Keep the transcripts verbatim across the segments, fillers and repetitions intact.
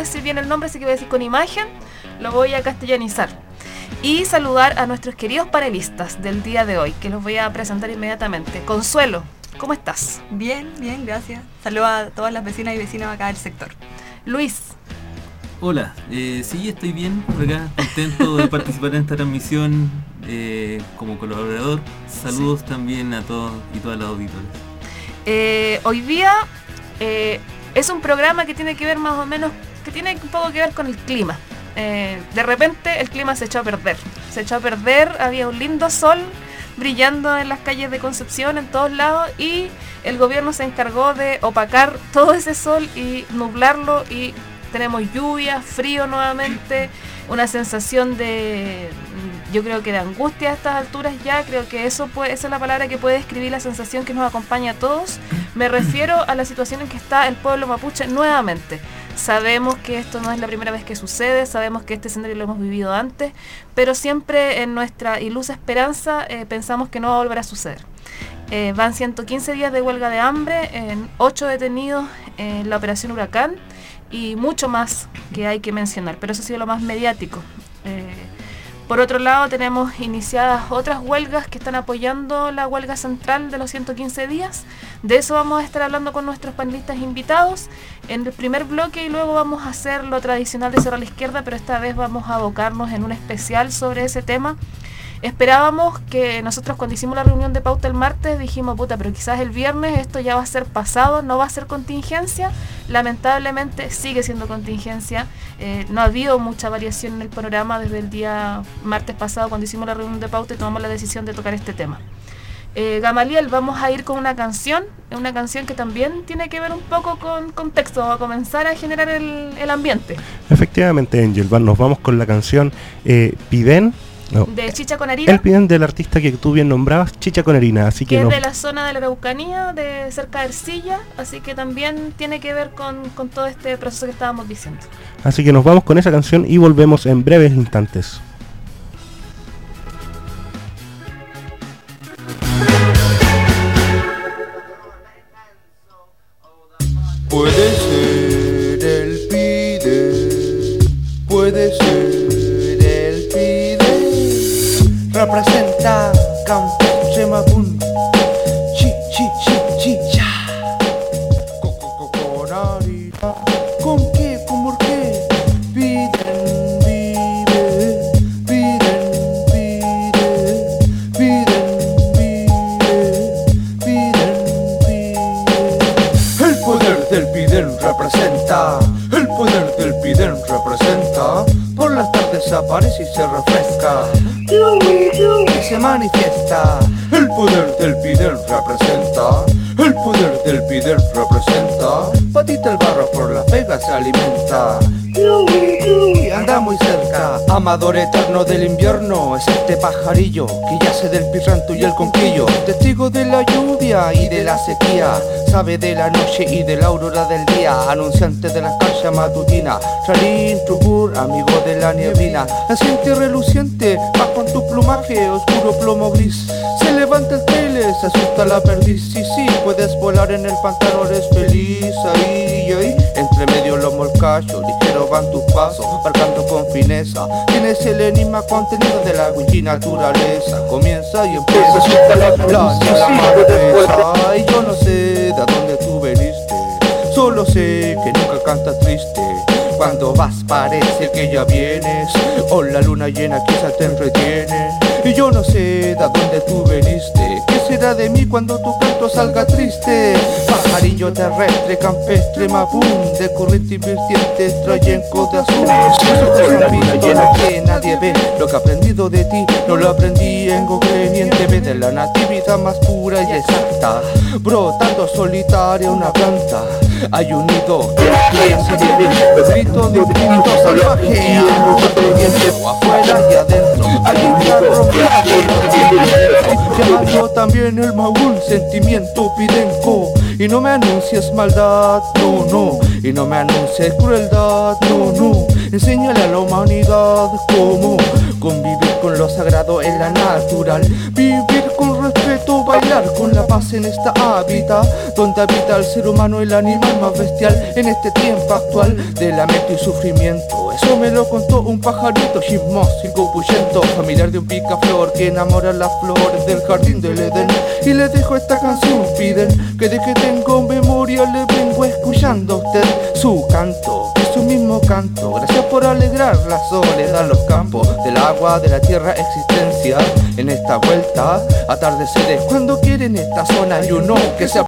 decir bien el nombre, así que voy a decir con imagen, lo voy a castellanizar. Y saludar a nuestros queridos panelistas del día de hoy, que los voy a presentar inmediatamente. Consuelo, ¿cómo estás? Bien, bien, gracias. Saludos a todas las vecinas y vecinos acá del sector. Luis. Hola, eh, sí, estoy bien por acá, contento de participar en esta transmisión eh, como colaborador. Saludos sí. También a todos y todas las auditores. Eh, hoy día eh, es un programa que tiene que ver más o menos, que tiene un poco que ver con el clima. Eh, de repente el clima se echó a perder, se echó a perder, había un lindo sol brillando en las calles de Concepción, en todos lados, y el gobierno se encargó de opacar todo ese sol y nublarlo, y tenemos lluvia, frío nuevamente, una sensación de, yo creo que de angustia a estas alturas ya, creo que eso puede, esa es la palabra que puede describir la sensación que nos acompaña a todos. Me refiero a la situación en que está el pueblo mapuche nuevamente. Sabemos que esto no es la primera vez que sucede, sabemos que este escenario lo hemos vivido antes, pero siempre en nuestra ilusa esperanza eh, pensamos que no va a volver a suceder. Eh, van ciento quince días de huelga de hambre, en ocho detenidos en la operación Huracán y mucho más que hay que mencionar, pero eso ha sido lo más mediático. Eh, Por otro lado, tenemos iniciadas otras huelgas que están apoyando la huelga central de los ciento quince días. De eso vamos a estar hablando con nuestros panelistas invitados en el primer bloque, y luego vamos a hacer lo tradicional de Cerro a la Izquierda, pero esta vez vamos a abocarnos en un especial sobre ese tema. Esperábamos que nosotros, cuando hicimos la reunión de pauta el martes, dijimos, puta, pero quizás el viernes esto ya va a ser pasado, no va a ser contingencia. Lamentablemente sigue siendo contingencia. Eh, no ha habido mucha variación en el panorama desde el día martes pasado, cuando hicimos la reunión de pauta y tomamos la decisión de tocar este tema. Eh, Gamaliel, vamos a ir con una canción, una canción que también tiene que ver un poco con contexto, vamos a comenzar a generar el, el ambiente. Efectivamente, Angel, nos vamos con la canción eh, Piden. No. De Chicha con Harina. El piden del artista que tú bien nombrabas, Chicha con Harina, así que, que no. es de la zona de la Araucanía, de cerca de Ercilla, así que también tiene que ver con, con todo este proceso que estábamos diciendo. Así que nos vamos con esa canción y volvemos en breves instantes. Puede ser el pide, puede ser. Representa Campeche Mapun, chi chi chi chi cha. Cocorarita, ¿con qué? ¿Con por qué? Piden, vive, piden, pide, piden, vive, piden, pide. El poder del piden representa, el poder del piden representa. Por las tardes aparece y se refresca, y se manifiesta. El poder del piden representa, el poder del piden representa. Patita el barro por la pega se alimenta, y anda muy cerca. Amador eterno del invierno es este pajarillo que yace del pirranto y el conquillo. Testigo de la lluvia y de la sequía, sabe de la noche y de la aurora del día. Anunciante de la escarcha matutina, Charín, Trucur, amigo de la nieblina. Naciente reluciente, vas con tu plumaje oscuro plomo gris. Se levanta el tele, se asusta la perdiz. Sí, sí, puedes volar en el pantano, eres feliz. Ahí y ahí, entre medio los molcachos, ligero van tus pasos, marcando con fineza. Tienes el enigma contenido de la naturaleza. Comienza y empieza la la marquesa. Y yo no sé de dónde tú veniste, solo sé que nunca cantas triste. Cuando vas parece que ya vienes, o la luna llena quizá te retiene. Y yo no sé de dónde tú veniste, qué será de mí cuando tu canto salga triste. Pajarillo terrestre, campestre, mapún, de corriente y vertiente, trayenco de azul. Eso te lo que nadie ve, lo que he aprendido de ti no lo aprendí en Google ni en T V. De la natividad más pura y exacta, brotando solitaria una planta, hay un nido que piensa vivir, grito de un grito salvaje, o afuera y adentro hay un carro que mató también el Maúl, sentimiento pidenco. Y no me anuncies maldad, no, no, y no me anuncies crueldad, no, no. Enséñale a la humanidad cómo convivir con lo sagrado en la natural, vivir con respeto quiero bailar con la paz en esta hábitat donde habita el ser humano, el animal más bestial en este tiempo actual de lamento y sufrimiento. Eso me lo contó un pajarito chismósico, puyento, familiar de un picaflor que enamora las flores del jardín del Edén. Y le dejo esta canción, piden que de que tengo memoria le vengo escuchando a usted su canto, es su mismo canto. Gracias por alegrar la soledad, los campos del agua, de la tierra, existencia en esta vuelta. Atardeceres cuando quieren esta zona y uno que se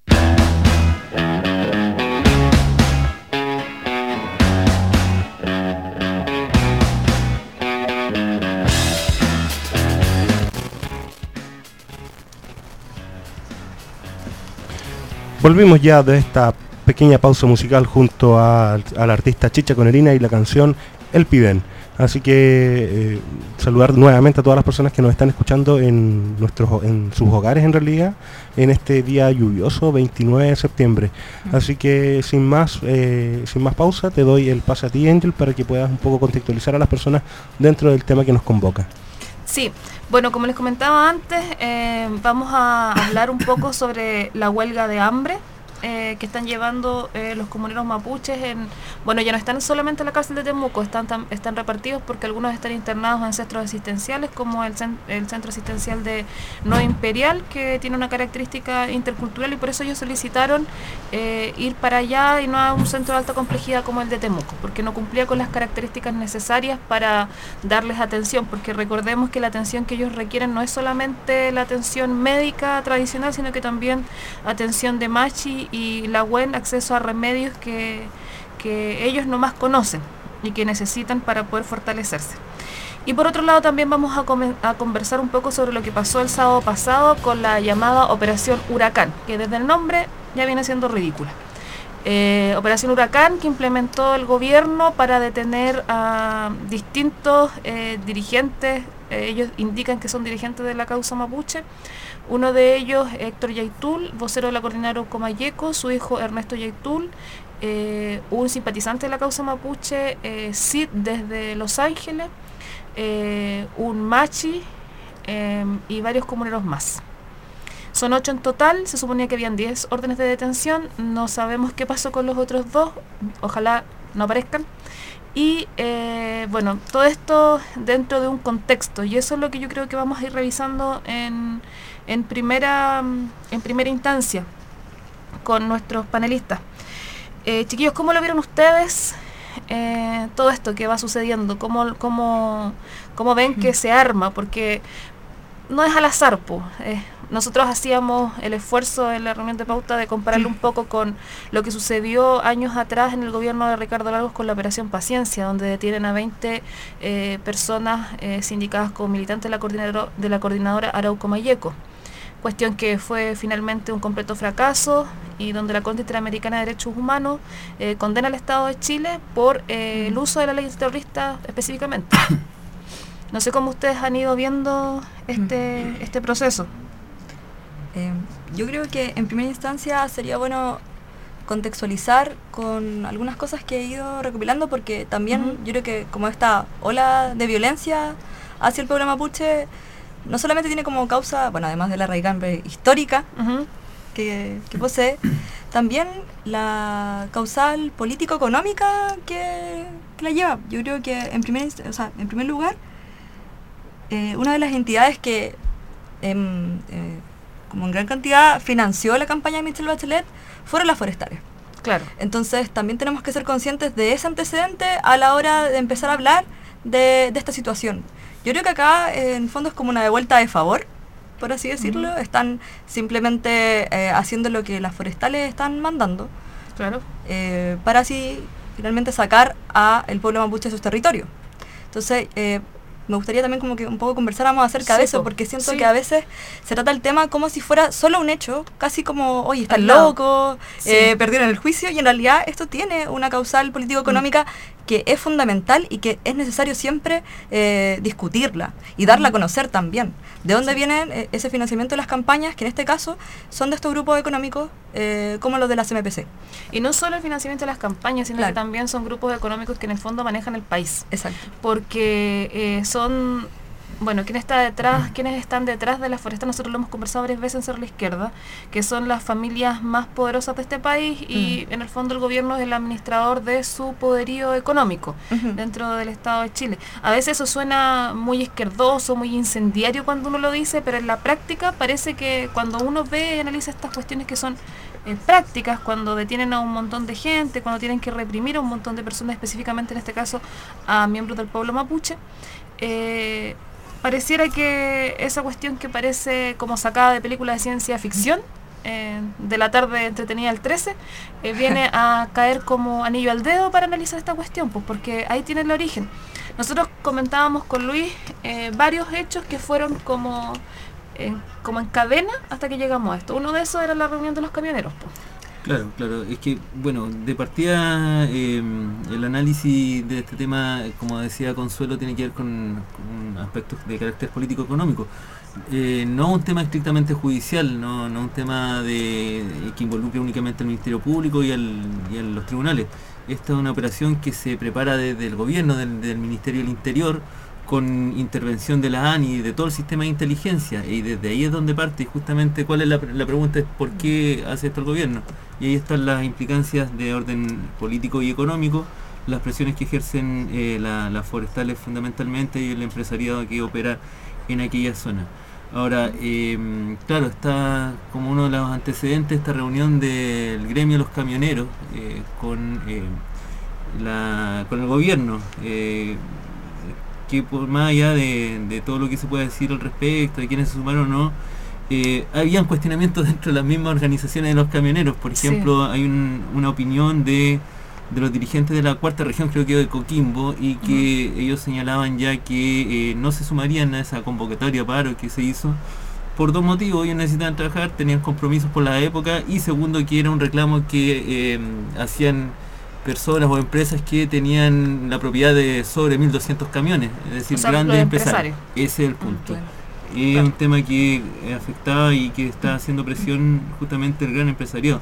Volvimos ya de esta pequeña pausa musical junto a, al artista Chicha Conerina y la canción El Piden. Así que eh, saludar nuevamente a todas las personas que nos están escuchando en nuestros en sus hogares en realidad, en este día lluvioso veintinueve de septiembre. Así que sin más eh, sin más pausa te doy el pase a ti, Angel, para que puedas un poco contextualizar a las personas dentro del tema que nos convoca. Sí, bueno, como les comentaba antes, eh, vamos a hablar un poco sobre la huelga de hambre eh, que están llevando eh, los comuneros mapuches. En, bueno, ya no están solamente en la cárcel de Temuco, están, tam, están repartidos porque algunos están internados en centros asistenciales, como el, cen, el centro asistencial de Nueva Imperial, que tiene una característica intercultural, y por eso ellos solicitaron eh, ir para allá y no a un centro de alta complejidad como el de Temuco, porque no cumplía con las características necesarias para darles atención, porque recordemos que la atención que ellos requieren no es solamente la atención médica tradicional, sino que también atención de machi y la buen acceso a remedios que, que ellos nomás conocen y que necesitan para poder fortalecerse. Y por otro lado también vamos a, come, a conversar un poco sobre lo que pasó el sábado pasado con la llamada Operación Huracán, que desde el nombre ya viene siendo ridícula. Eh, Operación Huracán que implementó el gobierno para detener a distintos eh, dirigentes, eh, ellos indican que son dirigentes de la causa mapuche. Uno de ellos, Héctor Yaitul, vocero de la coordinadora Comayeco, su hijo Ernesto Yaitul, eh, un simpatizante de la causa mapuche, eh, Sid desde Los Ángeles, eh, un machi eh, y varios comuneros más. Son ocho en total, se suponía que habían diez órdenes de detención, no sabemos qué pasó con los otros dos, ojalá no aparezcan. Y eh, bueno, todo esto dentro de un contexto, y eso es lo que yo creo que vamos a ir revisando en, en, primera, en primera instancia con nuestros panelistas. Eh, chiquillos, ¿cómo lo vieron ustedes eh, todo esto que va sucediendo? ¿Cómo, cómo, cómo ven que se arma? Porque no es al azar, po. Eh, nosotros hacíamos el esfuerzo en la reunión de pauta de compararlo un poco con lo que sucedió años atrás en el gobierno de Ricardo Lagos con la Operación Paciencia, donde detienen a veinte eh, personas eh, sindicadas como militantes de la coordinadora, de la coordinadora Arauco Mayeco. Cuestión que fue finalmente un completo fracaso y donde la Corte Interamericana de Derechos Humanos eh, condena al Estado de Chile por eh, el uso de la ley terrorista específicamente. No sé cómo ustedes han ido viendo este, este proceso. Eh, yo creo que en primera instancia sería bueno contextualizar con algunas cosas que he ido recopilando, porque también uh-huh. yo creo que como esta ola de violencia hacia el pueblo mapuche no solamente tiene como causa, bueno, además de la raigambre histórica uh-huh. que, que posee, también la causal político-económica que, que la lleva. Yo creo que en primer, o sea, en primer lugar, eh, una de las entidades que eh, eh, como en gran cantidad financió la campaña de Michelle Bachelet fueron las forestales. Claro. Entonces también tenemos que ser conscientes de ese antecedente a la hora de empezar a hablar de, de esta situación. Yo creo que acá eh, en fondo es como una devuelta de favor, por así decirlo. Uh-huh. Están simplemente eh, haciendo lo que las forestales están mandando. Claro. Eh, para así finalmente sacar a el pueblo mapuche de sus territorios. Entonces, eh, me gustaría también como que un poco conversáramos acerca sí, de eso, porque siento sí. que a veces se trata el tema como si fuera solo un hecho, casi como, oye, están locos, sí. eh, perdieron el juicio, y en realidad esto tiene una causal político-económica mm. que es fundamental y que es necesario siempre eh, discutirla y darla a conocer también. ¿De dónde sí. viene eh, ese financiamiento de las campañas, que en este caso son de estos grupos económicos eh, como los de la C M P C? Y no solo el financiamiento de las campañas, sino claro. que también son grupos económicos que en el fondo manejan el país. Exacto. Porque eh, son bueno, quién está detrás, quiénes están detrás de las forestas, nosotros lo hemos conversado varias veces en Cerro La Izquierda, que son las familias más poderosas de este país y mm. en el fondo el gobierno es el administrador de su poderío económico uh-huh. dentro del Estado de Chile. A veces eso suena muy izquierdoso, muy incendiario cuando uno lo dice, pero en la práctica parece que cuando uno ve y analiza estas cuestiones que son eh, prácticas, cuando detienen a un montón de gente, cuando tienen que reprimir a un montón de personas, específicamente en este caso a miembros del pueblo mapuche, eh, pareciera que esa cuestión que parece como sacada de película de ciencia ficción, eh, de la tarde entretenida el trece, eh, viene a caer como anillo al dedo para analizar esta cuestión, pues porque ahí tiene el origen. Nosotros comentábamos con Luis eh, varios hechos que fueron como, eh, como en cadena hasta que llegamos a esto. Uno de esos era la reunión de los camioneros, pues. Claro, claro, es que, bueno, de partida eh, el análisis de este tema, como decía Consuelo, tiene que ver con, con aspectos de carácter político-económico. Eh, no un tema estrictamente judicial, no, no un tema de que involucre únicamente al Ministerio Público y, al, y a los tribunales. Esta es una operación que se prepara desde el gobierno, del, del Ministerio del Interior, con intervención de la A N I y de todo el sistema de inteligencia, y desde ahí es donde parte. Y justamente cuál es la, la pregunta es ¿por qué hace esto el gobierno? Y ahí están las implicancias de orden político y económico, las presiones que ejercen eh, la, las forestales fundamentalmente y el empresariado que opera en aquella zona. Ahora, eh, claro, está como uno de los antecedentes esta reunión del gremio de los camioneros eh, con, eh, la, con el gobierno, eh, que por más allá de, de todo lo que se pueda decir al respecto, de quiénes se sumaron o no, eh, habían cuestionamientos dentro de las mismas organizaciones de los camioneros. Por ejemplo, sí. hay un, una opinión de, de los dirigentes de la cuarta región, creo que de Coquimbo, y que uh-huh. ellos señalaban ya que eh, no se sumarían a esa convocatoria paro que se hizo por dos motivos. Ellos necesitaban trabajar, tenían compromisos por la época, y segundo, que era un reclamo que eh, hacían personas o empresas que tenían la propiedad de sobre mil doscientos camiones, es decir, o sea, grandes empresarios. Ese es el punto. Claro. Es claro. un tema que afectaba y que está haciendo presión justamente el gran empresariado.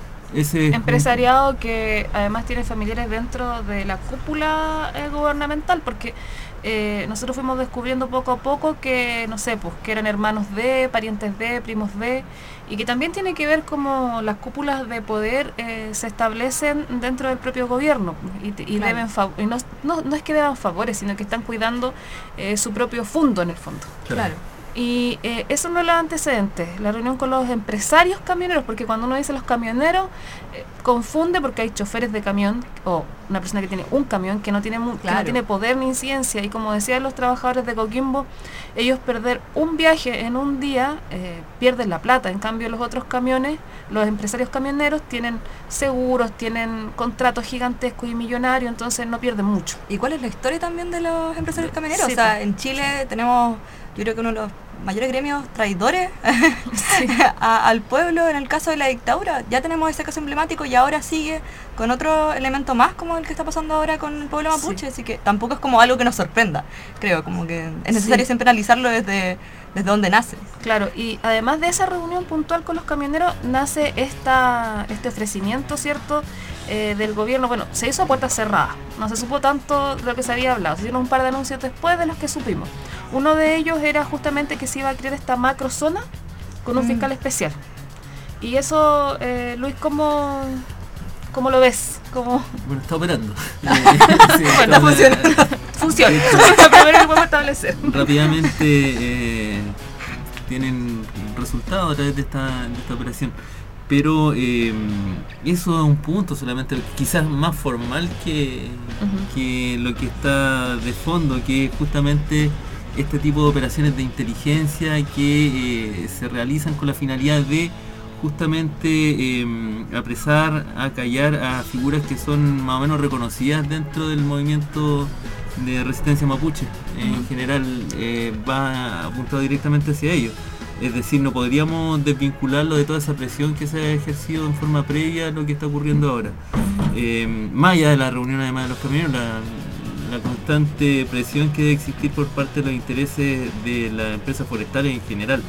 Ese empresariado un... que además tiene familiares dentro de la cúpula eh, gubernamental, porque eh, nosotros fuimos descubriendo poco a poco que, no sé, pues que eran hermanos de, parientes de, primos de, y que también tiene que ver como las cúpulas de poder eh, se establecen dentro del propio gobierno y, y, claro. deben fav- y no, no, no es que deban favores, sino que están cuidando eh, su propio fondo en el fondo. Claro. claro. Y eh, eso no es los antecedentes, la reunión con los empresarios camioneros, porque cuando uno dice los camioneros, eh, confunde porque hay choferes de camión o una persona que tiene un camión que no tiene, mu- claro. que no tiene poder ni incidencia, y como decían los trabajadores de Coquimbo, ellos perder un viaje en un día eh, pierden la plata. En cambio los otros camiones, los empresarios camioneros tienen seguros, tienen contratos gigantescos y millonarios, entonces no pierden mucho. ¿Y cuál es la historia también de los empresarios camioneros? Sí, o sea, en Chile tenemos, yo creo que uno de los mayores gremios traidores sí. a, al pueblo en el caso de la dictadura. Ya tenemos ese caso emblemático y ahora sigue con otro elemento más como el que está pasando ahora con el pueblo mapuche, sí. así que tampoco es como algo que nos sorprenda, creo, como que es necesario sí. siempre analizarlo desde, desde donde nace. Claro, y además de esa reunión puntual con los camioneros nace esta este ofrecimiento, ¿cierto?, Eh, del gobierno. Bueno, se hizo a puertas cerradas, no se supo tanto de lo que se había hablado, se hicieron un par de anuncios después de los que supimos. Uno de ellos era justamente que se iba a crear esta macro zona con un mm. fiscal especial, y eso, eh, Luis, ¿cómo, cómo lo ves? ¿Cómo? Bueno, está operando. sí, bueno, está funcionando. Funciona, es lo primero que podemos establecer. Rápidamente eh, tienen resultados a través de esta, de esta operación. Pero eh, eso es un punto solamente, quizás más formal que, uh-huh. que lo que está de fondo, que es justamente este tipo de operaciones de inteligencia que eh, se realizan con la finalidad de justamente eh, apresar, acallar a figuras que son más o menos reconocidas dentro del movimiento de resistencia mapuche. Uh-huh. En general eh, va apuntado directamente hacia ellos. Es decir, no podríamos desvincularlo de toda esa presión que se ha ejercido en forma previa a lo que está ocurriendo ahora. Eh, más allá de la reunión además de los camioneros, la, la constante presión que debe existir por parte de los intereses de las empresas forestales en general.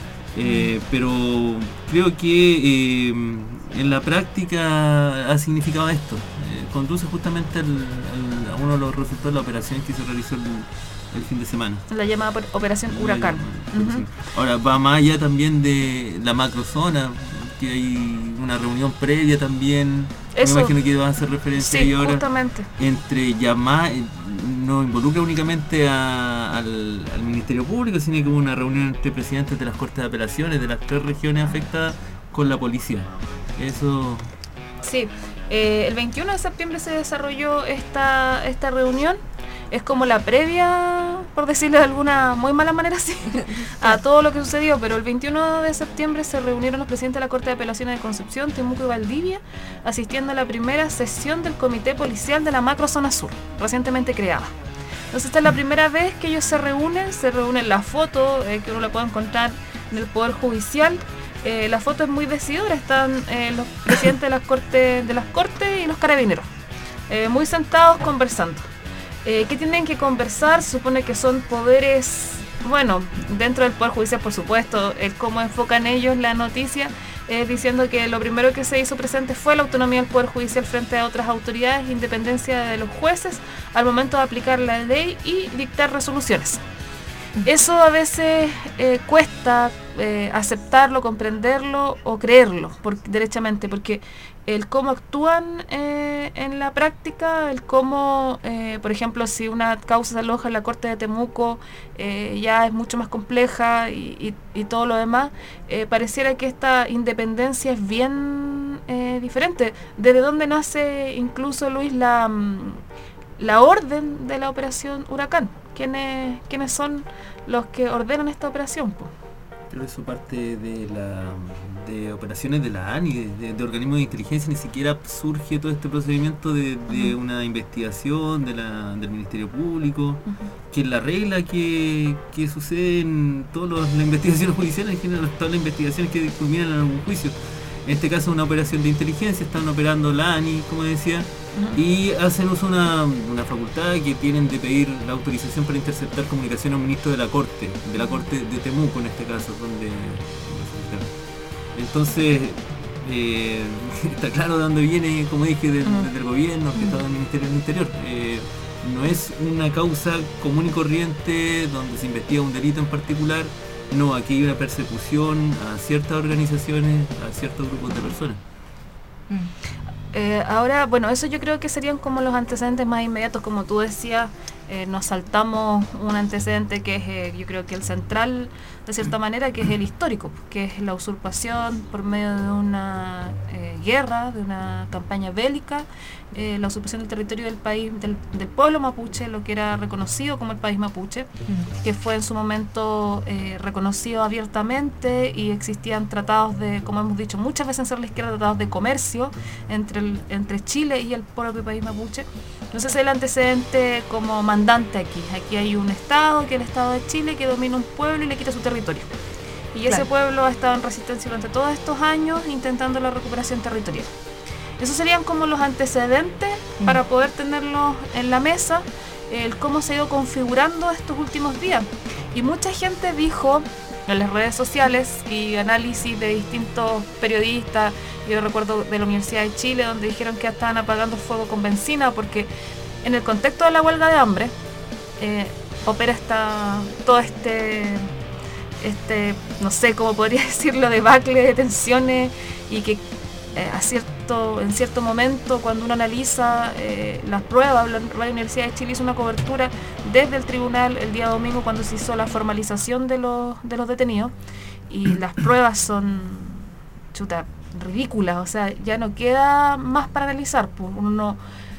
Eh, pero creo que eh, en la práctica ha significado esto. Eh, conduce justamente al, al- a uno de los resultados de la operación que se realizó el, el fin de semana. La llamada por Operación Huracán. La- Ujú. Ahora va más allá también de la macrozona, que hay una reunión previa también. Eso. Me imagino que vas a hacer referencia Sí, ahí ahora. justamente. Entre llamar, no involucra únicamente a- al, al Ministerio Público, sino que hubo una reunión entre presidentes de las Cortes de Apelaciones de las tres regiones afectadas con la policía. Eso, Sí, eh, el veintiuno de septiembre se desarrolló esta, esta reunión. Es como la previa, por decirlo de alguna muy mala manera, sí, a todo lo que sucedió. Pero el veintiuno de septiembre se reunieron los presidentes de la Corte de Apelaciones de Concepción, Temuco y Valdivia, asistiendo a la primera sesión del Comité Policial de la Macrozona Sur, recientemente creada. Entonces esta es la primera vez que ellos se reúnen, se reúnen la foto, eh, que uno la puede encontrar en el Poder Judicial. Eh, la foto es muy decidora, están eh, los presidentes de las cortes, de las cortes y los carabineros, eh, muy sentados conversando. Eh, ¿Qué tienen que conversar? Se supone que son poderes, bueno, dentro del Poder Judicial, por supuesto, el cómo enfocan ellos la noticia, eh, diciendo que lo primero que se hizo presente fue la autonomía del Poder Judicial frente a otras autoridades, independencia de los jueces al momento de aplicar la ley y dictar resoluciones. Eso a veces eh, cuesta eh, aceptarlo, comprenderlo o creerlo por, derechamente, porque el cómo actúan eh, en la práctica, el cómo, eh, por ejemplo, si una causa se aloja en la Corte de Temuco, eh, ya es mucho más compleja y, y, y todo lo demás, eh, pareciera que esta independencia es bien eh, diferente. ¿Desde dónde nace incluso, Luis, la, la orden de la Operación Huracán? ¿Quiénes, quiénes son los que ordenan esta operación? Po? pero eso parte de la de operaciones de la A N I, de, de, de organismos de inteligencia. Ni siquiera surge todo este procedimiento de, de Uh-huh. una investigación de la, del Ministerio Público, Uh-huh. que es la regla que, que sucede en todas las investigaciones judiciales, en general, todas las investigaciones que culminan en algún juicio. En este caso una operación de inteligencia, están operando la A N I, como decía, Uh-huh. y hacen uso de una, una facultad que tienen de pedir la autorización para interceptar comunicación a un ministro de la Corte, de la Corte de Temuco en este caso, donde... Entonces, eh, está claro de dónde viene, como dije, del, Uh-huh. del gobierno, que está del Ministerio del Interior. Eh, no es una causa común y corriente donde se investiga un delito en particular. No, aquí hay una persecución a ciertas organizaciones, a ciertos grupos de personas. Eh, ahora, bueno, eso yo creo que serían como los antecedentes más inmediatos, como tú decías, eh, nos saltamos un antecedente que es, eh, yo creo que el central, de cierta manera, que es el histórico, que es la usurpación por medio de una eh, guerra, de una campaña bélica, eh, la usurpación del territorio del país, del, del pueblo mapuche, lo que era reconocido como el país mapuche, que fue en su momento eh, reconocido abiertamente, y existían tratados de, como hemos dicho muchas veces en Ser la Izquierda, tratados de comercio entre, el, entre Chile y el propio país mapuche. Entonces el antecedente como mandante aquí, aquí hay un Estado, que es el Estado de Chile, que domina un pueblo y le quita su territorio. Y ese Claro. pueblo ha estado en resistencia durante todos estos años intentando la recuperación territorial. Esos serían como los antecedentes Mm. para poder tenerlos en la mesa, el cómo se ha ido configurando estos últimos días. Y mucha gente dijo en las redes sociales y análisis de distintos periodistas, yo recuerdo de la Universidad de Chile, donde dijeron que estaban apagando el fuego con benzina, porque en el contexto de la huelga de hambre eh, opera esta, todo este, este, no sé cómo podría decirlo, debacle de tensiones, y que eh, a cierto, en cierto momento, cuando uno analiza eh, las pruebas, la Radio Universidad de Chile hizo una cobertura desde el tribunal el día domingo cuando se hizo la formalización de los, de los detenidos, y las pruebas son, chuta, ridículas, o sea, ya no queda más para analizar, pues uno no,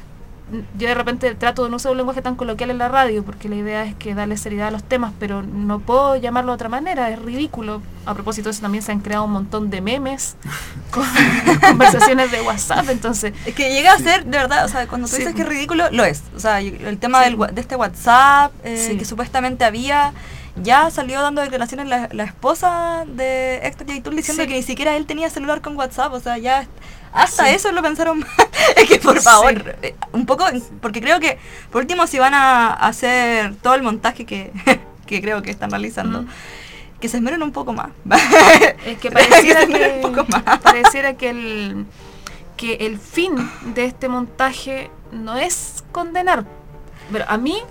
yo de repente trato de no usar un lenguaje tan coloquial en la radio, porque la idea es que darle seriedad a los temas, pero no puedo llamarlo de otra manera, es ridículo. A propósito de eso, también se han creado un montón de memes con conversaciones de WhatsApp, entonces... Es que llega a ser, de verdad, o sea, cuando tú Sí. dices que es ridículo, lo es. O sea, y el tema Sí. del, wa- de este WhatsApp, eh, Sí. que supuestamente había, ya salió dando declaraciones la, la esposa de Héctor Yaitul diciendo Sí. que ni siquiera él tenía celular con WhatsApp, o sea, ya hasta Sí. eso lo pensaron mal. Es que por Sí. favor, eh, un poco, porque creo que, por último, si van a hacer todo el montaje que, que creo que están realizando, Mm. que se esmeren un poco más. Es que pareciera se esmeren que, un poco más. pareciera que el que el fin de este montaje no es condenar, pero a mí,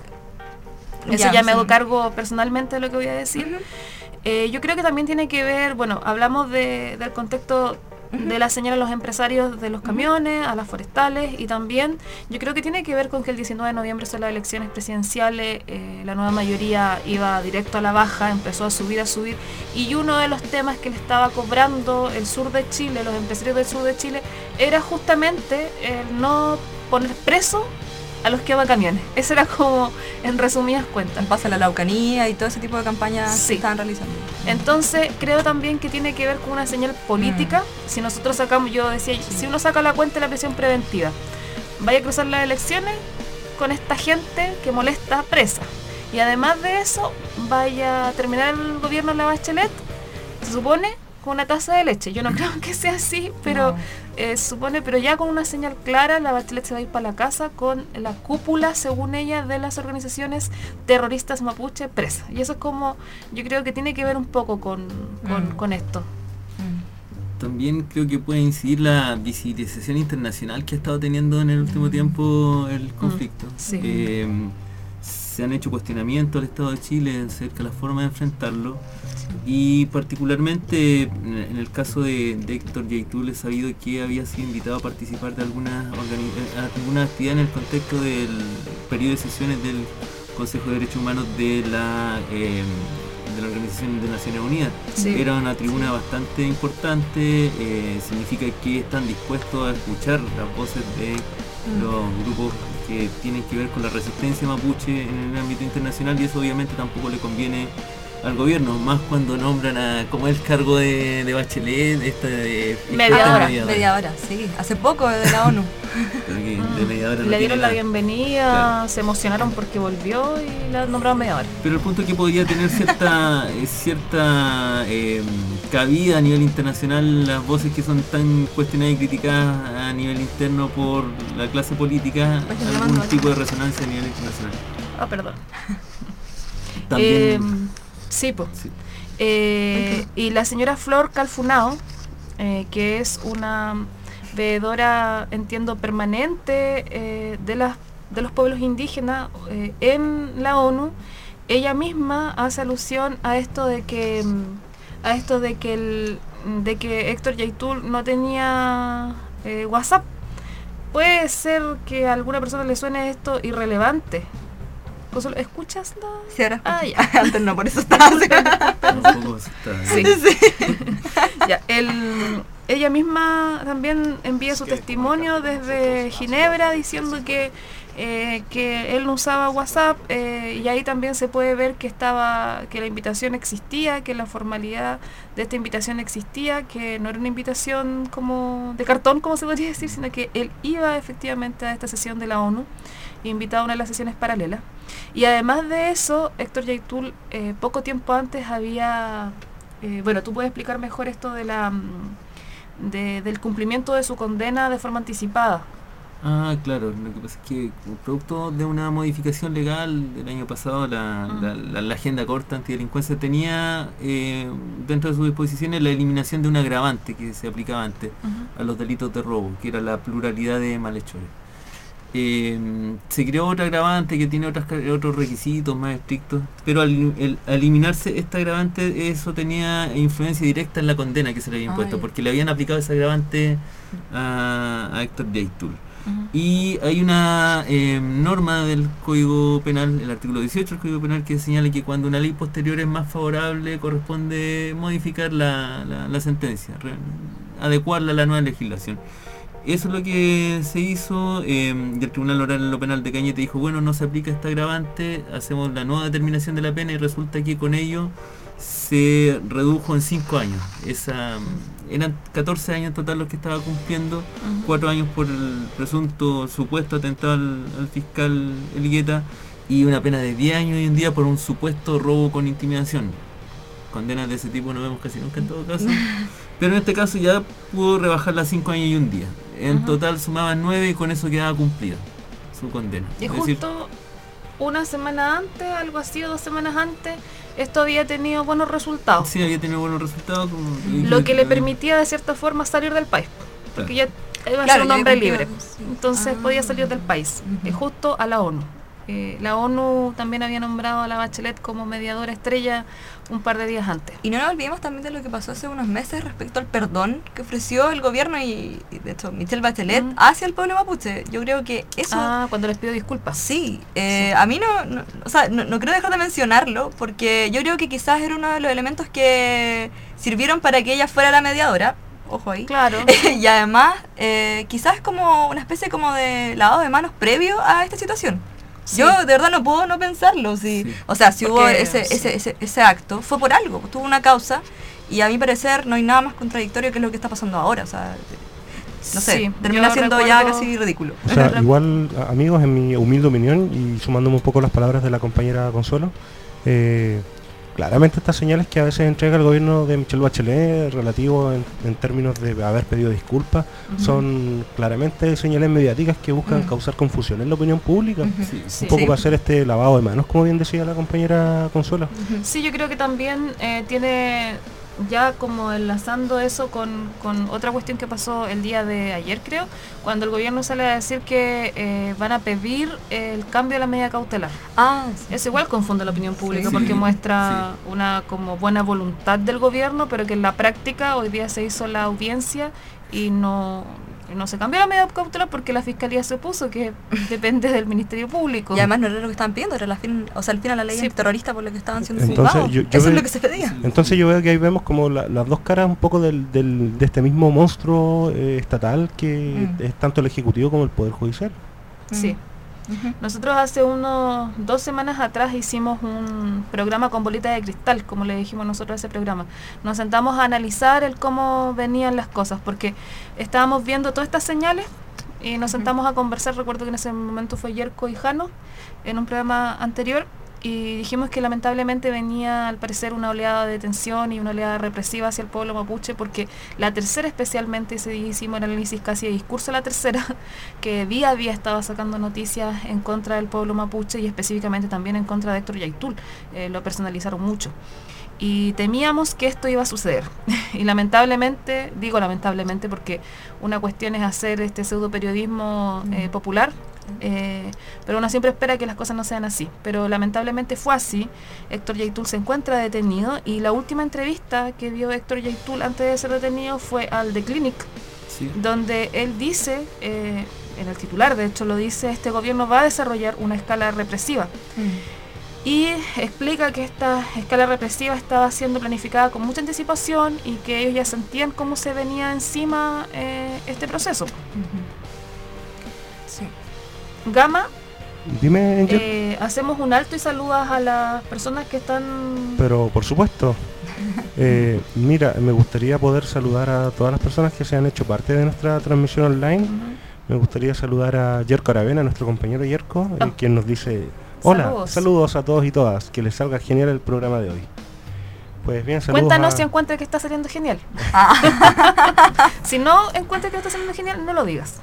eso ya, ya me sí. hago cargo personalmente de lo que voy a decir. Uh-huh. eh, yo creo que también tiene que ver, bueno, hablamos de, del contexto de la señal a los empresarios de los camiones, a las forestales, y también yo creo que tiene que ver con que el diecinueve de noviembre son las elecciones presidenciales, eh, la nueva mayoría iba directo a la baja, empezó a subir, a subir, y uno de los temas que le estaba cobrando el sur de Chile, los empresarios del sur de Chile, era justamente el no poner preso a los que van camiones. Eso era como, en resumidas cuentas. Pasa la Araucanía y todo ese tipo de campañas sí. que estaban realizando. Entonces, creo también que tiene que ver con una señal política. Mm. Si nosotros sacamos, yo decía, sí. si uno saca la cuenta de la presión preventiva, vaya a cruzar las elecciones con esta gente que molesta presa. Y además de eso, vaya a terminar el gobierno de la Bachelet, se supone, con una taza de leche. Yo no creo que sea así, pero no. eh, supone, pero ya con una señal clara, la Bachelet se va a ir para la casa con la cúpula, según ella, de las organizaciones terroristas mapuche presas. Y eso es como, yo creo que tiene que ver un poco con, con, mm. con esto. También creo que puede incidir la visibilización internacional que ha estado teniendo en el último tiempo el conflicto. Mm. Sí. Eh, se han hecho cuestionamientos al Estado de Chile acerca de la forma de enfrentarlo. Y particularmente en el caso de, de Héctor Yaitul he sabido que había sido invitado a participar de alguna, organi- alguna actividad en el contexto del periodo de sesiones del Consejo de Derechos Humanos de la, eh, de la Organización de Naciones Unidas. Sí. Era una tribuna sí. bastante importante, eh, significa que están dispuestos a escuchar las voces de mm. los grupos que tienen que ver con la resistencia mapuche en el ámbito internacional, y eso obviamente tampoco le conviene al gobierno, más cuando nombran a como el cargo de, de Bachelet, esta de mediadora, mediadora, mediadora, sí, hace poco de la ONU. de mediadora no le dieron la bienvenida, claro. Se emocionaron porque volvió y la nombraron mediadora. Pero el punto es que podría tener cierta cierta eh, cabida a nivel internacional las voces que son tan cuestionadas y criticadas a nivel interno por la clase política, pues algún tipo de resonancia a nivel internacional. Ah, perdón. También. Eh, Sí, pues. Sí. Eh, y la señora Flor Calfunao, eh, que es una veedora, entiendo, permanente eh, de, las, de los pueblos indígenas eh, en la ONU, ella misma hace alusión a esto de que a esto de que el, de que Héctor Yaitul no tenía eh, WhatsApp. Puede ser que a alguna persona le suene esto irrelevante. ¿Escuchas? La... Sí, ahora ah, ya. Antes no, por eso estaba sí. sí. ya, el, ella misma también envía su testimonio desde Ginebra diciendo que, eh, que él no usaba WhatsApp, eh, y ahí también se puede ver que estaba que la invitación existía, que la formalidad de esta invitación existía, que no era una invitación como de cartón, como se podría decir, sino que él iba efectivamente a esta sesión de la ONU, invitado a una de las sesiones paralelas. Y además de eso, Héctor Yaitul eh, poco tiempo antes había, eh, bueno, tú puedes explicar mejor esto de la de, del cumplimiento de su condena de forma anticipada. Ah, claro, lo que pasa es que producto de una modificación legal del año pasado, la, uh-huh. la, la, la agenda corta antidelincuencia tenía eh, dentro de sus disposiciones la eliminación de un agravante que se aplicaba antes uh-huh. a los delitos de robo, que era la pluralidad de malhechores. Eh, se creó otra agravante que tiene otras, otros requisitos más estrictos, pero al, el, al eliminarse esta agravante, eso tenía influencia directa en la condena que se le había impuesto, Ay. porque le habían aplicado ese agravante a, a Héctor Yaitul. Uh-huh. Y hay una eh, norma del Código Penal, el artículo dieciocho del Código Penal, que señala que cuando una ley posterior es más favorable corresponde modificar la, la, la sentencia, re, adecuarla a la nueva legislación. Eso es lo que se hizo, eh, y el Tribunal Oral en lo Penal de Cañete dijo, bueno, no se aplica esta agravante, hacemos la nueva determinación de la pena, y resulta que con ello se redujo en cinco años. Esa, eran catorce años en total los que estaba cumpliendo, uh-huh. cuatro años por el presunto supuesto atentado al, al fiscal Elgueta, y una pena de diez años hoy en día por un supuesto robo con intimidación. Condenas de ese tipo no vemos casi nunca en todo caso, pero en este caso ya pudo rebajarla a cinco años y un día. En uh-huh. total sumaban nueve y con eso quedaba cumplida su condena. Y es justo decir, una semana antes, algo así, o dos semanas antes, esto había tenido buenos resultados. Sí, había tenido buenos resultados. Como, Lo que le permitía de cierta forma salir del país. Porque claro. ya iba a Claro, ser un yo hombre digo que libre. iba- sí. Entonces Ah. podía salir del país, Ujú. eh, justo a la ONU. Eh, la ONU también había nombrado a la Bachelet como mediadora estrella un par de días antes. Y no nos olvidemos también de lo que pasó hace unos meses respecto al perdón que ofreció el gobierno y, y de hecho Michelle Bachelet Mm. hacia el pueblo mapuche. Yo creo que eso... Ah, cuando les pido disculpas. Sí, eh, a mí no, no- o sea, no, no quiero dejar de mencionarlo porque yo creo que quizás era uno de los elementos que sirvieron para que ella fuera la mediadora. Ojo ahí. Claro. Y además, eh, quizás es como una especie como de lavado de manos previo a esta situación. Sí. Yo de verdad no puedo no pensarlo. Si, Sí. O sea, si hubo Porque, ese, sí. ese, ese, ese acto, fue por algo, tuvo una causa y a mi parecer no hay nada más contradictorio que lo que está pasando ahora. O sea, no sé, Sí, termina yo siendo ya recuerdo- casi ridículo. O sea, igual, a- amigos, en mi humilde opinión y sumándome un poco las palabras de la compañera Consuelo, eh, claramente estas señales que a veces entrega el gobierno de Michelle Bachelet relativo en, en términos de haber pedido disculpas, Ujú. son claramente señales mediáticas que buscan Mm. causar confusión en la opinión pública. Ujú. Sí, Sí. Un poco Sí. para hacer este lavado de manos, como bien decía la compañera Consuelo. Ujú. Sí, yo creo que también eh, tiene ya como enlazando eso con, con otra cuestión que pasó el día de ayer, creo, cuando el gobierno sale a decir que eh, van a pedir el cambio de la medida cautelar. Ah, sí. Eso igual confunde la opinión pública Sí. porque muestra una como buena voluntad del gobierno, pero que en la práctica hoy día se hizo la audiencia y no, y no se cambió la medida cautelar porque la fiscalía se opuso, que depende del Ministerio Público. Y además no era lo que estaban pidiendo, era la fin, o sea, el fin a la ley Sí. terrorista por lo que estaban siendo Entonces, juzgados. yo- yo Eso veo- es lo que se pedía. Entonces yo veo que ahí vemos como la- las dos caras un poco del, del- de este mismo monstruo eh, estatal que Mm. es tanto el Ejecutivo como el Poder Judicial. Sí. Ujú. Nosotros hace unos dos semanas atrás hicimos un programa con bolita de cristal, como le dijimos nosotros a ese programa. Nos sentamos a analizar el cómo venían las cosas, porque estábamos viendo todas estas señales y nos Ujú. sentamos a conversar. Recuerdo que en ese momento fue Yerko y Jano en un programa anterior y dijimos que lamentablemente venía al parecer una oleada de tensión y una oleada represiva hacia el pueblo mapuche, porque la tercera especialmente, ese día hicimos el análisis casi de discurso de la tercera, que día a día estaba sacando noticias en contra del pueblo mapuche y específicamente también en contra de Héctor Yaitul. Eh, lo personalizaron mucho. Y temíamos que esto iba a suceder. Y lamentablemente, digo lamentablemente porque una cuestión es hacer este pseudo periodismo eh, popular, eh, pero uno siempre espera que las cosas no sean así. Pero lamentablemente fue así. Héctor Yaitul se encuentra detenido y la última entrevista que dio Héctor Yaitul antes de ser detenido fue al The Clinic, sí. donde él dice, eh, en el titular de hecho lo dice, este gobierno va a desarrollar una escala represiva. Y explica que esta escala represiva estaba siendo planificada con mucha anticipación y que ellos ya sentían cómo se venía encima eh, este proceso. Ujú. Sí. Gama, Dime, Angel. eh, hacemos un alto y saludas a las personas que están... Pero por supuesto. Eh, mira, me gustaría poder saludar a todas las personas que se han hecho parte de nuestra transmisión online. Ujú. Me gustaría saludar a Yerko Aravena, nuestro compañero Yerko, eh, Ah. quien nos dice: hola, Saludos. saludos a todos y todas, que les salga genial el programa de hoy. Pues bien, saludos Cuéntanos a- si encuentras que está saliendo genial. Ah. Si no encuentras que está saliendo genial, no lo digas.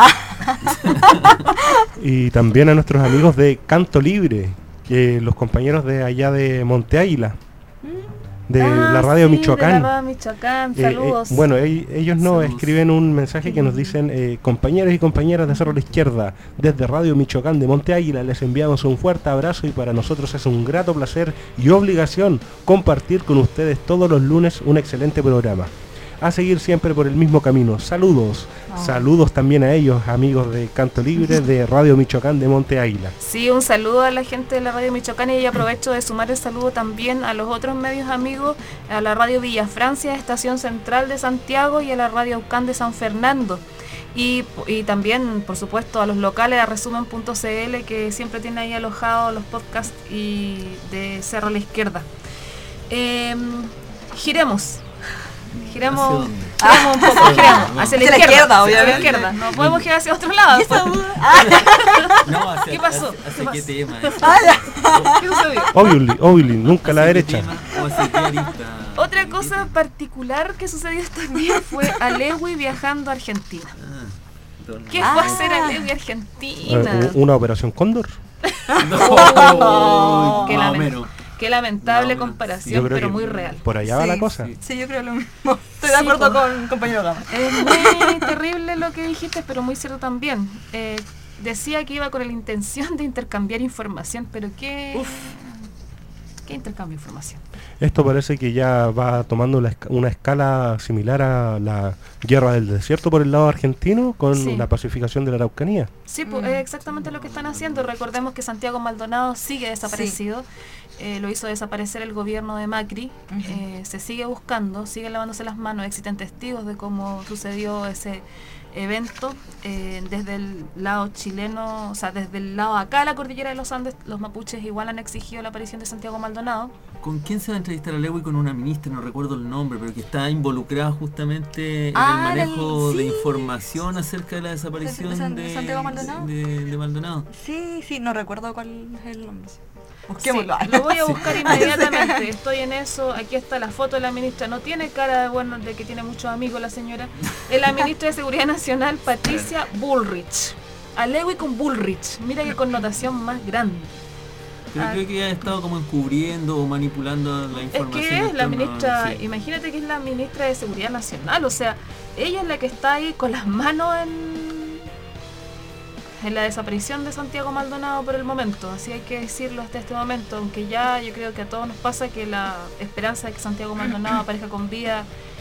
y también a nuestros amigos de Canto Libre, que los compañeros de allá de Monte Águila, de Ah, la radio sí, Michoacán. de la radio Michoacán, Eh, eh, saludos. bueno, ell- ellos nos Saludos. escriben un mensaje que nos dicen: eh, compañeros y compañeras de Cerro a la Izquierda, desde Radio Michoacán de Monte Águila, les enviamos un fuerte abrazo y para nosotros es un grato placer y obligación compartir con ustedes todos los lunes un excelente programa. A seguir siempre por el mismo camino. Saludos. Oh. Saludos también a ellos, amigos de Canto Libre de Radio Michoacán de Monte Águila. Sí, un saludo a la gente de la radio Michoacán y aprovecho de sumar el saludo también a los otros medios amigos, a la radio Villa Francia, Estación Central de Santiago y a la radio Aucán de San Fernando. Y, y también, por supuesto, a los locales, a resumen punto c l, que siempre tiene ahí alojados los podcasts y de Cerro a la Izquierda. Eh, giremos. Giremos, ¿Hacia dónde? giremos un poco, giremos. Hacia la Hacia la izquierda, izquierda, hacia la obviamente. izquierda. No podemos girar hacia otro lado. No, hacia, ¿Qué pasó? ¿Hacia, hacia ¿Qué qué tema? ¿Qué sucedió? Obviously, obviously, nunca a la ¿Hacia qué derecha. tema? ¿O hacia qué arista? Otra cosa particular que sucedió este día fue Alewi viajando a Argentina. Ah, don- ¿Qué Ah. fue a hacer Alewi a Eh, Argentina? u- una operación Cóndor. No, Qué, más o lamen- menos. qué lamentable Más o menos, comparación, sí. Yo creo pero que muy real. Por allá va Sí, la cosa. sí. Sí, yo creo lo mismo. Estoy de Sí, acuerdo po. con compañero Gama. Es muy terrible lo que dijiste, pero muy cierto también. Eh, decía que iba con la intención de intercambiar información, pero ¿qué, ¿qué intercambio de información? Esto parece que ya va tomando la esca- una escala similar a la guerra del desierto por el lado argentino con Sí. la pacificación de la Araucanía. Sí, pues, Mm. es exactamente lo que están haciendo. Recordemos que Santiago Maldonado sigue desaparecido. Eh, lo hizo desaparecer el gobierno de Macri. Ujú. Eh, se sigue buscando, sigue lavándose las manos. Existen testigos de cómo sucedió ese evento eh, desde el lado chileno, o sea, desde el lado acá de la cordillera de los Andes. Los mapuches igual han exigido la aparición de Santiago Maldonado. ¿Con quién se va a entrevistar a Lewy? Con una ministra, no recuerdo el nombre, pero que está involucrada justamente en Ah, el en el- manejo de sí. información acerca de la desaparición ¿De- de, de Santiago Maldonado? de- de Maldonado. Sí, sí, no recuerdo cuál es el nombre. Sí, Busquémoslo. lo voy a buscar inmediatamente. Estoy en eso. Aquí está la foto de la ministra. No tiene cara de bueno de que tiene muchos amigos la señora. Es la ministra de Seguridad Nacional, Patricia Bullrich. A Lewy con Bullrich. Mira qué connotación más grande. Pero Ah. creo que ha estado como encubriendo o manipulando la Es información. que es en la torno a- ministra, sí. imagínate que es la ministra de Seguridad Nacional. O sea, ella es la que está ahí con las manos en en la desaparición de Santiago Maldonado por el momento, así hay que decirlo hasta este momento, aunque ya yo creo que a todos nos pasa que la esperanza de que Santiago Maldonado aparezca con vida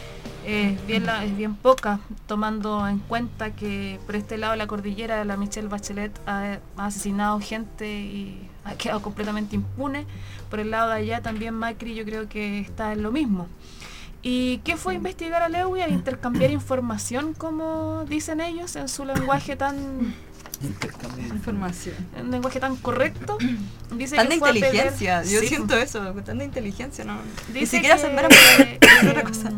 es bien, la- es bien poca, tomando en cuenta que por este lado de la cordillera la Michelle Bachelet ha, ha asesinado gente y ha quedado completamente impune, por el lado de allá también Macri yo creo que está en lo mismo. ¿Y qué fue investigar a Lewy? A intercambiar información, como dicen ellos, en su lenguaje tan Intercambio de Información. un lenguaje tan correcto. Dice Tan que de fue a pelear- inteligencia, yo Sí, siento eso, tan de inteligencia, no. dice Ni siquiera que, se esperan eh, por otra cosa.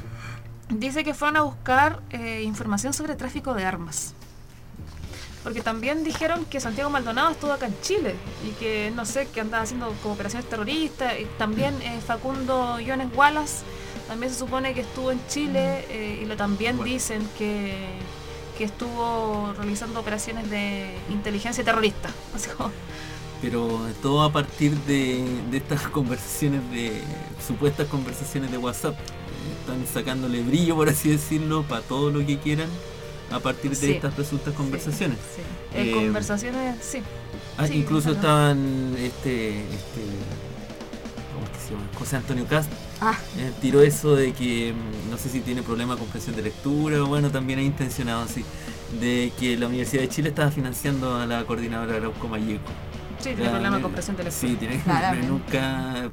dice que fueron a buscar eh, información sobre tráfico de armas. Porque también dijeron que Santiago Maldonado estuvo acá en Chile y que, no sé, que andaba haciendo como operaciones terroristas. Y también eh, Facundo Jones Wallace también se supone que estuvo en Chile eh, y lo también Bueno. dicen que, que estuvo realizando operaciones de inteligencia terrorista. Así como, Pero todo a partir de, de estas conversaciones de supuestas conversaciones de WhatsApp. Eh, Están sacándole brillo, por así decirlo, para todo lo que quieran a partir de Sí. estas presuntas conversaciones. sí. En Eh, conversaciones, sí. Ah, Sí, incluso claro. estaban este, este ¿cómo es que se llama? José Antonio Cast Ah, eh, tiró eso de que mm, no sé si tiene problema con presión de lectura o bueno, también ha intencionado así, de que la Universidad de Chile estaba financiando a la coordinadora Arauco Mayeco. Sí, tiene Ya, problema eh, con presión de lectura. Sí, tiene Claramente. nunca.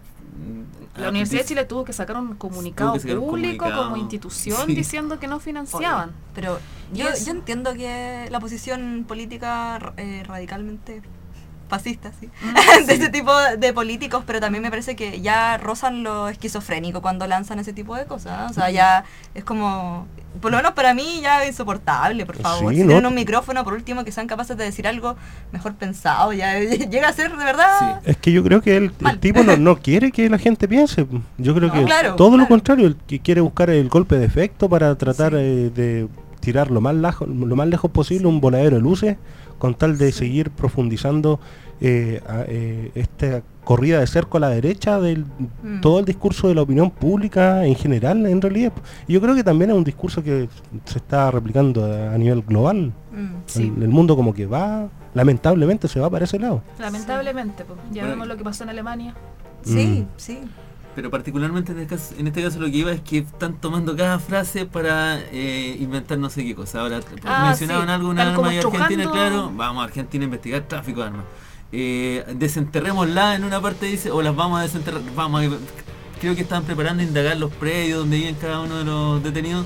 La Universidad de Chile tuvo que sacar un comunicado Tuvo que sacar un público comunicado. como institución Sí. diciendo que no financiaban. pero Y yo, eso- yo entiendo que la posición política eh, radicalmente fascista, sí, Mm, de este tipo de políticos, pero también me parece que ya rozan lo esquizofrénico cuando lanzan ese tipo de cosas, ¿no? O sea, ya es como, por lo menos para mí ya es insoportable, por favor. Sí, si ¿no? tienen un micrófono, por último, que sean capaces de decir algo mejor pensado, ya llega a ser de verdad. Es que yo creo que el, el Mal. tipo no, no quiere que la gente piense. Yo creo No, que claro, todo lo claro. contrario, el que quiere buscar el golpe de efecto para tratar Sí. eh, de tirar lo más, lajo- lo más lejos posible un voladero de luces con tal de seguir profundizando eh, a- eh, esta corrida de cerco a la derecha del Mm. todo el discurso de la opinión pública en general, en realidad. Y yo creo que también es un discurso que se está replicando a, a nivel global. Mm. Sí. El, el mundo como que va, lamentablemente se va para ese lado. Lamentablemente, pues, ya Bueno, vemos lo que pasó en Alemania. Sí, Mm. sí. Pero particularmente en este, caso, en este caso lo que iba es que están tomando cada frase para eh, inventar no sé qué cosa. Ahora Ah, mencionaban sí. algo, una Están como arma y Argentina, estrujando- claro, vamos a Argentina a investigar tráfico de armas. Eh, desenterrémosla en una parte dice, o las vamos a desenterrar, vamos a, creo que estaban preparando indagar los predios donde viven cada uno de los detenidos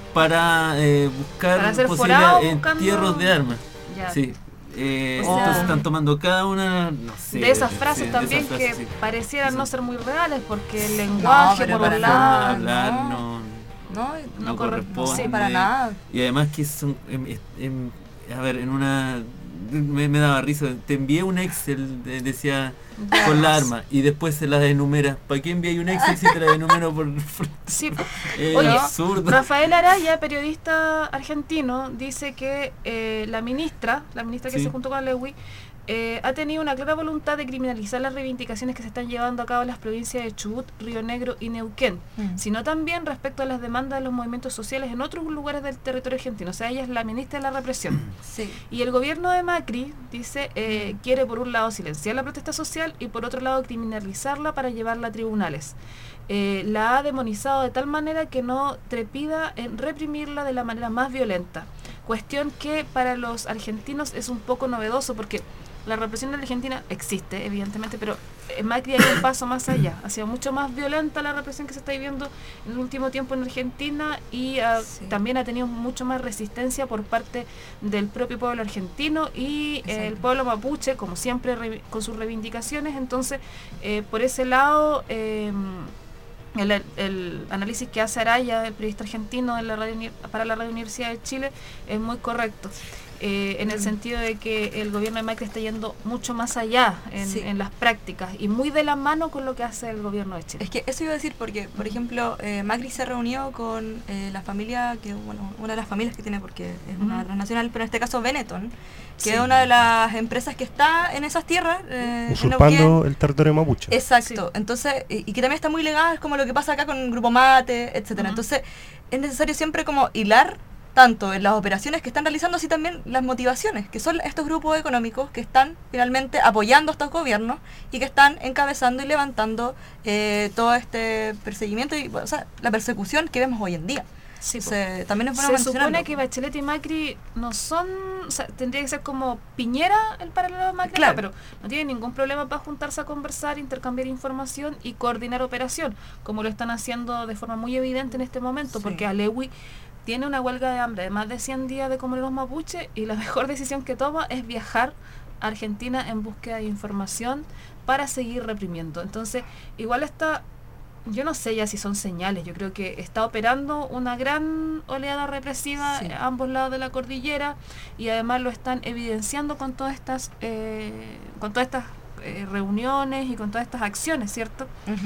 para eh, buscar Para hacer posibles forados, buscando- entierros de armas. Ya. Sí. Eh, O sea, entonces están tomando cada una, no sé, de esas sí, frases de también esas frases, que sí. parecieran Sí. no ser muy reales porque el lenguaje pero por para un nada. lado hablar no. no, No, no no corre- corresponde. sí, para nada. Y además que son, em, em, em, a ver, en una, me, me daba risa, te envié un Excel, de- decía, Ya. con la arma, y después se las enumera. ¿Para qué envié un Excel si te las enumero por...? por- Sí. eh, Oye, absurdo. Rafael Araya, periodista argentino, dice que eh, la ministra, la ministra que Sí. se juntó con Lewy, eh, ha tenido una clara voluntad de criminalizar las reivindicaciones que se están llevando a cabo en las provincias de Chubut, Río Negro y Neuquén, Mm. sino también respecto a las demandas de los movimientos sociales en otros lugares del territorio argentino. O sea, ella es la ministra de la represión. Sí. Y el gobierno de Macri, dice, eh, quiere por un lado silenciar la protesta social y por otro lado criminalizarla para llevarla a tribunales. Eh, la ha demonizado de tal manera que no trepida en reprimirla de la manera más violenta. Cuestión que para los argentinos es un poco novedoso porque la represión en Argentina existe, evidentemente, pero eh, Macri ha ido un paso más allá. Ha sido mucho más violenta la represión que se está viviendo en el último tiempo en Argentina y uh, Sí. también ha tenido mucho más resistencia por parte del propio pueblo argentino y eh, el Exacto. pueblo mapuche, como siempre, revi- con sus reivindicaciones. Entonces, eh, por ese lado, eh, el, el análisis que hace Araya, el periodista argentino de la radio, Uni- para la Radio Universidad de Chile, es muy correcto. Eh, en el Mm. sentido de que el gobierno de Macri está yendo mucho más allá en, Sí. en las prácticas y muy de la mano con lo que hace el gobierno de Chile. Es que eso iba a decir porque, por ejemplo, eh, Macri se reunió con eh, la familia, que bueno, una de las familias que tiene, porque es una Ujú. transnacional, pero en este caso Benetton, que Sí. es una de las empresas que está en esas tierras. eh, en Usurpando Neuquén. el territorio mapuche. Exacto, Sí. entonces, y, y que también está muy ligada, es como lo que pasa acá con el Grupo Mate, etcétera. Ujú. Entonces, es necesario siempre como hilar tanto en las operaciones que están realizando, así también las motivaciones, que son estos grupos económicos que están finalmente apoyando a estos gobiernos y que están encabezando y levantando eh, todo este perseguimiento y, o sea, la persecución que vemos hoy en día. Sí, po. Entonces, también es bueno Se mencionarlo. supone que Bachelet y Macri no son, o sea, tendría que ser como Piñera el paralelo de Macri, Claro. pero no tienen ningún problema para juntarse a conversar, intercambiar información y coordinar operación, como lo están haciendo de forma muy evidente en este momento, Sí. porque Alewi tiene una huelga de hambre de más de cien días de comuneros mapuche y la mejor decisión que toma es viajar a Argentina en búsqueda de información para seguir reprimiendo. Entonces, igual está, yo no sé ya si son señales, yo creo que está operando una gran oleada represiva Sí. a ambos lados de la cordillera y además lo están evidenciando con todas estas, eh, con todas estas eh, reuniones y con todas estas acciones, ¿cierto? Ujú.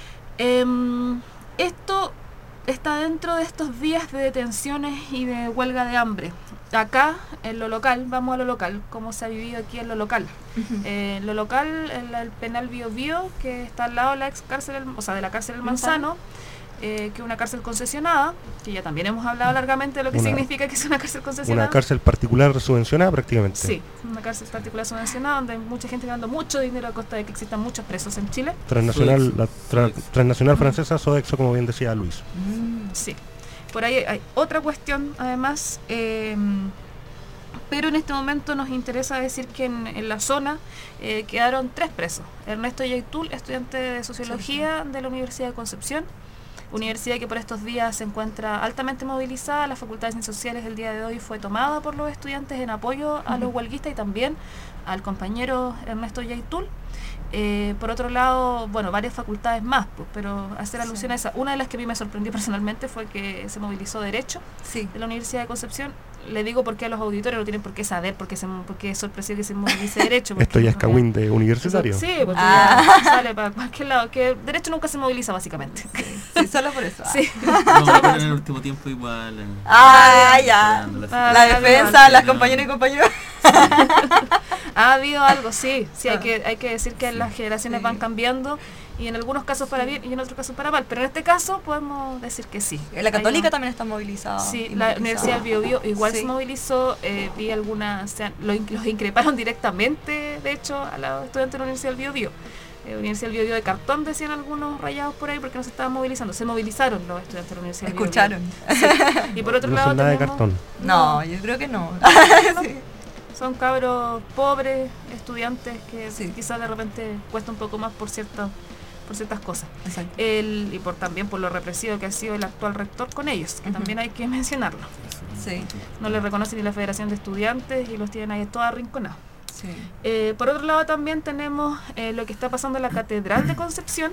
Em, esto está dentro de estos días de detenciones y de huelga de hambre. Acá, en lo local, vamos a lo local, cómo se ha vivido aquí en lo local. Ujú. Eh, en lo local, en la- el penal Bio Bio, que está al lado de la ex cárcel, El- o sea, de la cárcel El Manzano, eh, que es una cárcel concesionada, que ya también hemos hablado largamente de lo que Una- significa que es una cárcel concesionada. Una cárcel particular subvencionada prácticamente. Sí, una cárcel particular subvencionada donde hay mucha gente ganando mucho dinero a costa de que existan muchos presos en Chile. Transnacional, Sodexo. la tra- Sodexo. transnacional Ujú. francesa, Sodexo, como bien decía Luis. Mm. Sí, por ahí hay otra cuestión además, eh, pero en este momento nos interesa decir que en, en la zona eh, quedaron tres presos. Ernesto Yaitul, estudiante de Sociología de la Universidad de Concepción, universidad que por estos días se encuentra altamente movilizada. La Facultad de Ciencias Sociales el día de hoy fue tomada por los estudiantes en apoyo a los Ujú. huelguistas y también al compañero Ernesto Yaitul. Eh, por otro lado, bueno, varias facultades más, pues, pero hacer Sí. alusión a esa. Una de las que a mí me sorprendió personalmente fue que se movilizó Derecho Sí. de la Universidad de Concepción. Le digo porque a los auditores no tienen por qué saber porque, se, porque es sorpresivo que se movilice Derecho. porque Esto ya es no- cagüín de universitario. Sí, porque Ah. ya sale para cualquier lado. Que Derecho nunca se moviliza, básicamente. Sí, solo por eso. Sí. No, pero en el último tiempo igual. eh, Ah, ya. esperando Ah, La ya, defensa, ya. las compañeras y compañeros. Ha habido algo, sí. Sí, hay Ah. que, hay que decir que Sí. las generaciones Sí. van cambiando y en algunos casos para bien y en otros casos para mal. Pero en este caso podemos decir que sí. La católica Hay un- también está movilizada. Sí, y la movilizada. Universidad del Bio Bio igual Sí. se movilizó, eh, vi algunas, o sea, lo in- los increparon directamente, de hecho, a los estudiantes de la Universidad del Bio Bio. Eh, Universidad del Bio Bio de cartón, decían algunos rayados por ahí porque no se estaban movilizando. Se movilizaron los estudiantes de la Universidad del Bio Bio. Escucharon. Y por otro No lado son nada de tenemos- cartón. No, yo creo que no. Sí. Son cabros pobres, estudiantes que Sí. quizás de repente cuesta un poco más por ciertas por ciertas cosas. Exacto. El, y por también por lo represivo que ha sido el actual rector con ellos, que Ujú. también hay que mencionarlo. Sí, No les reconoce ni la Federación de Estudiantes y los tienen ahí todos arrinconados. sí. Eh, por otro lado también tenemos eh, lo que está pasando en la Catedral de Concepción,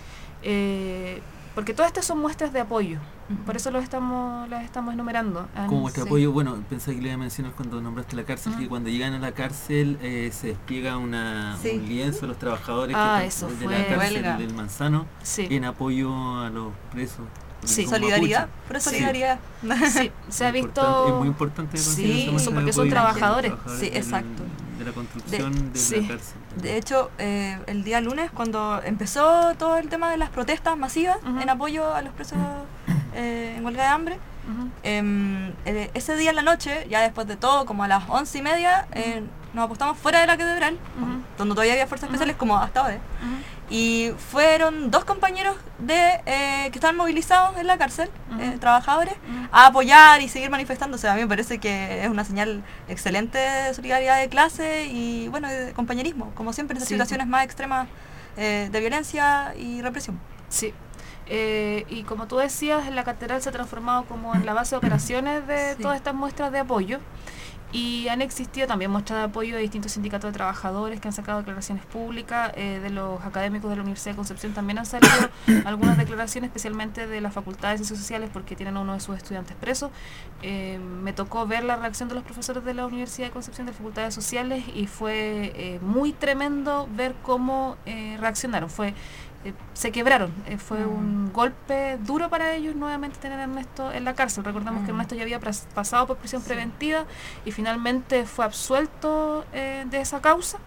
eh, porque todas estas son muestras de apoyo, por eso los estamos, las estamos enumerando. Ah, Como vuestro Sí. apoyo, bueno, pensé que le iba a mencionar cuando nombraste la cárcel, Ujú. que cuando llegan a la cárcel eh, se despliega una, Sí. un lienzo a los trabajadores Ah, que eso están de fue. la cárcel Huelga. del Manzano Sí, en apoyo a los presos. porque Sí. son Solidaridad, mapuches. pura Sí. solidaridad. sí, se ha Muy visto... importante- es muy importante Sí, considerar esa muestra de porque son apoyo a los trabajadores. Sí, del- exacto. de la construcción de, sí. la cárcel. De hecho, eh, el día lunes, cuando empezó todo el tema de las protestas masivas Ujú. en apoyo a los presos eh, en huelga de hambre, Ujú. em, eh, ese día en la noche, ya después de todo, como a las once y media, eh, nos apostamos fuera de la catedral, Ujú. donde todavía había fuerzas Ujú. especiales, como hasta ahora. Ujú. Y fueron dos compañeros de eh, que estaban movilizados en la cárcel, Ujú. eh, trabajadores, Ujú. a apoyar y seguir manifestándose. A mí me parece que es una señal excelente de solidaridad de clase y bueno, de compañerismo, como siempre en esas Sí. situaciones más extremas eh, de violencia y represión. Sí. Eh, y como tú decías, la catedral se ha transformado como en la base de operaciones de Sí. todas estas muestras de apoyo. Y han existido también muestras de apoyo de distintos sindicatos de trabajadores que han sacado declaraciones públicas, eh, de los académicos de la Universidad de Concepción también han salido algunas declaraciones, especialmente de las facultades de Ciencias Sociales, porque tienen a uno de sus estudiantes presos. Eh, me tocó ver la reacción de los profesores de la Universidad de Concepción de Facultades Sociales y fue eh, muy tremendo ver cómo eh, reaccionaron. Fue eh, se quebraron, eh, fue Mm. un golpe duro para ellos nuevamente tener a Ernesto en la cárcel. Recordemos que Mm. Ernesto ya había pras- pasado por prisión Sí. preventiva y finalmente fue absuelto eh, de esa causa.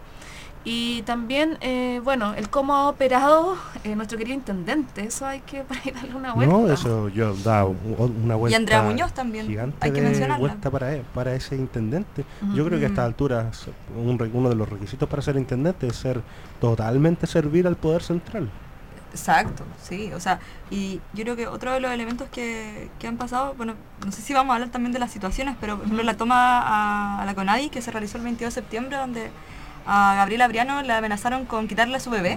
Y también, eh, bueno, el cómo ha operado eh, nuestro querido intendente, eso hay que por ahí darle una vuelta. No, eso yo da un- una vuelta Y Andrea Muñoz también, gigante hay que de mencionarla. vuelta para, e- para ese intendente. Yo Ujú. creo que a estas alturas un re- uno de los requisitos para ser intendente es ser totalmente servir al poder central. Exacto, sí, o sea, y yo creo que otro de los elementos que, que han pasado, bueno, no sé si vamos a hablar también de las situaciones, pero por ejemplo la toma a, a la CONADI que se realizó el veintidós de septiembre, donde a Gabriela Briano le amenazaron con quitarle a su bebé.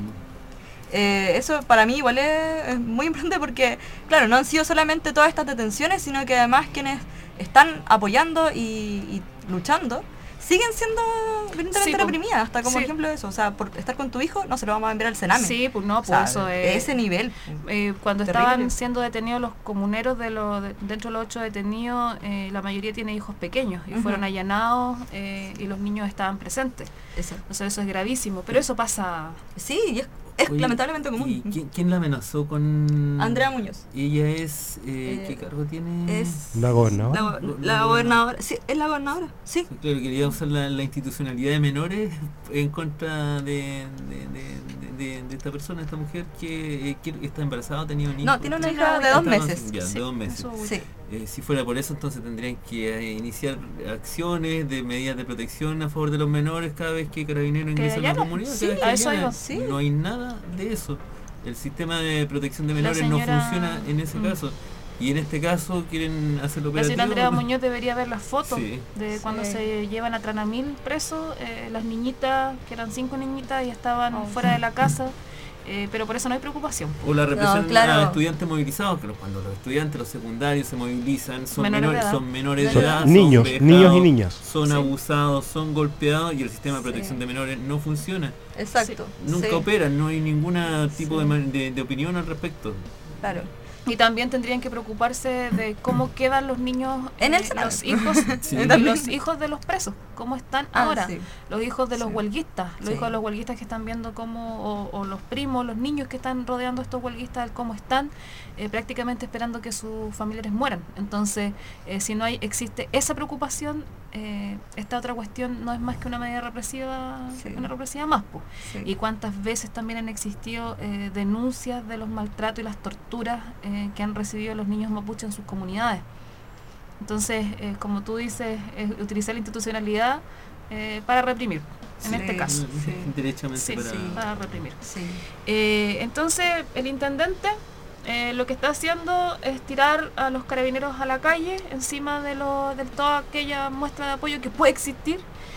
Eh, eso para mí igual es, es muy importante porque, claro, no han sido solamente todas estas detenciones, sino que además quienes están apoyando y, y luchando siguen siendo evidentemente Sí, po. reprimidas, hasta como Sí. ejemplo eso, o sea, por estar con tu hijo no se lo vamos a enviar al Sename. Sí, pues no, O pues sea, eso es... ese nivel. Eh, cuando Terrible. estaban siendo detenidos los comuneros de los de- dentro de los ocho detenidos, eh, la mayoría tiene hijos pequeños y Ujú. fueron allanados eh, y los niños estaban presentes. Eso. Entonces eso es gravísimo, pero eso pasa... Sí, y es, es Oye, lamentablemente común. ¿Y quién, quién la amenazó con...? Andrea Muñoz. Ella es... Eh, Eh, ¿Qué cargo tiene? Es La gobernadora. La, go- la gobernadora. Sí, es la gobernadora. Sí. Sí, claro, quería usar la, la institucionalidad de menores en contra de, de, de, de- de esta persona, esta mujer que, eh, que está embarazada, ha tenido un hijo. No, tiene una Sí, hija la de dos Está- meses. Ya, Sí, de dos meses. eso- Sí. Eh, si fuera por eso, entonces tendrían que eh, iniciar acciones de medidas de protección a favor de los menores cada vez que Carabineros ingresa a la allanan. comunidad. Sí, cada vez a que eso allanan. iba. Sí. No hay nada de eso. El sistema de protección de La menores señora- no funciona en ese mm. caso. Y en este caso quieren hacerlo La señora operativo. Andrea Muñoz debería ver las fotos Sí. de cuando Sí. se llevan a Tranamil presos, eh, las niñitas, que eran cinco niñitas y estaban Oh. fuera de la casa, eh, pero por eso no hay preocupación. O la represión No, claro. a estudiantes movilizados, que cuando los estudiantes, los secundarios se movilizan, son Menores de menores, edad. son menores de Son edad, niños, son niños y vejados, niñas. son Sí. abusados, son golpeados y el sistema de Sí. protección de menores no funciona. Exacto. Nunca Sí, opera, no hay ningún tipo Sí. de, ma- de, de opinión al respecto. Claro. Y también tendrían que preocuparse de cómo quedan los niños, En el eh, Senado. los hijos, Sí. y los hijos de los presos, cómo están Ah, ahora, sí. los hijos de los Sí. huelguistas, los Sí. hijos de los huelguistas que están viendo cómo, o, o los primos, los niños que están rodeando a estos huelguistas, cómo están, eh, prácticamente esperando que sus familiares mueran. Entonces, eh, si no hay existe esa preocupación, eh, esta otra cuestión no es más que una medida represiva, Sí. una represiva más, po. Sí. Y cuántas veces también han existido eh, denuncias de los maltratos y las torturas eh, que han recibido los niños mapuches en sus comunidades. Entonces, eh, como tú dices, es utilizar la institucionalidad eh, para reprimir, en Sí. este caso. Sí. Derechamente Sí, para... sí, para reprimir. Sí. Eh, entonces, el intendente eh, lo que está haciendo es tirar a los carabineros a la calle encima de, lo, de toda aquella muestra de apoyo que puede existir.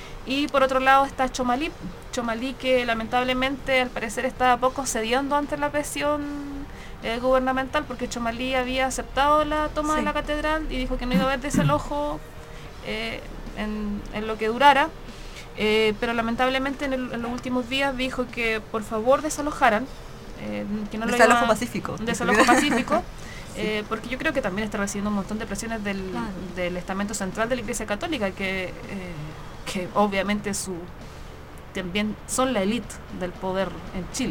Y por otro lado está Chomalí, Chomalí que lamentablemente al parecer está poco cediendo ante la presión eh, gubernamental, porque Chomalí había aceptado la toma Sí. de la catedral y dijo que no iba a haber desalojo eh, en, en lo que durara. Eh, pero lamentablemente en, el- en los últimos días dijo que por favor desalojaran, eh, que no lo Desalojo iba- pacífico. un desalojo pacífico, eh, porque yo creo que también está recibiendo un montón de presiones del, Claro. del estamento central de la Iglesia Católica, que, eh, que obviamente su también son la élite del poder en Chile.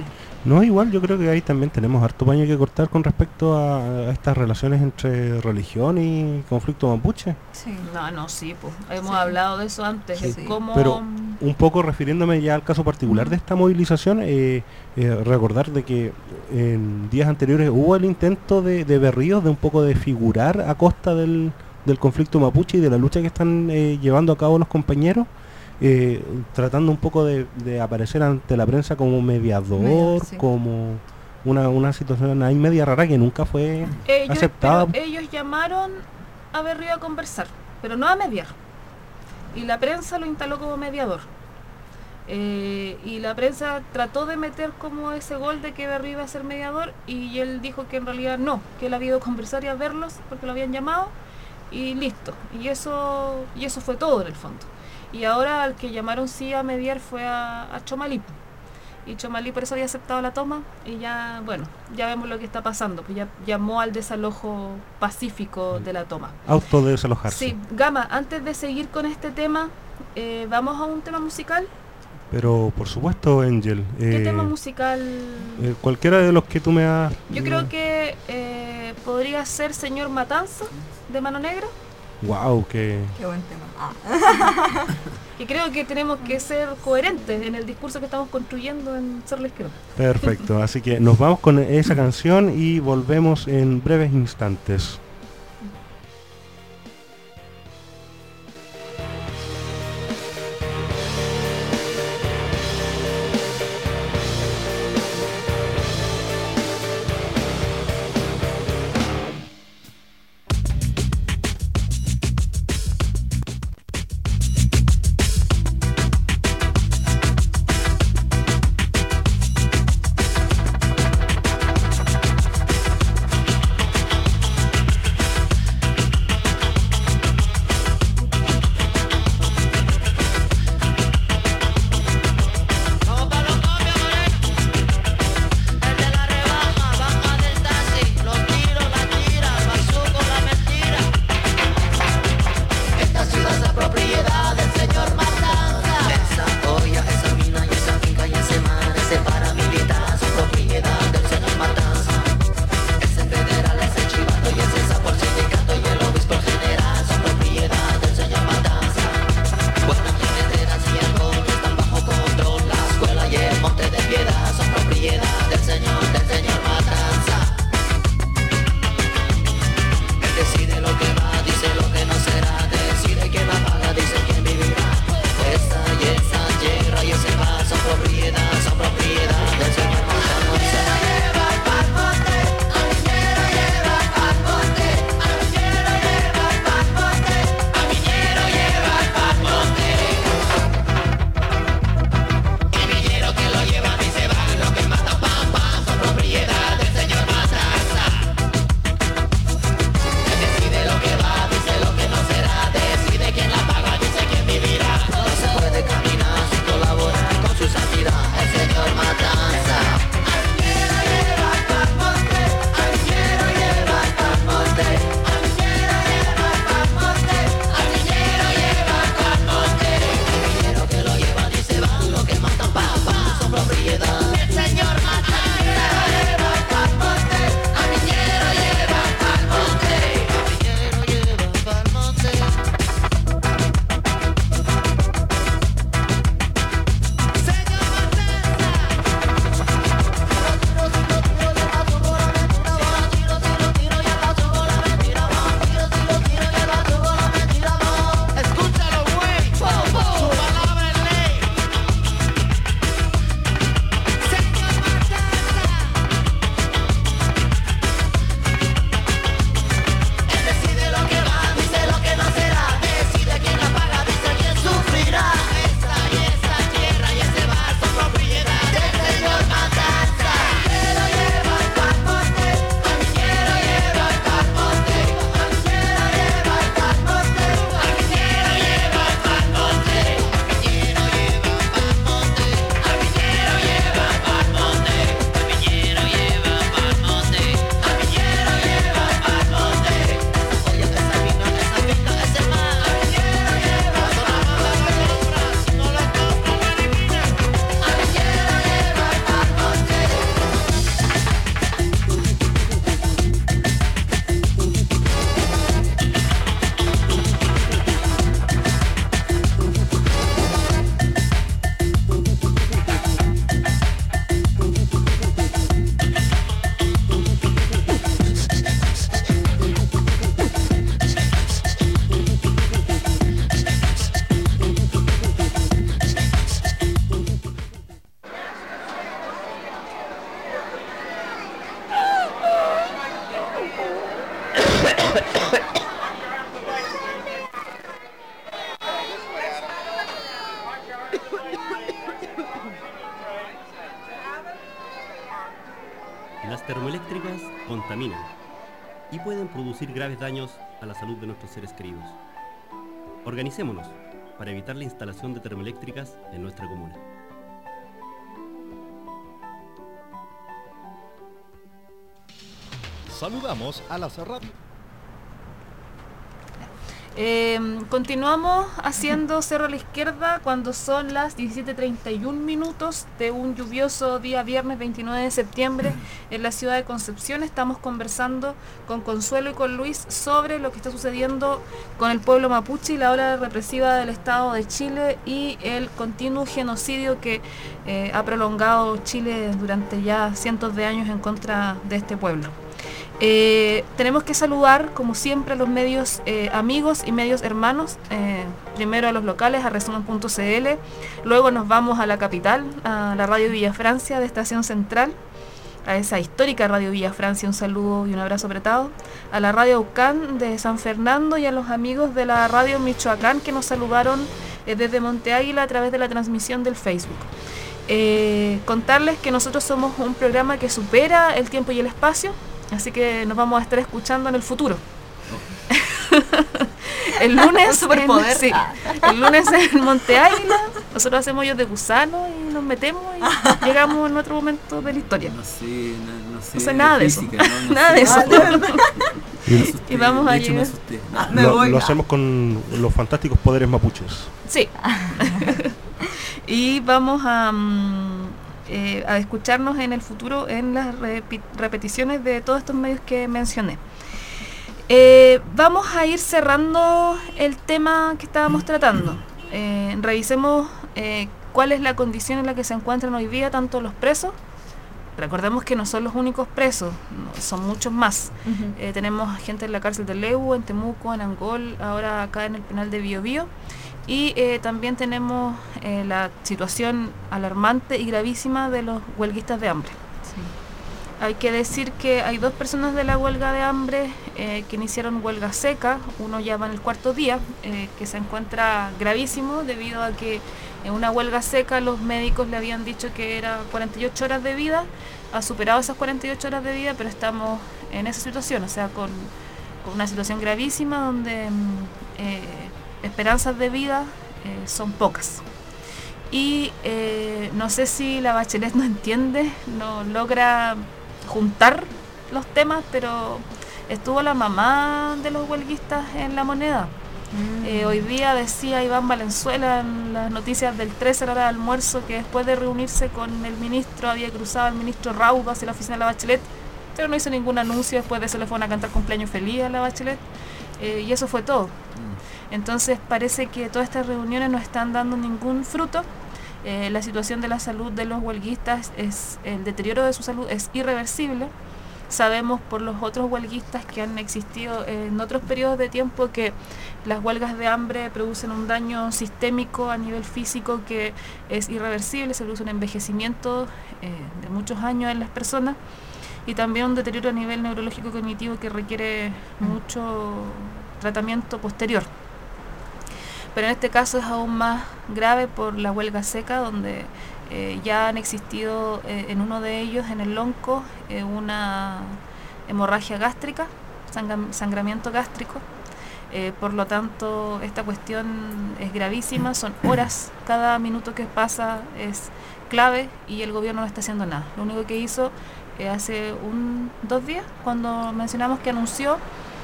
No, igual yo creo que ahí también tenemos harto paño que cortar con respecto a, a estas relaciones entre religión y conflicto mapuche. Sí. No, no, sí, pues hemos Sí. hablado de eso antes. Sí. Es como... Pero un poco refiriéndome ya al caso particular de esta movilización, eh, eh, recordar de que en días anteriores hubo el intento de, de Berríos de un poco de figurar a costa del, del conflicto mapuche y de la lucha que están eh, llevando a cabo los compañeros, eh, tratando un poco de, de aparecer ante la prensa como mediador, Mediador, sí. como una, una situación ahí media rara que nunca fue ellos, aceptada. pero ellos llamaron a Berrío a conversar, pero no a mediar. Y la prensa lo instaló como mediador. Eh, y la prensa trató de meter como ese gol de que Berrío iba a ser mediador y él dijo que en realidad no, que él había ido a conversar y a verlos porque lo habían llamado y listo. Y eso, y eso fue todo en el fondo. Y ahora al que llamaron sí a mediar fue a, a Chomalí. Y Chomalí por eso había aceptado la toma y ya, bueno, ya vemos lo que está pasando, pues ya llamó al desalojo pacífico de la toma. Autodesalojarse. Sí, Gama, antes de seguir con este tema, eh, vamos a un tema musical. Pero por supuesto, Angel. ¿Qué eh, tema musical? eh, cualquiera de los que tú me has... Yo creo que eh, podría ser Señor Matanza, de Mano Negra. Wow, que... Qué buen tema. Ah. Y creo que tenemos que ser coherentes en el discurso que estamos construyendo en Ser la Izquierda. Perfecto, así que nos vamos con esa canción y volvemos en breves instantes. Las termoeléctricas contaminan y pueden producir graves daños a la salud de nuestros seres queridos. Organicémonos para evitar la instalación de termoeléctricas en nuestra comuna. Saludamos a las radios. Eh, continuamos haciendo Cerro a la Izquierda cuando son las diecisiete treinta y un minutos de un lluvioso día viernes veintinueve de septiembre en la ciudad de Concepción. Estamos conversando con Consuelo y con Luis sobre lo que está sucediendo con el pueblo mapuche y la ola represiva del Estado de Chile y el continuo genocidio que eh, ha prolongado Chile durante ya cientos de años en contra de este pueblo. Eh, tenemos que saludar, como siempre, a los medios eh, amigos y medios hermanos. Eh, primero a los locales, a resumen punto c l. Luego nos vamos a la capital, a la Radio Villa Francia de Estación Central, a esa histórica Radio Villa Francia, un saludo y un abrazo apretado. A la Radio Aucán de San Fernando y a los amigos de la Radio Michoacán que nos saludaron eh, desde Monte Águila a través de la transmisión del Facebook. Eh, contarles que nosotros somos un programa que supera el tiempo y el espacio. Así que nos vamos a estar escuchando en el futuro. Oh. el lunes en, sí, el lunes en Monte Águila, nosotros hacemos hoyos de gusano y nos metemos y llegamos en otro momento de la historia. No sé, no, no sé, no sé nada de física, eso. No, no nada sé. de eso. Asusté, y vamos a de hecho, llegar. me asusté. Ah, me Lo, voy. lo hacemos con los fantásticos poderes mapuches. Sí. y vamos a... Um, Eh, a escucharnos en el futuro en las repi- repeticiones de todos estos medios que mencioné. Eh, vamos a ir cerrando el tema que estábamos tratando. Eh, revisemos eh, cuál es la condición en la que se encuentran hoy día tanto los presos. Recordemos que no son los únicos presos, no, son muchos más. Uh-huh. Eh, tenemos gente en la cárcel de Leu, en Temuco, en Angol, ahora acá en el penal de Biobío. Y eh, también tenemos eh, la situación alarmante y gravísima de los huelguistas de hambre. Sí. Hay que decir que hay dos personas de la huelga de hambre eh, que iniciaron huelga seca, uno ya va en el cuarto día, eh, que se encuentra gravísimo debido a que en una huelga seca los médicos le habían dicho que era cuarenta y ocho horas de vida, ha superado esas cuarenta y ocho horas de vida, pero estamos en esa situación, o sea, con, con una situación gravísima donde... Eh, esperanzas de vida eh, son pocas y eh, no sé si la Bachelet no entiende, no logra juntar los temas, pero estuvo la mamá de los huelguistas en La Moneda. Mm. Eh, hoy día decía Iván Valenzuela en las noticias del trece a la hora de almuerzo que después de reunirse con el ministro había cruzado al ministro Raudo hacia la oficina de la Bachelet, pero no hizo ningún anuncio. Después de eso le fueron a cantar cumpleaños feliz a la Bachelet eh, y eso fue todo. Entonces parece que todas estas reuniones no están dando ningún fruto. Eh, la situación de la salud de los huelguistas, es el deterioro de su salud es irreversible. Sabemos por los otros huelguistas que han existido en otros periodos de tiempo que las huelgas de hambre producen un daño sistémico a nivel físico que es irreversible, se produce un envejecimiento eh, de muchos años en las personas y también un deterioro a nivel neurológico cognitivo que requiere mucho tratamiento posterior. Pero en este caso es aún más grave por la huelga seca, donde eh, ya han existido eh, en uno de ellos, en el Lonco, eh, una hemorragia gástrica, sangra- sangramiento gástrico. Eh, por lo tanto, esta cuestión es gravísima, son horas, cada minuto que pasa es clave y el gobierno no está haciendo nada. Lo único que hizo eh, hace un dos días, cuando mencionamos que anunció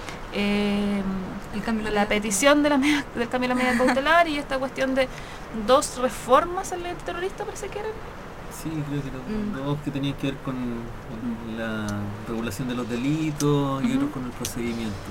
Eh, el cambio de la petición de la medida, del cambio de la medida cautelar y esta cuestión de dos reformas en ley terrorista, parece que eran. Sí, creo que los Mm. dos que tenían que ver con, con la regulación de los delitos y Ujú. otros con el procedimiento.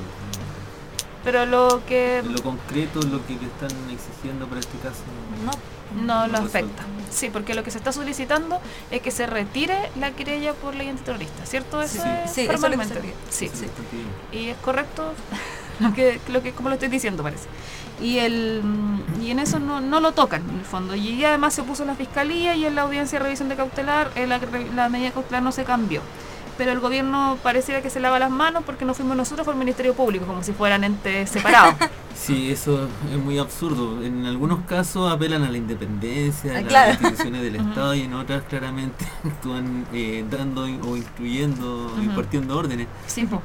Pero lo que En lo concreto, lo que le están exigiendo para este caso No. no lo no afecta. Sí, porque lo que se está solicitando es que se retire la querella por ley antiterrorista, ¿cierto? Eso Sí. es Sí, eso es lo que formalmente. se pide. Sí, se sí. le está pidiendo. Y es correcto lo que, lo que como lo estoy diciendo parece. Y el y en eso no, no lo tocan en el fondo. Y además se puso en la fiscalía y en la audiencia de revisión de cautelar eh, la, la medida cautelar no se cambió. Pero el gobierno pareciera que se lava las manos porque no fuimos nosotros, fue el Ministerio Público, como si fueran entes separados. Sí, eso es muy absurdo. En algunos casos apelan a la independencia, Ah, a las claro. instituciones del Ujú. Estado, y en otras claramente actúan eh, dando in- o instruyendo, Ujú. impartiendo órdenes. Sí, po.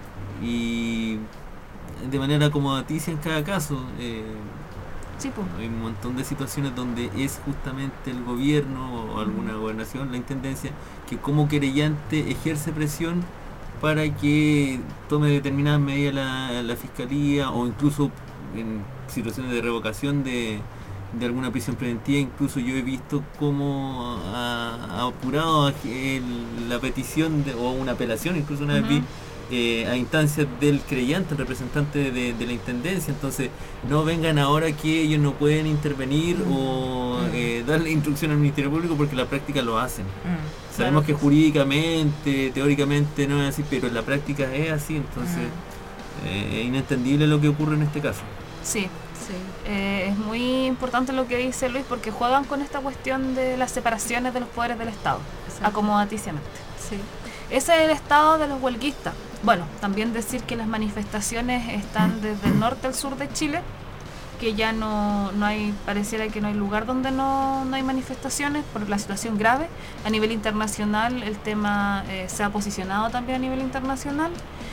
Y de manera acomodaticia en cada caso. eh, Sí, po. Hay un montón de situaciones donde es justamente el gobierno o alguna gobernación, la intendencia, que como querellante ejerce presión para que tome determinadas medidas la, la fiscalía, o incluso en situaciones de revocación de, de alguna prisión preventiva. Incluso yo he visto cómo ha, ha apurado a que el- la petición de, o una apelación, incluso una vez vi, Ujú. eh, a instancias del creyente, el representante de, de la intendencia. Entonces no vengan ahora que ellos no pueden intervenir o Mm. eh, darle instrucción al Ministerio Público, porque en la práctica lo hacen. Mm. Sabemos Claro que que sí. jurídicamente, teóricamente no es así, pero en la práctica es así. Entonces Mm. eh, es inentendible lo que ocurre en este caso. Sí. Sí. Eh, es muy importante lo que dice Luis, porque juegan con esta cuestión de las separaciones de los poderes del Estado, Exacto. acomodaticiamente. Sí. Ese es el estado de los huelguistas. Bueno, también decir que las manifestaciones están desde el norte al sur de Chile, que ya no, no hay, pareciera que no hay lugar donde no, no hay manifestaciones por la situación grave. A nivel internacional el tema eh, se ha posicionado también a nivel internacional,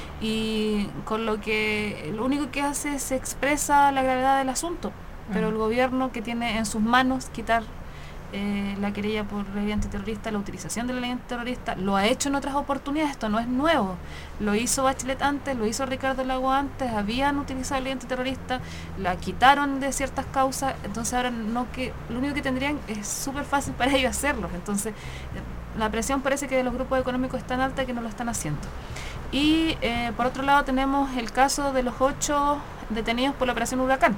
y con lo que lo único que hace es se expresa la gravedad del asunto, pero el gobierno, que tiene en sus manos quitar eh, la querella por ley antiterrorista, la utilización de la ley antiterrorista, lo ha hecho en otras oportunidades. Esto no es nuevo, lo hizo Bachelet antes, lo hizo Ricardo Lagos antes, habían utilizado la ley antiterrorista, la quitaron de ciertas causas. Entonces ahora no, que lo único que tendrían es súper fácil para ellos hacerlo. Entonces eh, la presión parece que de los grupos económicos es tan alta que no lo están haciendo. Y eh, por otro lado tenemos el caso de los ocho detenidos por la operación Huracán.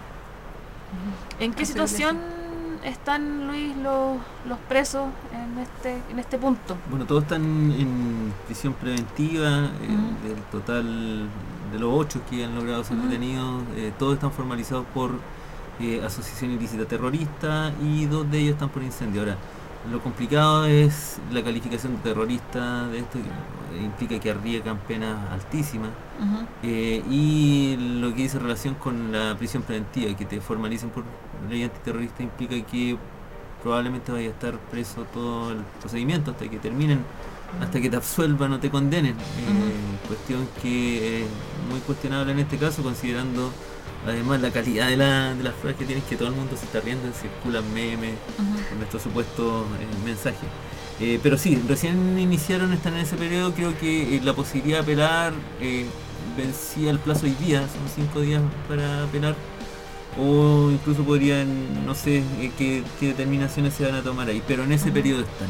¿En qué Así situación están, Luis, los, los presos en este en este punto? Bueno, todos están en prisión preventiva. eh, Ujú. Del total de los ocho que han logrado ser Ujú. detenidos, eh, todos están formalizados por eh, asociación ilícita terrorista, y dos de ellos están por incendio. Ahora, lo complicado es la calificación de terrorista de esto, que implica que arriesgan penas altísimas. Ujú. Eh, y lo que dice relación con la prisión preventiva, que te formalicen por ley antiterrorista, implica que probablemente vaya a estar preso todo el procedimiento hasta que terminen, hasta que te absuelvan o te condenen. Eh, cuestión que es muy cuestionable en este caso, considerando además la calidad de, la, de las pruebas que tienes, que todo el mundo se está riendo, circulan memes Ujú. con nuestro supuesto eh, mensaje. Eh, pero sí, recién iniciaron, están en ese periodo. Creo que eh, la posibilidad de apelar eh, vencía el plazo hoy día, son cinco días para apelar, o incluso podrían, no sé eh, qué, qué determinaciones se van a tomar ahí, pero en ese Ujú. periodo están,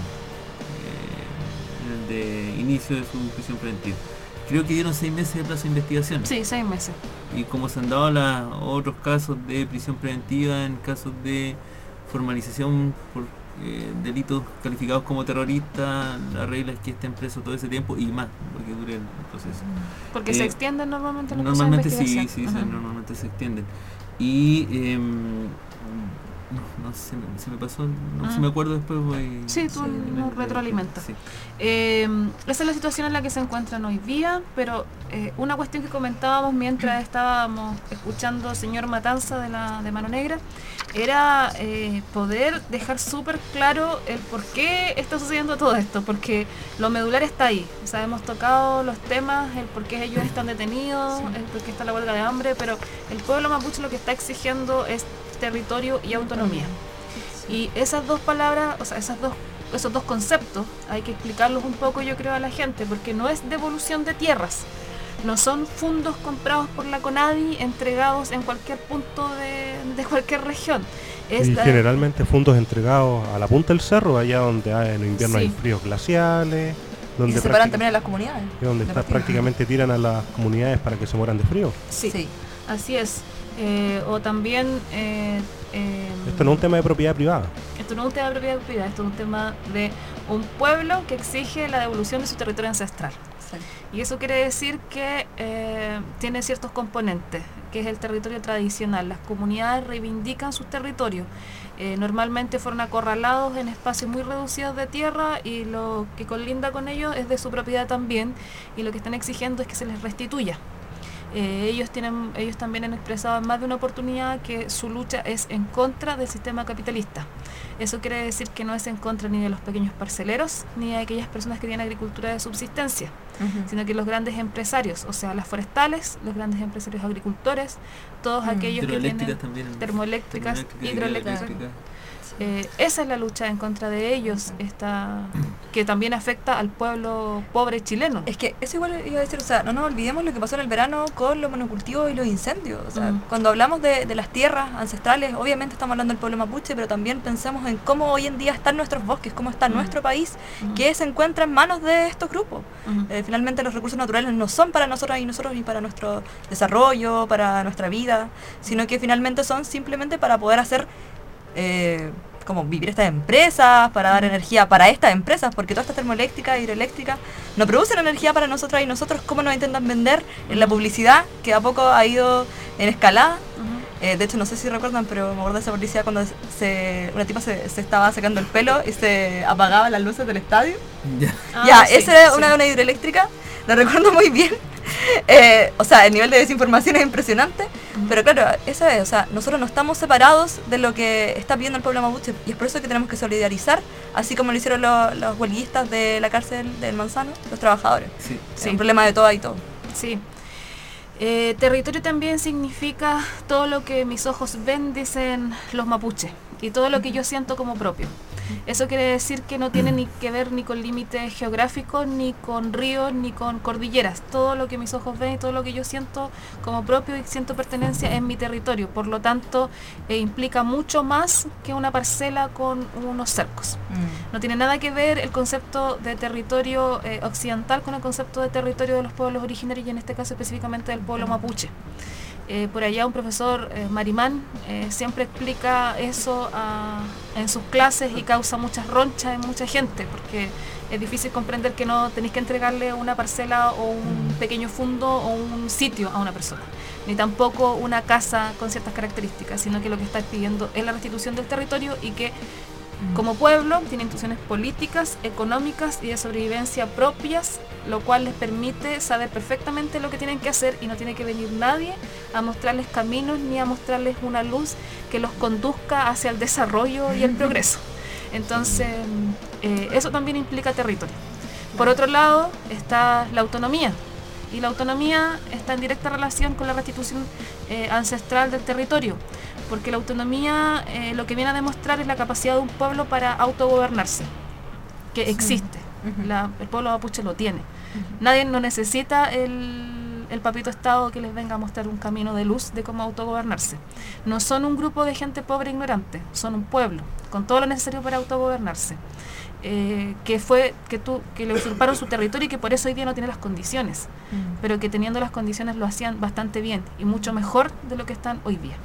eh, en el de inicio de su prisión preventiva. Creo que dieron seis meses de plazo de investigación. Sí, seis meses. Y como se han dado la- otros casos de prisión preventiva en casos de formalización por eh, delitos calificados como terroristas, la regla es que estén presos todo ese tiempo y más, porque dure el proceso. Porque Eh, se extienden normalmente los Normalmente procesos de sí, sí, investigación. se- Ujú. normalmente se extienden. Y em, no, no sé, me- se me pasó, no Ah. si me acuerdo después voy... Sí, tú en nos el- retroalimentas. sí. Eh, esa es la situación en la que se encuentran hoy día, pero eh, una cuestión que comentábamos mientras estábamos escuchando al señor Matanza de la de Mano Negra era eh, poder dejar súper claro el por qué está sucediendo todo esto, porque lo medular está ahí. O sea, hemos tocado los temas, el por qué ellos están detenidos, el por qué está la huelga de hambre, pero el pueblo mapuche lo que está exigiendo es territorio y autonomía. Y esas dos palabras, o sea, esas dos, esos dos conceptos, hay que explicarlos un poco, yo creo, a la gente, porque no es devolución de tierras, no son fondos comprados por la CONADI entregados en cualquier punto de, de cualquier región. Es Y la- generalmente fondos entregados a la punta del cerro, allá donde hay- en invierno Sí. hay fríos glaciales, Y donde, se separan prácti- también a las comunidades. donde de está- partida. prácticamente tiran a las comunidades para que se mueran de frío. Sí, Sí. así es. Eh, o también... eh, eh, Esto no es un tema de propiedad privada. Esto no es un tema de propiedad privada, esto es un tema de un pueblo que exige la devolución de su territorio ancestral. Exacto. Y eso quiere decir que eh, tiene ciertos componentes, que es el territorio tradicional. Las comunidades reivindican sus territorios. Eh, normalmente fueron acorralados en espacios muy reducidos de tierra, y lo que colinda con ellos es de su propiedad también, y lo que están exigiendo es que se les restituya. Eh, ellos tienen, ellos también han expresado en más de una oportunidad que su lucha es en contra del sistema capitalista. Eso quiere decir que no es en contra ni de los pequeños parceleros ni de aquellas personas que tienen agricultura de subsistencia, Ujú. sino que los grandes empresarios, o sea, las forestales, los grandes empresarios agricultores, todos Mm. aquellos que Hidroeléctricas tienen también. termoeléctricas, Termoeléctricas, hidroeléctricas. hidroeléctricas. Eh, esa es la lucha en contra de ellos, esta, que también afecta al pueblo pobre chileno. Es que eso igual iba a decir, o sea, no nos olvidemos lo que pasó en el verano con los monocultivos y los incendios. O sea, Mm. cuando hablamos de, de las tierras ancestrales, obviamente estamos hablando del pueblo mapuche, pero también pensemos en cómo hoy en día están nuestros bosques, cómo está Mm. nuestro país, Mm. que se encuentra en manos de estos grupos. Ujú. Eh, finalmente los recursos naturales no son para nosotros y nosotros ni para nuestro desarrollo, para nuestra vida, sino que finalmente son simplemente para poder hacer eh, como vivir estas empresas, para dar energía para estas empresas, porque todas estas termoeléctricas, hidroeléctricas, no producen energía para nosotros y nosotros cómo nos intentan vender en la publicidad, que a poco ha ido en escalada. Ujú. Eh, de hecho, no sé si recuerdan, pero me acuerdo de esa publicidad cuando se, una tipa se, se estaba sacando el pelo y se apagaban las luces del estadio. Ya. Ah, Ya, sí, esa era sí. una de una hidroeléctrica, la recuerdo muy bien. Eh, o sea, el nivel de desinformación es impresionante, Ujú. pero claro, eso es, o sea, nosotros no estamos separados de lo que está pidiendo el pueblo mapuche y es por eso que tenemos que solidarizar, así como lo hicieron los, los huelguistas de la cárcel del Manzano, los trabajadores. Sí. Es un problema de todo y todo. Sí. Eh, territorio también significa todo lo que mis ojos ven, dicen los mapuches, y todo lo que yo siento como propio. Eso quiere decir que no tiene ni que ver ni con límites geográficos, ni con ríos, ni con cordilleras. Todo lo que mis ojos ven y todo lo que yo siento como propio y siento pertenencia en mi territorio. Por lo tanto, eh, implica mucho más que una parcela con unos cercos. No tiene nada que ver el concepto de territorio eh, occidental con el concepto de territorio de los pueblos originarios y en este caso específicamente del pueblo mapuche. Eh, por allá un profesor, eh, Marimán, eh, siempre explica eso a- en sus clases y causa muchas ronchas en mucha gente porque es difícil comprender que no tenéis que entregarle una parcela o un pequeño fondo o un sitio a una persona, ni tampoco una casa con ciertas características, sino que lo que estáis pidiendo es la restitución del territorio y que como pueblo tiene instituciones políticas, económicas y de sobrevivencia propias, lo cual les permite saber perfectamente lo que tienen que hacer y no tiene que venir nadie a mostrarles caminos ni a mostrarles una luz que los conduzca hacia el desarrollo y el progreso. Entonces, eh, eso también implica territorio. Por otro lado, está la autonomía. Y la autonomía está en directa relación con la restitución eh, ancestral del territorio, porque la autonomía eh, lo que viene a demostrar es la capacidad de un pueblo para autogobernarse, que existe. Ujú. La- el pueblo mapuche lo tiene. Nadie no necesita el, el papito Estado que les venga a mostrar un camino de luz de cómo autogobernarse. No son un grupo de gente pobre e ignorante, son un pueblo con todo lo necesario para autogobernarse. Eh, que fue que tú que le usurparon su territorio y que por eso hoy día no tiene las condiciones, pero que teniendo las condiciones lo hacían bastante bien y mucho mejor de lo que están hoy día.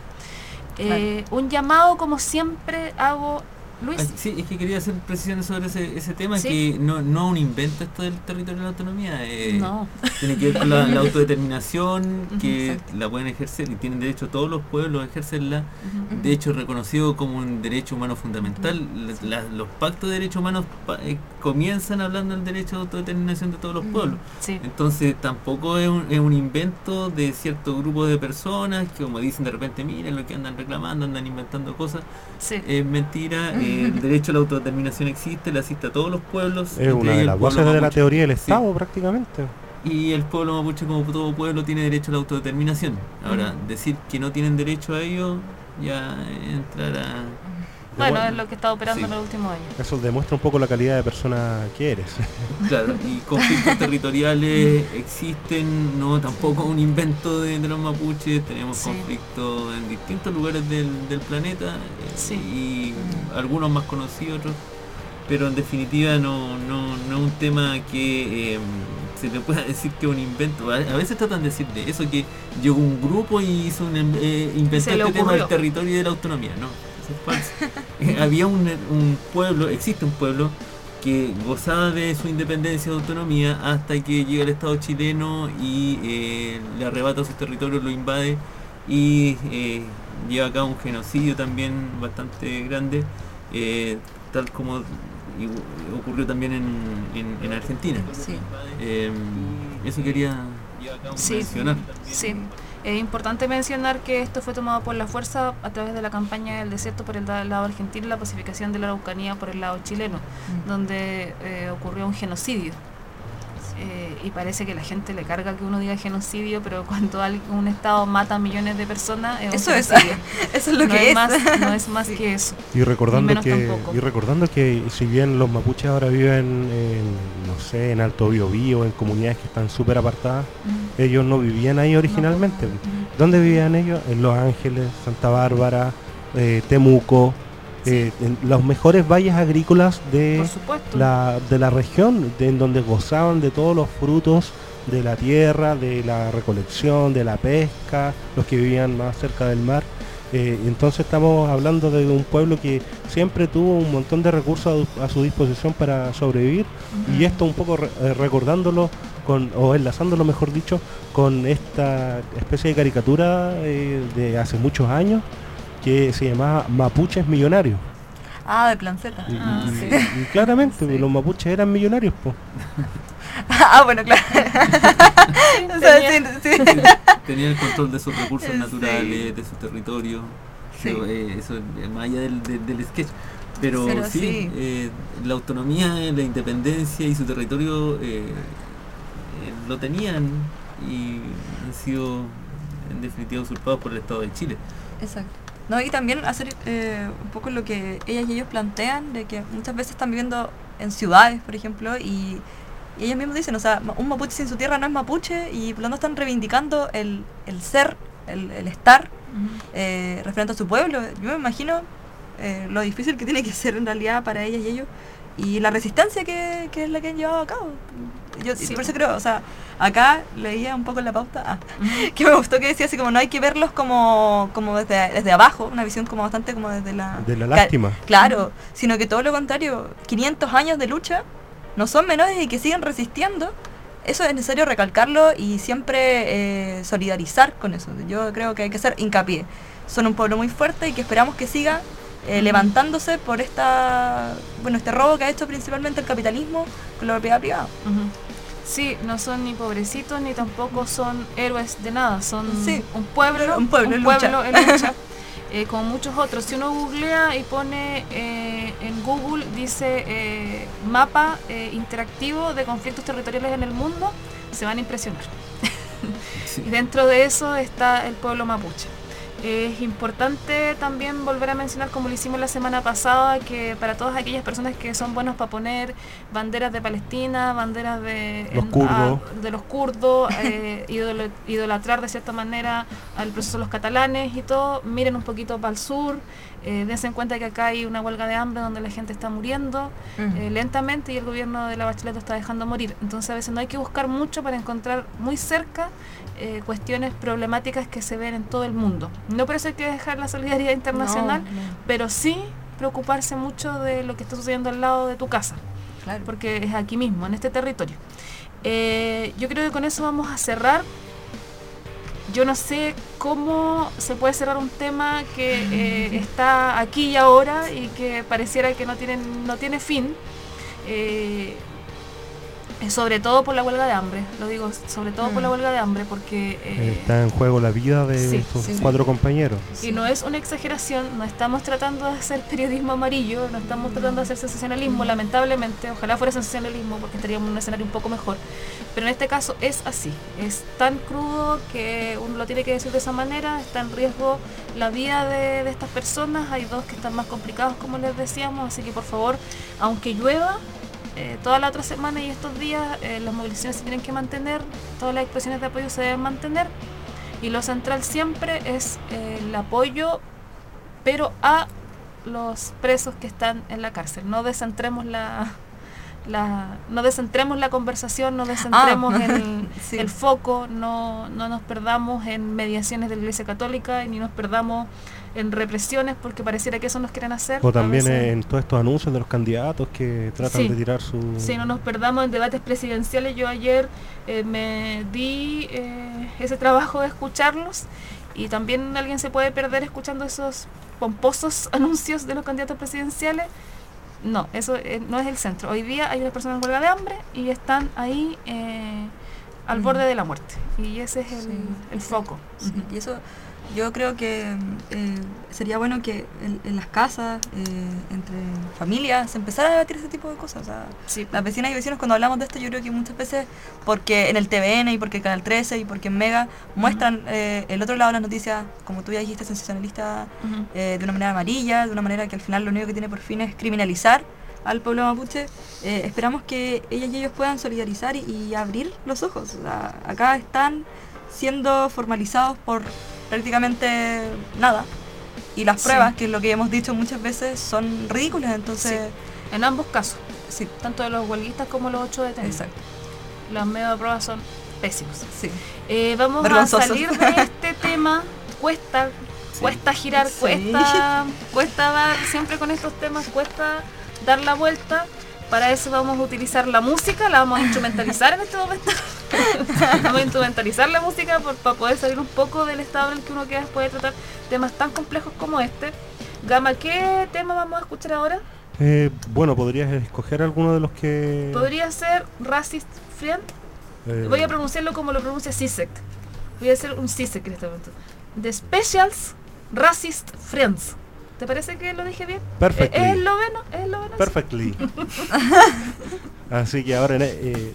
Eh, un llamado, como siempre hago, Luis. Ay, sí, es que quería hacer precisiones sobre ese, ese tema, Sí. que no no es un invento esto del territorio de la autonomía. eh, No. Tiene que ver con la, la autodeterminación que Exacto. la pueden ejercer y tienen derecho todos los pueblos a ejercerla. Ujú. De hecho, reconocido como un derecho humano fundamental. La- la- los pactos de derechos humanos pa- eh, comienzan hablando del derecho de autodeterminación de todos los pueblos. Sí. Entonces tampoco es un, es un invento de cierto grupo de personas que, como dicen de repente, miren lo que andan reclamando, andan inventando cosas. Sí. Es mentira, eh, el derecho a la autodeterminación existe, le asiste a todos los pueblos. Es entre una de ellos las el pueblo bases de la mapuche. teoría del Sí. Estado, prácticamente. Y el pueblo mapuche, como todo pueblo, tiene derecho a la autodeterminación. Ahora, Ujú. decir que no tienen derecho a ello, ya entrará... Bueno, Bueno, es lo que he estado operando sí. en el último año. Eso demuestra un poco la calidad de persona que eres. Claro, y conflictos territoriales existen, no tampoco un invento de, de los mapuches, tenemos Sí. conflictos en distintos lugares del, del planeta, eh, Sí. y algunos más conocidos, otros, pero en definitiva no, no, no es un tema que eh, se le pueda decir que es un invento. A, a veces tratan de decir de eso, que llegó un grupo y hizo un, em- eh, inventó Se le este tema del ocurrió. territorio y de la autonomía, no, eso es falso. Eh, había un, un pueblo, existe un pueblo que gozaba de su independencia y autonomía hasta que llega el Estado chileno y eh, le arrebata sus territorios, lo invade y eh, lleva a cabo un genocidio también bastante grande, eh, tal como i- ocurrió también en, en- en Argentina. Sí. Eh, eso quería Y acá Sí. mencionar. Sí, es importante mencionar que esto fue tomado por la fuerza a través de la campaña del desierto por el da- lado argentino y la pacificación de la Araucanía por el lado chileno, Mm. donde eh, ocurrió un genocidio. Eh, y parece que la gente le carga que uno diga genocidio, pero cuando al- un Estado mata a millones de personas, es un Eso es, genocidio. eso es lo no que es es. más, no es más que eso. Y recordando Ni menos que tampoco. y recordando que si bien los mapuches ahora viven en, no sé, en Alto Biobío, en comunidades que están súper apartadas, Ujú. ellos no vivían ahí originalmente. Ujú. ¿Dónde vivían ellos? En Los Ángeles, Santa Bárbara, eh, Temuco, eh, en los mejores valles agrícolas de Por supuesto. la, de la región, de, en donde gozaban de todos los frutos de la tierra, de la recolección, de la pesca, los que vivían más cerca del mar. Eh, entonces estamos hablando de un pueblo que siempre tuvo un montón de recursos a, a su disposición para sobrevivir, Ujú. y esto un poco re- eh, recordándolo con, o enlazándolo mejor dicho, con esta especie de caricatura eh, de hace muchos años que se llamaba Mapuches Millonarios. Ah, de Plan Z. Y, Ah, y- sí. y claramente Sí. los mapuches eran millonarios, pues. Ah, bueno, claro. O sea, tenía- sí, sí. Tenía el control de sus recursos Sí. naturales, de su territorio. Sí. Pero, eh, eso es más allá del, del, del sketch. Pero, Pero sí, sí. eh, la autonomía, la independencia y su territorio eh, eh, lo tenían y han sido en definitiva usurpados por el Estado de Chile. Exacto. No, y también hacer eh, un poco lo que ellas y ellos plantean, de que muchas veces están viviendo en ciudades, por ejemplo, y, y ellos mismos dicen, o sea, ma- un mapuche sin su tierra no es mapuche, y por lo tanto están reivindicando el, el ser, el, el estar, Ujú. eh, referente a su pueblo. Yo me imagino eh, lo difícil que tiene que ser en realidad para ellas y ellos, y la resistencia que, que es la que han llevado a cabo. Yo Sí. por eso creo, o sea, acá leía un poco en la pauta, ah, Ujú. que me gustó que decía así como no hay que verlos como, como desde, desde abajo, una visión como bastante como desde la... De la ca- lástima. Claro, sino que todo lo contrario, quinientos años de lucha no son menores y que siguen resistiendo. Eso es necesario recalcarlo y siempre eh, solidarizar con eso. Yo creo que hay que hacer hincapié. Son un pueblo muy fuerte y que esperamos que siga eh, Ujú. levantándose por esta bueno este robo que ha hecho principalmente el capitalismo con la propiedad privada. Ujú. Sí, no son ni pobrecitos ni tampoco son héroes de nada, son Sí. un pueblo, Un pueblo en lucha. pueblo en lucha, eh, como muchos otros. Si uno googlea y pone eh, en Google, dice eh, mapa eh, interactivo de conflictos territoriales en el mundo, se van a impresionar. Sí. Y dentro de eso está el pueblo mapuche. Es importante también volver a mencionar, como lo hicimos la semana pasada, que para todas aquellas personas que son buenos para poner banderas de Palestina, banderas de Los en- kurdos. ah, de los kurdos, eh, idol- idolatrar de cierta manera al proceso de los catalanes y todo, miren un poquito para el sur, eh, dense en cuenta que acá hay una huelga de hambre donde la gente está muriendo eh, lentamente y el gobierno de la Bachelet lo está dejando morir. Entonces a veces no hay que buscar mucho para encontrar muy cerca eh, cuestiones problemáticas que se ven en todo el mundo. No por eso hay que dejar la solidaridad internacional, No, no, pero sí preocuparse mucho de lo que está sucediendo al lado de tu casa, claro. porque es aquí mismo, en este territorio. Eh, yo creo que con eso vamos a cerrar. Yo no sé cómo se puede cerrar un tema que eh, está aquí y ahora y que pareciera que no tiene, no tiene fin. Eh, sobre todo por la huelga de hambre, lo digo, sobre todo por la Mm. huelga de hambre, porque... eh, Está en juego la vida de sí, estos sí. cuatro compañeros. Y no es una exageración, no estamos tratando de hacer periodismo amarillo, no estamos tratando de hacer sensacionalismo, lamentablemente, ojalá fuera sensacionalismo porque estaríamos en un escenario un poco mejor, pero en este caso es así, es tan crudo que uno lo tiene que decir de esa manera, está en riesgo la vida de, de estas personas, hay dos que están más complicados como les decíamos, así que por favor, aunque llueva, eh, toda la otra semana y estos días eh, las movilizaciones se tienen que mantener, todas las expresiones de apoyo se deben mantener. Y lo central siempre es eh, el apoyo, pero a los presos que están en la cárcel. No descentremos la, la no descentremos la conversación, no descentremos Ah, el, sí. el foco, no, no nos perdamos en mediaciones de la Iglesia Católica y ni nos perdamos en represiones porque pareciera que eso nos quieren hacer. O A también veces- en todos estos anuncios de los candidatos que tratan Sí. de tirar su... Sí, no nos perdamos en debates presidenciales. Yo ayer eh, me di eh, ese trabajo de escucharlos y también alguien se puede perder escuchando esos pomposos anuncios de los candidatos presidenciales. No, eso eh, no es el centro. Hoy día hay unas personas en huelga de hambre y están ahí eh, al Mm. borde de la muerte. Y ese es el, Sí, el sí. foco. Sí, Ujú. y eso yo creo que eh, sería bueno que en, en las casas, eh, entre familias, se empezara a debatir ese tipo de cosas. O sea, Sí. las vecinas y vecinos cuando hablamos de esto, yo creo que muchas veces, porque en el T V N y porque el Canal trece y porque en Mega muestran eh, el otro lado de las noticias, como tú ya dijiste, sensacionalista, Ujú. eh, de una manera amarilla, de una manera que al final lo único que tiene por fin es criminalizar al pueblo mapuche. Eh, esperamos que ellas y ellos puedan solidarizar y, y abrir los ojos. O sea, acá están siendo formalizados por prácticamente nada. Y las Sí. pruebas, que es lo que hemos dicho muchas veces, son ridículas. Entonces, En ambos casos, sí, tanto de los huelguistas como los ocho detenidos. exacto. Los medios de prueba son pésimos. Sí. Eh, dar Vergonzosos. a salir de este tema. Cuesta, Sí. cuesta girar, Sí. cuesta, cuesta dar, siempre con estos temas, cuesta dar la vuelta. Para eso vamos a utilizar la música, la vamos a instrumentalizar en este momento. Vamos a instrumentalizar la música por, para poder salir un poco del estado en el que uno queda después de tratar temas tan complejos como este. Gama, ¿qué tema vamos a escuchar ahora? Eh, bueno, podrías escoger alguno de los que... Podría ser Racist Friend. eh, Voy a pronunciarlo como lo pronuncia Sisek. Voy a hacer un Sisek en este momento. The Specials Racist Friends. ¿Te parece que lo dije bien? Perfectly. ¿Es es esloveno? ¿Es esloveno? Perfectly. Así que ahora... eh,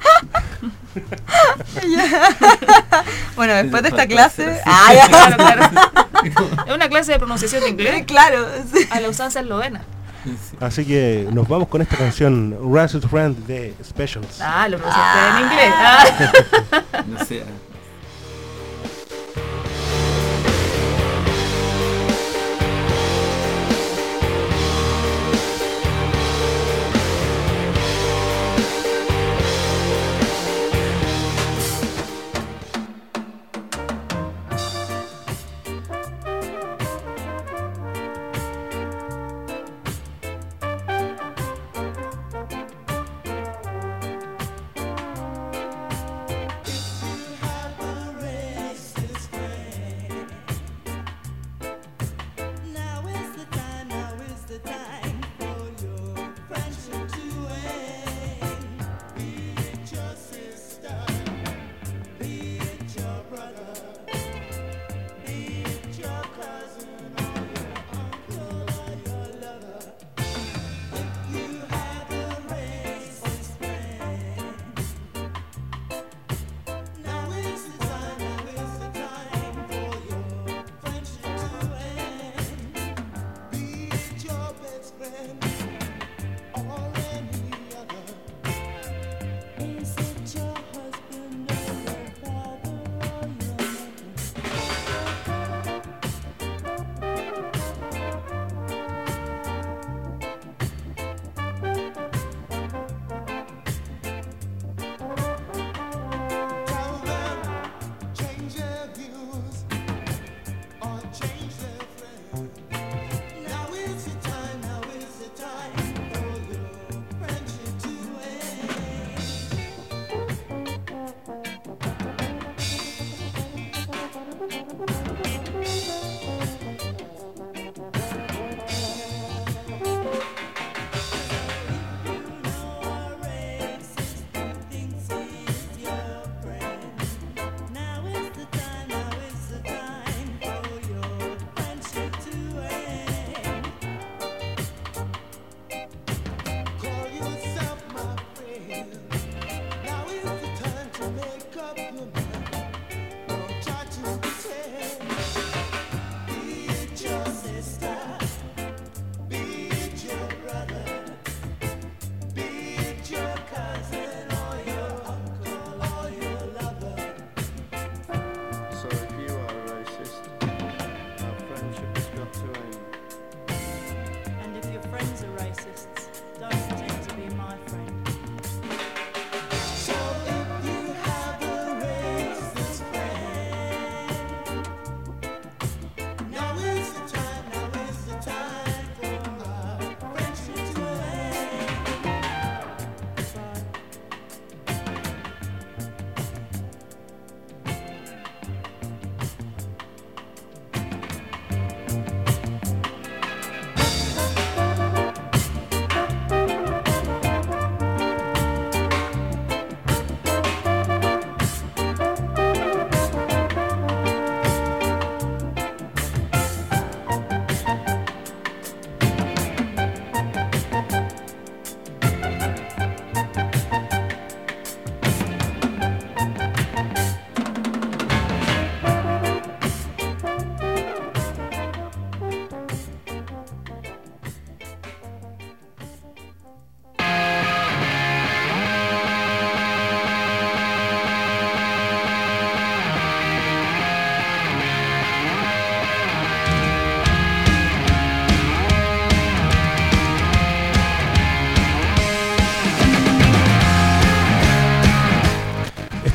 Bueno, después de esta Falta clase... hacer así. Ah, ya. Claro, claro. Es una clase de pronunciación de inglés Claro, sí. a la usanza eslovena. Sí. así que nos vamos con esta canción, Racist Friend de Specials. Ah, lo pronunciaste en inglés. Ah. No sé. If you had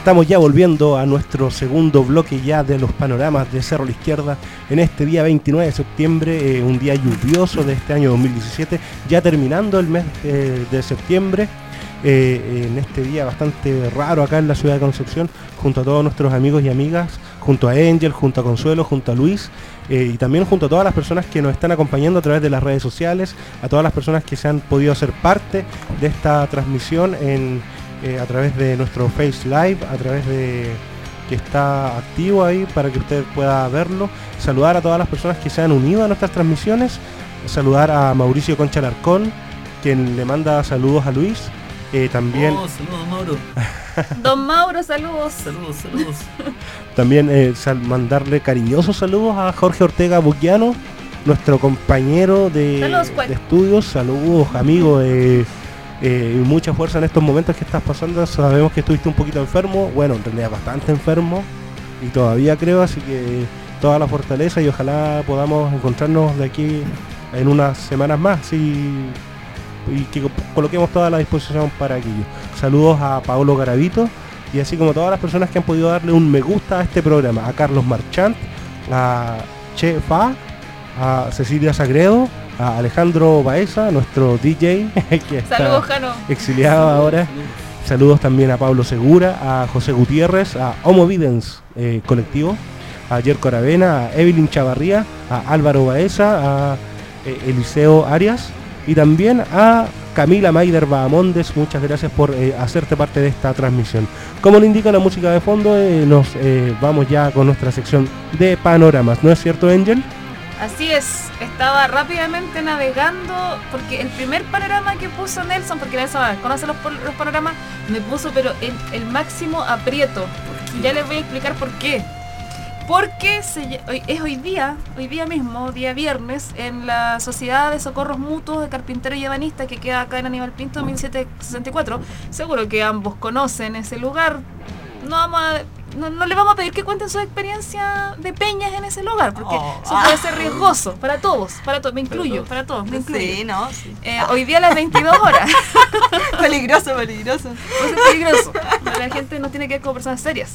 estamos ya volviendo a nuestro segundo bloque ya de los panoramas de Cerro a la Izquierda en este día veintinueve de septiembre, eh, un día lluvioso de este año dos mil diecisiete, ya terminando el mes eh, de septiembre, eh, en este día bastante raro acá en la ciudad de Concepción, junto a todos nuestros amigos y amigas, junto a Angel, junto a Consuelo, junto a Luis, eh, y también junto a todas las personas que nos están acompañando a través de las redes sociales, a todas las personas que se han podido hacer parte de esta transmisión en... Eh, a través de nuestro Face Live, a través de que está activo ahí para que usted pueda verlo. Saludar a todas las personas que se han unido a nuestras transmisiones. Saludar a Mauricio Concha Alarcón, quien le manda saludos a Luis. Eh, también. Oh, saludos, Mauro. Don Mauro, saludos. Saludos, saludos. También eh, sal mandarle cariñosos saludos a Jorge Ortega Buquiano, nuestro compañero de, saludos, de estudios. Saludos, amigo. Eh, Eh, y mucha fuerza en estos momentos que estás pasando. Sabemos que estuviste un poquito enfermo, bueno, en realidad bastante enfermo, y todavía creo, así que toda la fortaleza, y ojalá podamos encontrarnos de aquí en unas semanas más, y, y que coloquemos toda la disposición para aquello. Saludos a Paolo Garavito, y así como todas las personas que han podido darle un me gusta a este programa, a Carlos Marchant, a Che Fa, a Cecilia Sagredo, a Alejandro Baeza, nuestro D J, que está Saludos, Jano. exiliado ahora. Saludos también a Pablo Segura, a José Gutiérrez, a Homo Videns eh, Colectivo, a Yerko Aravena, a Evelyn Chavarría, a Álvaro Baeza, a eh, Eliseo Arias, y también a Camila Maider Bahamondes. Muchas gracias por eh, hacerte parte de esta transmisión. Como lo indica la música de fondo, eh, nos eh, vamos ya con nuestra sección de panoramas, ¿no es cierto, Angel? Así es, estaba rápidamente navegando porque el primer panorama que puso Nelson, porque Nelson conoce los, los panoramas, me puso pero el, el máximo aprieto. Ya les voy a explicar por qué. Porque se, hoy, es hoy día, hoy día mismo, día viernes, en la Sociedad de Socorros Mutuos de Carpintero y Ebanista, que queda acá en Aníbal Pinto mil setecientos sesenta y cuatro. Seguro que ambos conocen ese lugar. No vamos a... No, no le vamos a pedir que cuenten su experiencia de peñas en ese lugar, porque oh. eso puede ser riesgoso para todos, para todos, me incluyo, para todos, me incluyo. Sí, no, sí. Eh, hoy día a las veintidós horas. Peligroso, peligroso. Pues es peligroso. La gente no tiene que ver con personas serias.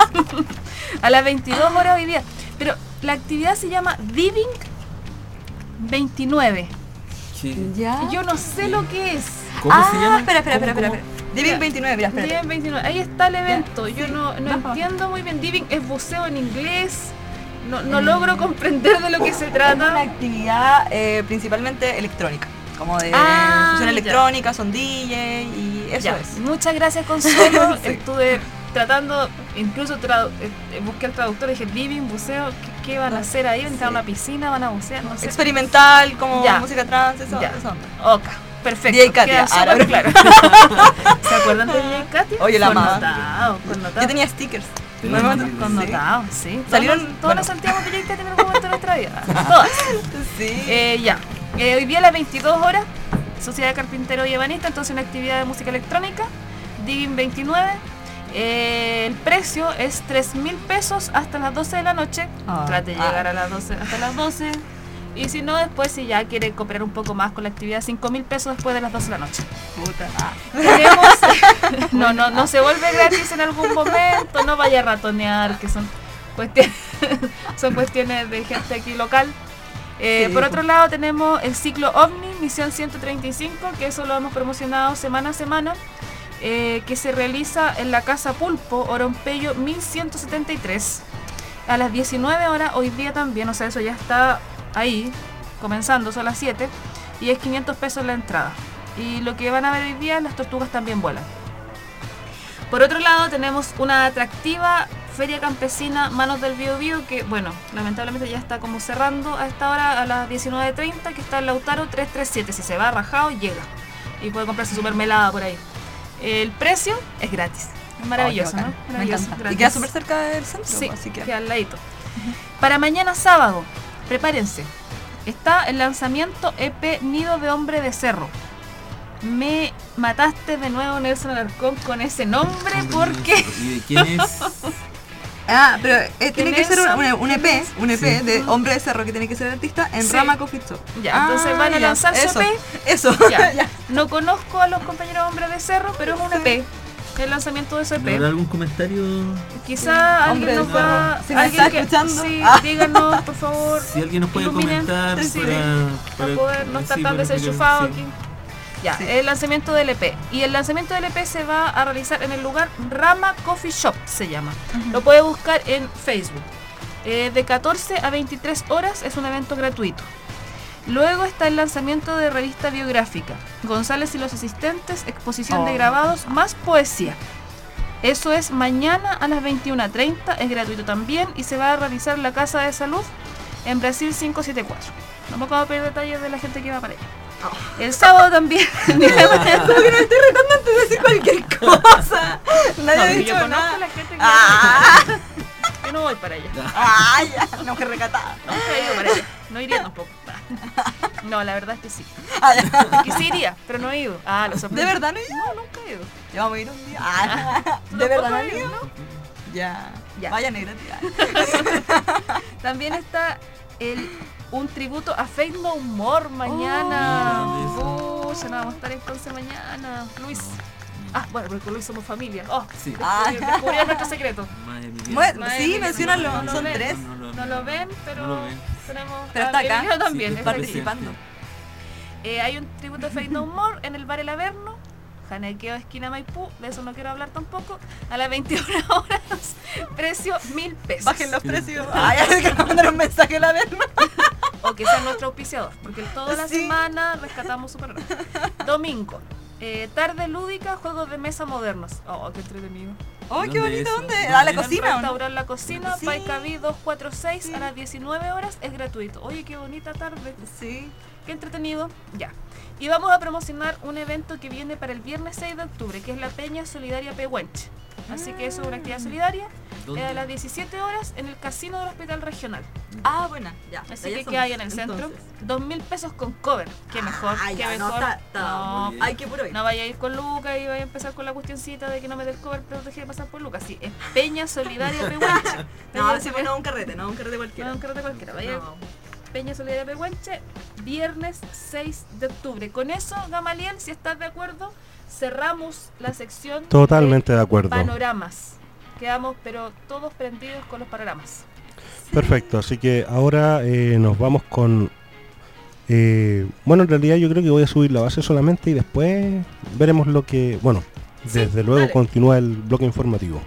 A las veintidós horas hoy día. Pero la actividad se llama Diving veintinueve. Sí. ¿Ya? Y yo no sé lo que es. ¿Cómo ah, se llama? espera, espera, ¿Cómo, espera, espera, cómo? espera. Diving veintinueve, mira, espérate. Diving veintinueve, ahí está el evento. Yo no, no Baja. entiendo muy bien. Diving es buceo en inglés. No, no logro comprender de lo que se Es una trata. actividad eh, principalmente electrónica, como de Ah, fusión ya. electrónica, son D J y eso Ya, es. muchas gracias, Consuelo. Sí. Estuve tratando, incluso tradu- eh, busqué al traductor y dije, diving, buceo, ¿qué, qué van a hacer ahí? ¿Van a entrar a una piscina? ¿Van a bucear? No sé. Experimental, como Ya. música trance, eso, Ya. eso. Ok, perfecto. D J Katia, Queda súper ahora. claro. ¿Se acuerdan de D J Katia? Oye, la amaba. Connotado, connotado. Yo tenía stickers. Sí. Normalmente- Connotado, sí. Salieron- Todos, todas bueno. las Santiago de D J Katia en algún momento de nuestra vida. Todas. Sí. Eh, ya. Eh, hoy día a las veintidós horas, Sociedad de Carpintero y Ebanista, entonces una actividad de música electrónica, Diving veintinueve. Eh, el precio es tres mil pesos hasta las doce de la noche. Ah, Trate de ah. llegar a las doce, hasta las doce. Y si no, después, si ya quiere cooperar un poco más con la actividad, cinco mil pesos después de las doce de la noche. Puta. Ah. Tenemos, no, no, no se vuelve gratis en algún momento, no vaya a ratonear, que son cuestiones, son cuestiones de gente aquí local. Eh, Sí. Por otro lado tenemos el ciclo OVNI, misión ciento treinta y cinco, que eso lo hemos promocionado semana a semana, eh, que se realiza en la Casa Pulpo, Orompeyo mil ciento setenta y tres, a las diecinueve horas, hoy día también, o sea, eso ya está ahí, comenzando, son las siete, y es quinientos pesos la entrada. Y lo que van a ver hoy día, las tortugas también vuelan. Por otro lado tenemos una atractiva Feria Campesina Manos del Biobío, que bueno, lamentablemente ya está como cerrando a esta hora a las diecinueve treinta, que está en Lautaro trescientos treinta y siete. Si se va rajado, llega y puede comprarse su mermelada por ahí. El precio es gratis, es maravilloso, Oh, qué ¿no? bacán. Me Maravilloso, encanta. Y gratis. queda súper cerca del centro, Sí, así que. queda al ladito. Para mañana sábado, prepárense, está el lanzamiento E P Nido de Hombre de Cerro. Me mataste de nuevo, Nelson Alarcón, con ese nombre, porque ¿Y de quién es? Ah, pero eh, tiene que ser un, son? un, un E P, un E P Sí. de Hombre de Cerro que tiene que ser artista en Sí. Rama Coffee Shop. ya, entonces van a lanzar su eso, E P. Eso, Ya. ya. No conozco a los compañeros hombres de Cerro, pero es un E P. el lanzamiento de su E ¿Habrá P. algún comentario? Quizá Hombre, alguien nos no. va... Si me alguien está que- escuchando. Sí, Ah. díganos, por favor. Si alguien nos puede Iluminen. comentar Sí, para, para poder no estar sí, tan para que- desenchufado sí. aquí. Ya, Sí. el lanzamiento del E P. Y el lanzamiento del E P se va a realizar en el lugar Rama Coffee Shop, se llama. Lo puede buscar en Facebook. Eh, de catorce a veintitrés horas es un evento gratuito. Luego está el lanzamiento de revista biográfica. González y los asistentes, exposición de Oh. grabados más poesía. Eso es mañana a las veintiuna treinta, es gratuito también y se va a realizar en la Casa de Salud en Brasil quinientos setenta y cuatro. Tampoco vamos a pedir detalles de la gente que va para allá. El sábado también. Como que no me estoy retando antes de decir cualquier cosa. Nadie No, ha porque dicho yo conozco nada. a la gente que Ah, yo no voy para allá. ah, ya, no, que recatada. Nunca he ido para allá. No iría tampoco. No, la verdad es que sí. Ah, ya. Que sí iría, pero no he ido. Ah, lo ¿De sorprendí. verdad no he ido? No, nunca he ido. Ya vamos a ir un día. Ah, ¿de ¿Tampoco verdad no he he ido? ido? Ya. Ya. Vaya negra, tía. También está el un tributo a Faith No More mañana. Oh, Uh, ya no vamos a estar entonces mañana. Luis. Ah, bueno, porque con Luis somos familia. Oh, Sí. Ah. descubrí- descubrí nuestro secreto. Madre mía. Bueno, Madre sí, mía, menciónalo, no lo son ven. tres. No, no, No lo ven, pero No lo ven. tenemos. Pero está ah, acá. Emiliano también. Sí, está aquí. participando. Eh, hay un tributo a Faith No More en el bar El Averno, Janequeo esquina Maipú, de eso no quiero hablar tampoco, a las veintiuna horas, precio mil pesos. Bajen los precios. Ay, es que me mandaron un mensaje a la verna. O que sea nuestro auspiciador, porque toda la Sí. semana rescatamos su programa. Domingo, eh, tarde lúdica, juegos de mesa modernos. Oh, qué entretenido. Oh, qué ¿Dónde bonito, es? ¿dónde? ¿Dónde ¿A la es? cocina o no? Restaurar la cocina, Sí. Paicaví doscientos cuarenta y seis Sí. a las diecinueve horas, es gratuito. Oye, qué bonita tarde. Sí. Qué entretenido. Ya. Y vamos a promocionar un evento que viene para el viernes seis de octubre, que es la Peña Solidaria Pehuenche. Así que eso es una actividad solidaria ¿Dónde? eh, a las diecisiete horas en el casino del Hospital Regional. Ah, buena, ya. Así allá que somos. ¿qué hay en el centro? Entonces. Dos mil pesos con cover. Qué mejor, Ah, qué ya, no, mejor. está- está No, muy bien. Ay, qué puro ir. no vaya a ir con Lucas y vaya a empezar con la cuestioncita de que no me dé el cover, pero deje de pasar por Lucas. Sí, es Peña Solidaria Pehuenche. No, decimos no un carrete, no un carrete cualquiera. No, un carrete cualquiera. Vaya No. Peña Solidaria Pehuenche, viernes seis de octubre. Con eso, Gamaliel, si estás de acuerdo, cerramos la sección Totalmente de acuerdo. panoramas. Quedamos, pero todos prendidos con los panoramas. Perfecto, así que ahora eh, nos vamos con... eh, bueno, en realidad yo creo que voy a subir la base solamente y después veremos lo que... Bueno, Sí, desde luego dale. continúa el bloque informativo.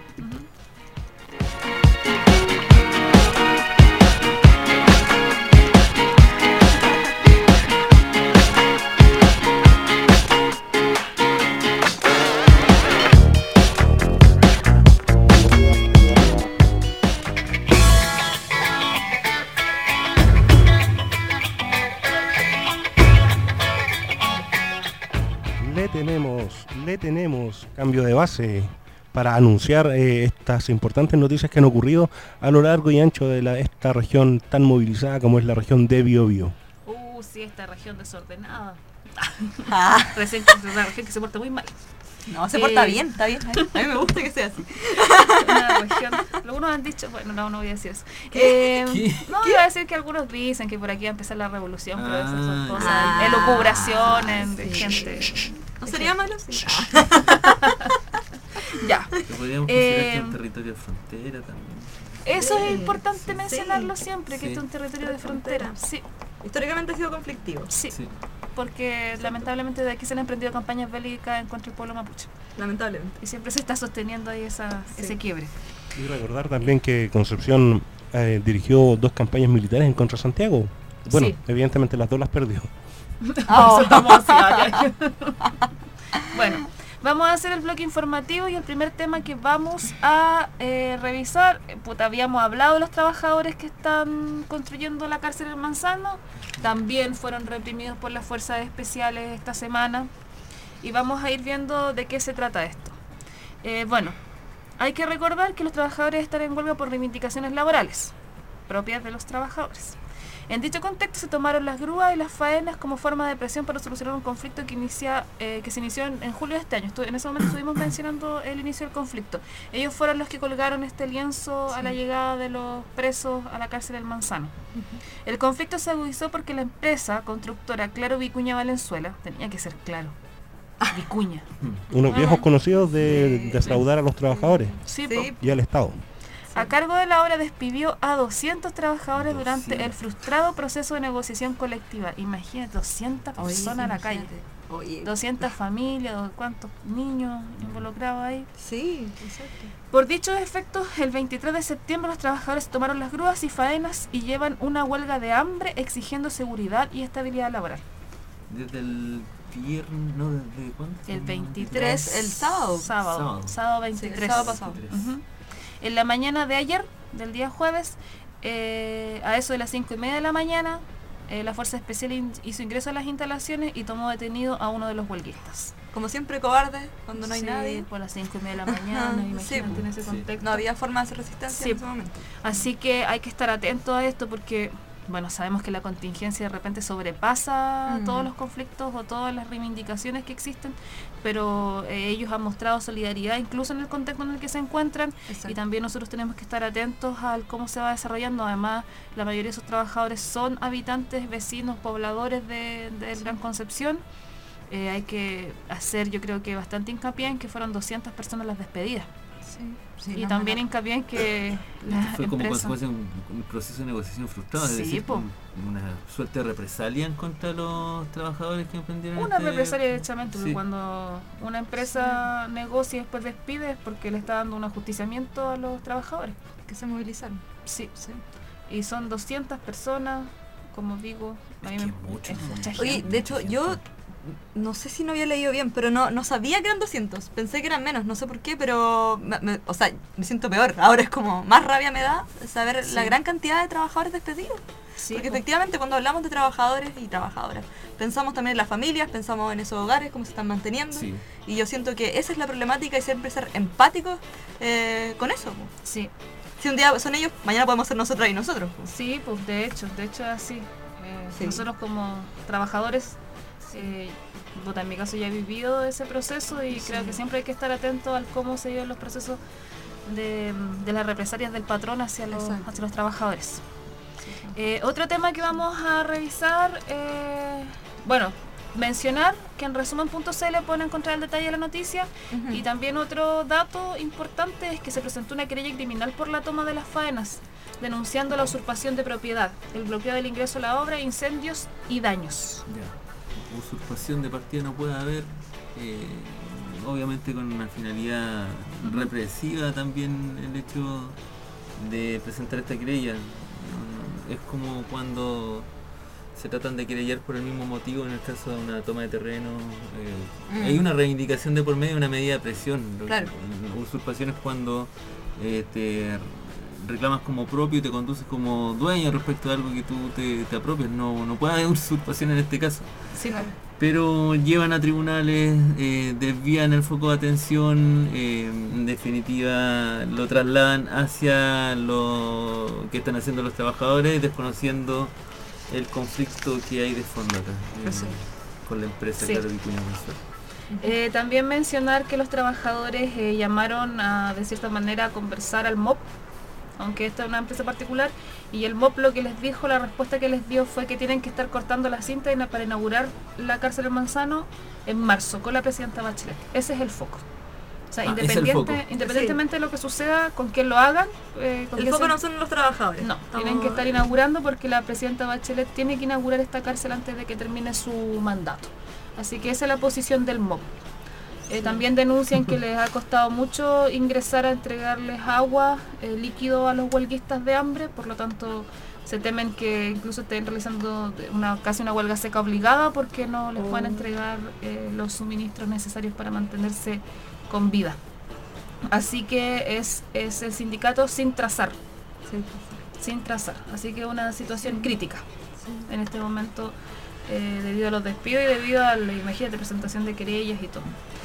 Le tenemos, le tenemos cambio de base para anunciar eh, estas importantes noticias que han ocurrido a lo largo y ancho de la, esta región tan movilizada como es la región de Biobío. Uh, sí, esta región desordenada. Ah, Recién que es una región que se porta muy mal. no, se porta Eh. bien, está bien. A mí me gusta que sea así. Una región. Algunos han dicho, bueno, no, no voy a decir eso. Eh, ¿Qué? No, iba a decir que algunos dicen que por aquí va a empezar la revolución, pero esas son Ah, cosas, ya. elucubraciones de Sí. gente. ¿No sería malo? Sí. Ya. Que podríamos Eh, considerar que es un territorio de frontera también. Eso Sí, es importante sí. mencionarlo siempre, que Sí. este es un territorio De de frontera. frontera. Sí, Históricamente ha sido conflictivo, sí, Sí. porque lamentablemente de aquí se han emprendido campañas bélicas en contra del pueblo mapuche. lamentablemente. Y siempre se está sosteniendo ahí esa, Sí. ese quiebre. Y recordar también que Concepción eh, dirigió dos campañas militares en contra de Santiago. Bueno, Sí. evidentemente las dos las perdió. Oh. Estamos así, ay, ay. Bueno, vamos a hacer el bloque informativo y el primer tema que vamos a eh, revisar, eh, puta, habíamos hablado de los trabajadores que están construyendo la cárcel en Manzano, también fueron reprimidos por las fuerzas especiales esta semana y vamos a ir viendo de qué se trata esto. Eh, bueno, hay que recordar que los trabajadores están en huelga por reivindicaciones laborales propias de los trabajadores. En dicho contexto se tomaron las grúas y las faenas como forma de presión para solucionar un conflicto que inicia eh, que se inició en, en julio de este año. Estu- en ese momento estuvimos mencionando el inicio del conflicto. Ellos fueron los que colgaron este lienzo a la llegada de los presos a la cárcel del Manzano. El conflicto se agudizó porque la empresa constructora Claro Vicuña Valenzuela, tenía que ser claro, Vicuña. Unos viejos conocidos de Sí. defraudar a los trabajadores Sí, Sí. po. y al Estado. A cargo de la obra despidió a doscientos trabajadores durante doscientos. el frustrado proceso de negociación colectiva. Imagínate, doscientas Oye, personas a la calle. imagínate. Oye, doscientas familias, o cuántos niños involucrados ahí. sí, exacto. Por dichos efectos, el veintitrés de septiembre los trabajadores tomaron las grúas y faenas y llevan una huelga de hambre exigiendo seguridad y estabilidad laboral. Desde el viernes, no, ¿desde cuándo? El veintitrés, el sábado. Sábado, Sábado. sábado Sí, veintitrés. el sábado pasado. Ujú. En la mañana de ayer, del día jueves, eh, a eso de las cinco y media de la mañana, eh, la Fuerza Especial in- hizo ingreso a las instalaciones y tomó detenido a uno de los huelguistas. Como siempre, cobarde, cuando no hay Sí, nadie. por las cinco y media de la mañana, Ajá, imagínate sí. en ese Sí. contexto. No había forma de hacer resistencia Sí. en ese momento. Así que hay que estar atentos a esto porque, bueno, sabemos que la contingencia de repente sobrepasa Mm. todos los conflictos o todas las reivindicaciones que existen, pero eh, ellos han mostrado solidaridad incluso en el contexto en el que se encuentran Exacto. y también nosotros tenemos que estar atentos al cómo se va desarrollando. Además, la mayoría de esos trabajadores son habitantes, vecinos, pobladores de, de Gran Concepción. Eh, hay que hacer, yo creo que bastante hincapié en que fueron doscientas personas las despedidas. Sí, sí, Y no, también no, no. hincapié en que la Fue como empresa... consecuencia de un, un proceso de negociación frustrado, es Sí, decir, po. un- una suerte de represalia en contra de los trabajadores que emprendieron Una este- represalia derechamente, porque Sí. cuando una empresa negocia y después despide es porque le está dando un ajusticiamiento a los trabajadores. Que se movilizaron. Sí, Sí. y son doscientas personas, como digo, a mí Es me- que es mucho, es sí. mucha Oye, gente. de hecho, yo no sé si no había leído bien, pero no, no sabía que eran doscientos. Pensé que eran menos, no sé por qué, pero, me- me- o sea, me siento peor. Ahora es como, más rabia me da saber Sí. la gran cantidad de trabajadores despedidos. Sí, Porque po. efectivamente cuando hablamos de trabajadores y trabajadoras, pensamos también en las familias, pensamos en esos hogares, cómo se están manteniendo. Sí. Y yo siento que esa es la problemática y siempre ser empáticos eh, con eso. po. Sí, Si un día son ellos, mañana podemos ser nosotras y nosotros. po. sí, pues de hecho, de hecho es así. Eh, Sí. Nosotros como trabajadores, eh, puta, en mi caso ya he vivido ese proceso y creo que siempre hay que estar atento al cómo se viven los procesos de, de las represalias del patrón hacia los, Exacto. hacia los trabajadores. Eh, otro tema que vamos a revisar, eh, bueno, mencionar que en resumen punto c l pueden encontrar el detalle de la noticia. Ujú. Y también otro dato importante es que se presentó una querella criminal por la toma de las faenas, denunciando la usurpación de propiedad, el bloqueo del ingreso a la obra, incendios y daños. Ya. Usurpación de partida no puede haber, eh, obviamente con una finalidad represiva también el hecho de presentar esta querella. Mm, Es como cuando se tratan de querellar por el mismo motivo en el caso de una toma de terreno. eh, Mm. Hay una reivindicación de por medio, una medida de presión. Lo- Claro. Usurpación es cuando eh, te reclamas como propio y te conduces como dueño respecto a algo que tú te, te apropias. No, no puede haber usurpación en este caso. Sí, Pero llevan a tribunales, eh, desvían el foco de atención, eh, en definitiva lo trasladan hacia lo que están haciendo los trabajadores, desconociendo el conflicto que hay de fondo acá eh, Sí. con la empresa Sí. Claro Vicuña Consuelo. Eh, también mencionar que los trabajadores eh, llamaron a, de cierta manera, a conversar al M O P, aunque esta es una empresa particular, y el M O P lo que les dijo, la respuesta que les dio fue que tienen que estar cortando la cinta ina- para inaugurar la cárcel del Manzano en marzo con la presidenta Bachelet. Ese es el foco. O sea, Ah, ese es el independiente, foco. independientemente de lo que suceda, con quién lo hagan, eh, con El quién foco se- no son los trabajadores. No, Estamos- tienen que estar inaugurando porque la presidenta Bachelet tiene que inaugurar esta cárcel antes de que termine su mandato. Así que esa es la posición del M O P. Eh, también denuncian que les ha costado mucho ingresar a entregarles agua, eh, líquido a los huelguistas de hambre, por lo tanto se temen que incluso estén realizando de- una casi una huelga seca obligada porque no les pueden Oh. entregar eh, los suministros necesarios para mantenerse con vida. Así que es, es el sindicato sin trazar, Sí. sin trazar. Así que una situación crítica en este momento eh, debido a los despidos y debido a la, imagínate, presentación de querellas y todo.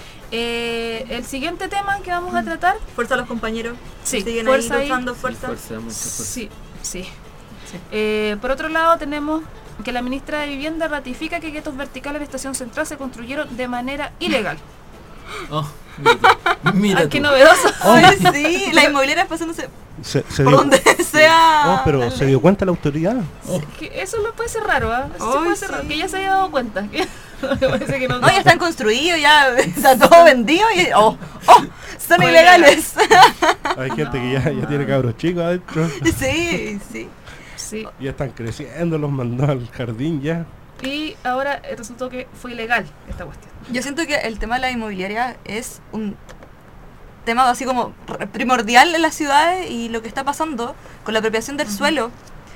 Eh, el siguiente tema que vamos a tratar, Fuerza a los compañeros. Sí, que siguen fuerza ahí ahí. luchando, Sí, fuerza. fuerza, mucha fuerza. sí, sí. Sí. Eh, por otro lado tenemos que la ministra de Vivienda ratifica que guetos verticales en Estación Central se construyeron de manera ilegal. Oh, mira tú. Mira Ah, qué tú. novedoso. Ay, sí, la inmobiliaria pasándose Se, se por dio, donde sea. oh, pero se dio cuenta la autoridad. Oh, Que eso lo puede ser raro, ¿ah? Eso Ay, puede ser sí. raro, que ella se haya dado cuenta. que- Parece que no, No, ya están construidos, ya está todo vendido y ¡oh! ¡Oh! Son Fue ilegales. Hay gente que ya, ya tiene cabros chicos adentro. Sí, sí. Sí. Ya están creciendo, los mandó al jardín ya. Y ahora eh, resultó que fue ilegal esta cuestión. Yo siento que el tema de la inmobiliaria es un tema así como r- primordial en las ciudades y lo que está pasando con la apropiación del suelo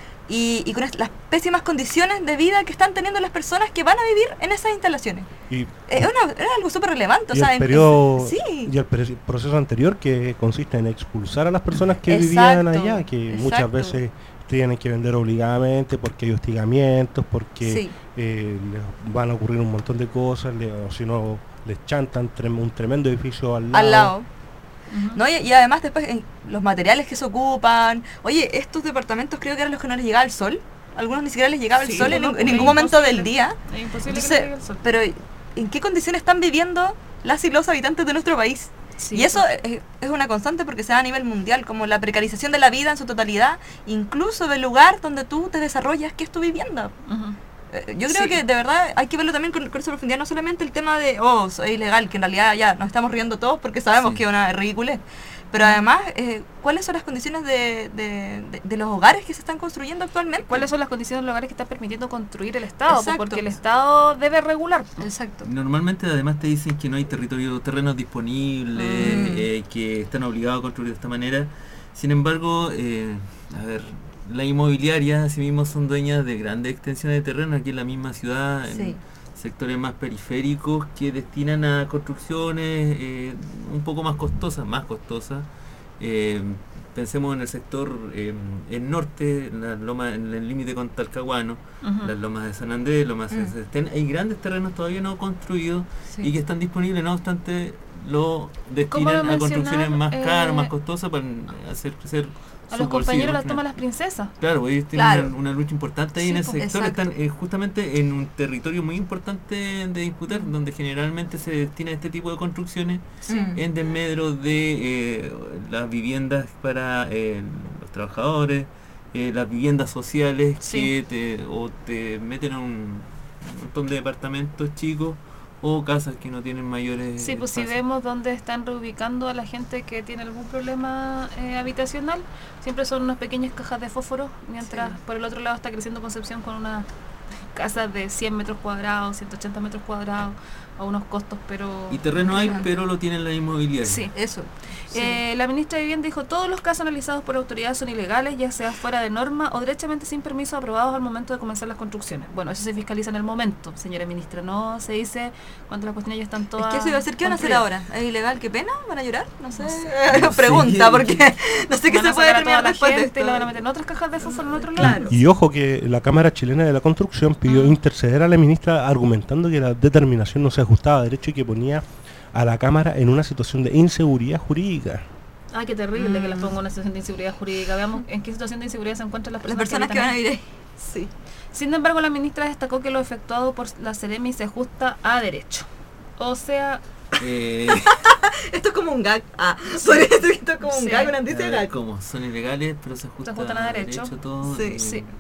y, y con est- las pésimas condiciones de vida que están teniendo las personas que van a vivir en esas instalaciones. Y, Es, una- es algo súper relevante. O y sea, el en- periodo sí. y el pre- proceso anterior que consiste en expulsar a las personas que Exacto, vivían allá, que muchas exacto. veces tienen que vender obligadamente porque hay hostigamientos, porque Sí. eh, les van a ocurrir un montón de cosas, le- o si no les chantan trem- un tremendo edificio al lado. Al lado. Ujú. ¿No? Y, y además después en los materiales que se ocupan. Oye, estos departamentos creo que eran los que no les llegaba el sol. Algunos ni siquiera les llegaba el Sí, sol en, no, ning- en porque ningún es momento del imposible. día. Es imposible Entonces, que le llegue el sol. pero ¿en qué condiciones están viviendo las y los habitantes de nuestro país? Sí, y eso pues. es, es una constante porque se da a nivel mundial, como la precarización de la vida en su totalidad, incluso del lugar donde tú te desarrollas, que es tu vivienda. Ujú. Eh, Yo creo Sí. que de verdad hay que verlo también con, con esa profundidad, no solamente el tema de, oh, es ilegal, que en realidad ya nos estamos riendo todos porque sabemos Sí. que es una ridiculez, pero además, eh, ¿cuáles son las condiciones de, de, de- de los hogares que se están construyendo actualmente? ¿Cuáles son las condiciones de los hogares que está permitiendo construir el Estado? Pues Exacto. porque el Estado debe regular. Exacto. Normalmente además te dicen que no hay territorio, terrenos disponibles, Mm. eh, que están obligados a construir de esta manera. Sin embargo, eh, a ver, la inmobiliaria asimismo son dueñas de grandes extensiones de terreno aquí en la misma ciudad, Sí. en sectores más periféricos que destinan a construcciones eh, un poco más costosas, más costosas. Eh, pensemos en el sector eh, el norte, en, la loma, en el límite con Talcahuano, Ujú. las lomas de San Andrés, lomas de Mm. Sestén. Hay grandes terrenos todavía no construidos Sí. y que están disponibles, no obstante lo ¿Cómo destinan no a construcciones mencionar, más caras, eh, más costosas para hacer crecer A sus los compañeros las bolsillos. toman las princesas. Claro, ellos tienen Claro. una, una lucha importante ahí Sí, en ese pues, sector, exacto. están eh, justamente en un territorio muy importante de disputar, donde generalmente se destina este tipo de construcciones Mm. en desmedro de eh, las viviendas para eh, los trabajadores, eh, las viviendas sociales Sí. que te, o te meten a un montón de departamentos chicos o casas que no tienen mayores Sí, pues si espacios. vemos dónde están reubicando a la gente que tiene algún problema eh, habitacional, siempre son unas pequeñas cajas de fósforo, mientras Sí. por el otro lado está creciendo Concepción con una casa de cien metros cuadrados, ciento ochenta metros cuadrados, a unos costos, pero... Y terreno hay, Claro. pero lo tienen la inmobiliaria. Sí. Eso. Sí. Eh, la ministra de Vivienda dijo, todos los casos analizados por autoridades son ilegales, ya sea fuera de norma o derechamente sin permiso aprobados al momento de comenzar las construcciones. Bueno, eso se fiscaliza en el momento, señora ministra, no se dice cuando las cuestiones ya están Es todas... que eso iba a ser, ¿qué van a hacer construidas. ahora? ¿Es ilegal? ¿Qué pena? ¿Van a llorar? No sé. No sé. Pregunta, porque no sé qué Van a se puede sacar a terminar toda la después de gente y esto. la van a meter en otras cajas de fósforo en otro Claro. lado. Y ojo que la Cámara Chilena de la Construcción pidió Mm. interceder a la ministra argumentando que la determinación no se ajustaba a derecho y que ponía a la Cámara en una situación de inseguridad jurídica. Ay, qué terrible Mm. que las ponga en una situación de inseguridad jurídica. Veamos en qué situación de inseguridad se encuentran las Las personas, personas que van a habitan vivir ahí. Sí. ahí. Sin embargo, la ministra destacó que lo efectuado por la Seremi se ajusta a derecho. O sea, Eh, Esto es como un gag. Ah, sorry, esto es como un Sí. gag, una a noticia ver, gag. ¿cómo? Son ilegales, pero se ajustan, ajustan a derecho. todo. Sí. y- Sí.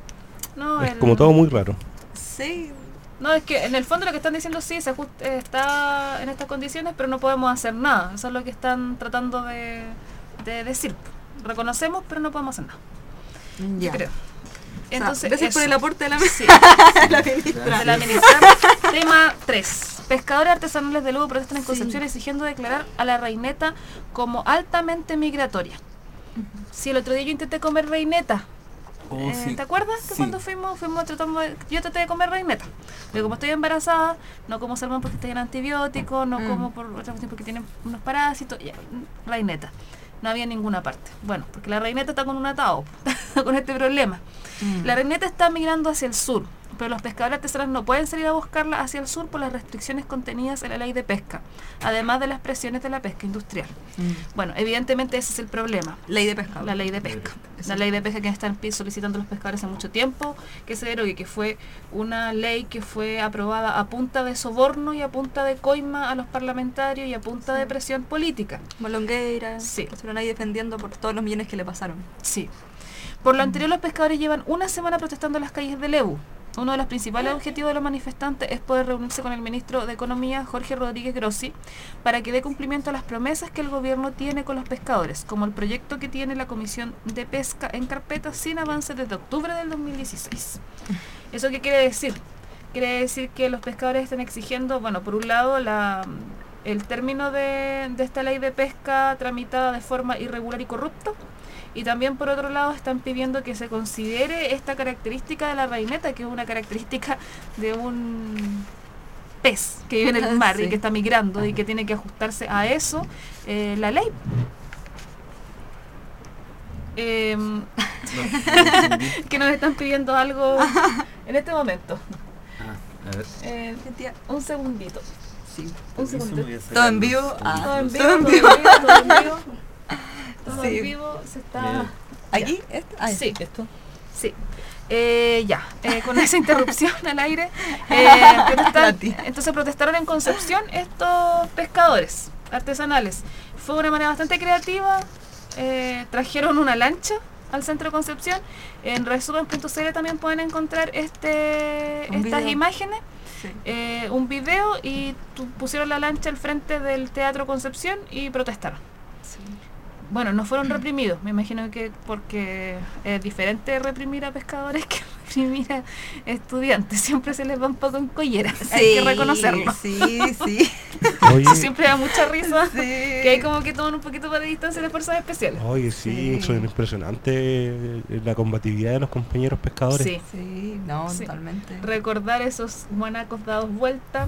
no, Es el- como todo muy raro. Sí. No, es que en el fondo lo que están diciendo sí, se ajusta, eh, está en estas condiciones, pero no podemos hacer nada. Eso es lo que están tratando de, de decir. Reconocemos, pero no podemos hacer nada. Ya. Yo creo. Entonces, Entonces, gracias por eso. el aporte de la, Sí. la ministra. de la ministra. Tema tres. Pescadores artesanales de Lugo protestan en Sí. Concepción exigiendo declarar a la reineta como altamente migratoria. Si el otro día yo intenté comer reineta, Oh, eh, sí. ¿te acuerdas que Sí. cuando fuimos, fuimos tratando de, yo traté de comer reineta? Pero como estoy embarazada, no como salmón porque estoy en antibióticos, no Mm. como por otra cuestión porque tienen unos parásitos, ya, mm, reineta. No había en ninguna parte. Bueno, porque la reineta está con un atado, con este problema. Mm. La reineta está migrando hacia el sur, pero los pescadores artesanales no pueden salir a buscarla hacia el sur por las restricciones contenidas en la ley de pesca, además de las presiones de la pesca industrial. Mm. Bueno, evidentemente ese es el problema. Ley de pescado. La ley de pesca. La ley de pesca que están pi- solicitando los pescadores hace mucho tiempo, que se derogue, que fue una ley que fue aprobada a punta de soborno y a punta de coima a los parlamentarios y a punta de presión política. Molongueira. Sí. Estuvieron ahí defendiendo por todos los millones que le pasaron. Sí. Por lo anterior, los pescadores llevan una semana protestando en las calles de Lebu. Uno de los principales objetivos de los manifestantes es poder reunirse con el ministro de Economía, Jorge Rodríguez Grossi, para que dé cumplimiento a las promesas que el gobierno tiene con los pescadores, como el proyecto que tiene la Comisión de Pesca en carpeta sin avance desde octubre del dos mil dieciséis. ¿Eso qué quiere decir? Quiere decir que los pescadores están exigiendo, bueno, por un lado, la, el término de, de esta ley de pesca tramitada de forma irregular y corrupta, y también por otro lado están pidiendo que se considere esta característica de la reineta, que es una característica de un pez que vive en el mar Sí. y que está migrando y que tiene que ajustarse a eso, eh, la ley. Eh, No, no entendí. que nos están pidiendo algo en este momento. Ah, a ver. Eh, un segundito. Sí. Un Eso me segundo. voy a sacar Todo en los- vivo. Ah. Todo en vivo, Todo en todo en vivo. vivo, todo en vivo. Todo Sí. en vivo se está... Mira. ¿Aquí? ¿Esto? Ah, Sí. ¿esto? Sí. Eh, ya, eh, con esa interrupción al aire. eh, protestar- La tía. entonces protestaron en Concepción estos pescadores artesanales. Fue una manera bastante creativa. eh, trajeron una lancha al centro de Concepción. En resumen punto c l también pueden encontrar este Un estas video. imágenes. Sí. eh, un video y tu- pusieron la lancha al frente del Teatro Concepción y protestaron. Bueno, no fueron reprimidos, me imagino que porque es diferente reprimir a pescadores que reprimir a estudiantes. Siempre se les va un poco en collera, hay que reconocerlo. Sí, sí. Oye, Siempre da mucha risa Sí. que hay como que toman un poquito más de distancia las fuerzas especiales. oye, sí, Sí. son impresionante eh, la combatividad de los compañeros pescadores. Sí, Sí, no, Sí. totalmente. recordar esos guanacos dados vuelta.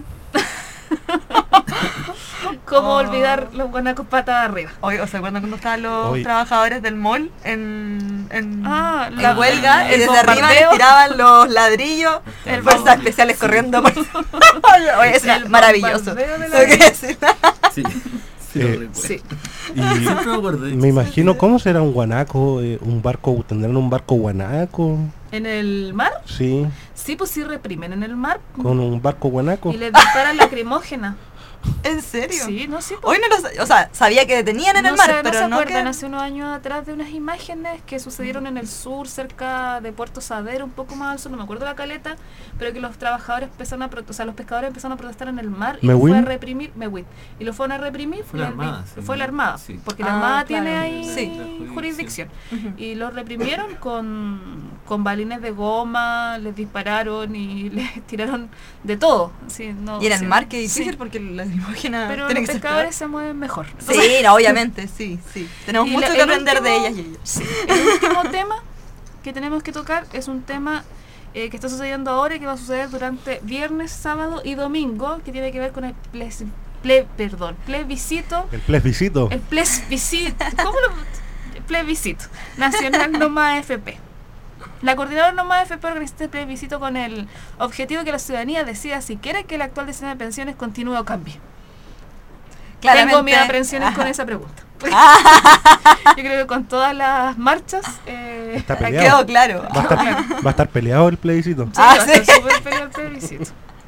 ¿Cómo Oh. olvidar los guanacos patas arriba? Oye, ¿o se acuerdan cuando estaban los Oye. trabajadores del mall en, en, Ah, en la- huelga y el desde arriba les bombardeo. tiraban los ladrillos? El Fuerzas bomb- especiales corriendo por... Oye, eso El era maravilloso. bombardeo de Tengo que ladrillos. decir. Sí, sí, lo Eh, recuerdo. Sí. Y Siempre me acuerdo. de me hecho, imagino ¿sabes? cómo será un guanaco, eh, un barco, tendrán un barco guanaco, ¿En el mar? sí, Sí, pues sí reprimen en el mar. con un barco guanaco. Y les disparan lacrimógena. ¿En serio? Sí, no, sí. pues. Hoy no lo sa- o sea, sabía que detenían en no el mar, sé, no pero se no acuerdan que... hace unos años atrás de unas imágenes que sucedieron en el sur, cerca de Puerto Saber, un poco más al sur, no me acuerdo la caleta, pero que los trabajadores empezaron a protestar, o sea, los pescadores empezaron a protestar en el mar y lo fue a ¿Mewin? reprimir, Mewin, y lo fueron a reprimir, Fue la y el- Armada, sí, fue la ¿no? Armada, Sí. porque la Ah, Armada claro. tiene ahí Sí. La jurisdicción. Ujú. Y los reprimieron con, con balines de goma, les dispararon y les tiraron de todo. Sí, no, Y en el sí, mar que sí. difícil porque la lacrimógena Pero tiene los que ser pescadores se mueven mejor. peor. Sí, no, obviamente, sí, sí. Tenemos Y mucho la- que el aprender de último- ellas y ellos. Sí. El último tema que tenemos que tocar es un tema eh, que está sucediendo ahora y que va a suceder durante viernes, sábado y domingo, que tiene que ver con el ples, ple- perdón, plebiscito. El plebiscito. El plebiscito. ¿Cómo lo? El plebiscito nacional No Más A F P. La coordinadora No Más A F P organizó este plebiscito con el objetivo de que la ciudadanía decida si quiere que el actual diseño de pensiones continúe o cambie. Tengo mis aprensiones con Ajá. esa pregunta. Yo creo que con todas las marchas eh, Está aquí- peleado. Quedó claro. Va a estar, va a estar peleado el plebiscito. Sí, Ah, va a estar sí. súper peleado el plebiscito.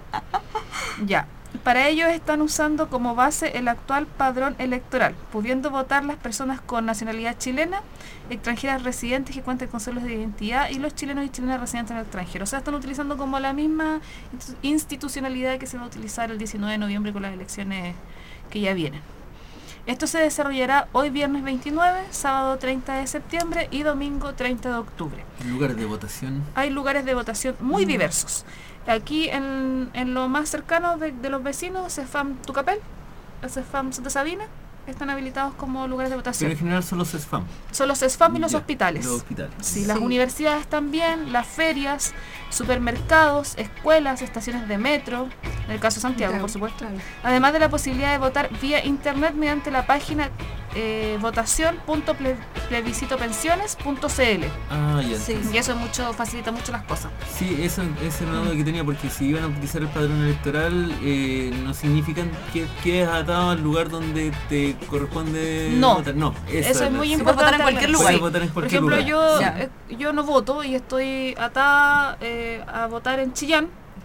Ya. Para ello están usando como base el actual padrón electoral, pudiendo votar las personas con nacionalidad chilena, extranjeras residentes que cuenten con cédulas de identidad y los chilenos y chilenas residentes en el extranjero. O sea, están utilizando como la misma institu- institucionalidad que se va a utilizar el diecinueve de noviembre con las elecciones que ya vienen. Esto se desarrollará hoy viernes veintinueve, sábado treinta de septiembre y domingo treinta de octubre. Lugares de votación. Hay lugares de votación muy diversos. Aquí en, en lo más cercano de, de los vecinos, CEFAM Tucapel, el CEFAM Santa Sabina, están habilitados como lugares de Pero votación. en general son los SFAM. Son los CESFAM y los Ya, hospitales. Los hospitales. Sí, las Sí. universidades también, las ferias, supermercados, escuelas, estaciones de metro, en el caso de Santiago, por supuesto. Además de la posibilidad de votar vía internet mediante la página eh, votación punto plebiscitopensiones punto c l. Ah, ya. Sí. Y eso mucho facilita mucho las cosas. Sí, eso, esa era una duda que tenía, porque si iban a utilizar el padrón electoral, eh, no significan que quedes atado al lugar donde te corresponde No. votar. No, Eso es la- muy Se puede importante. votar en cualquier aclarar. lugar. Puedes votar en Por cualquier ejemplo, lugar. yo Ya. eh, yo no voto y estoy atada eh, a votar en Chillán.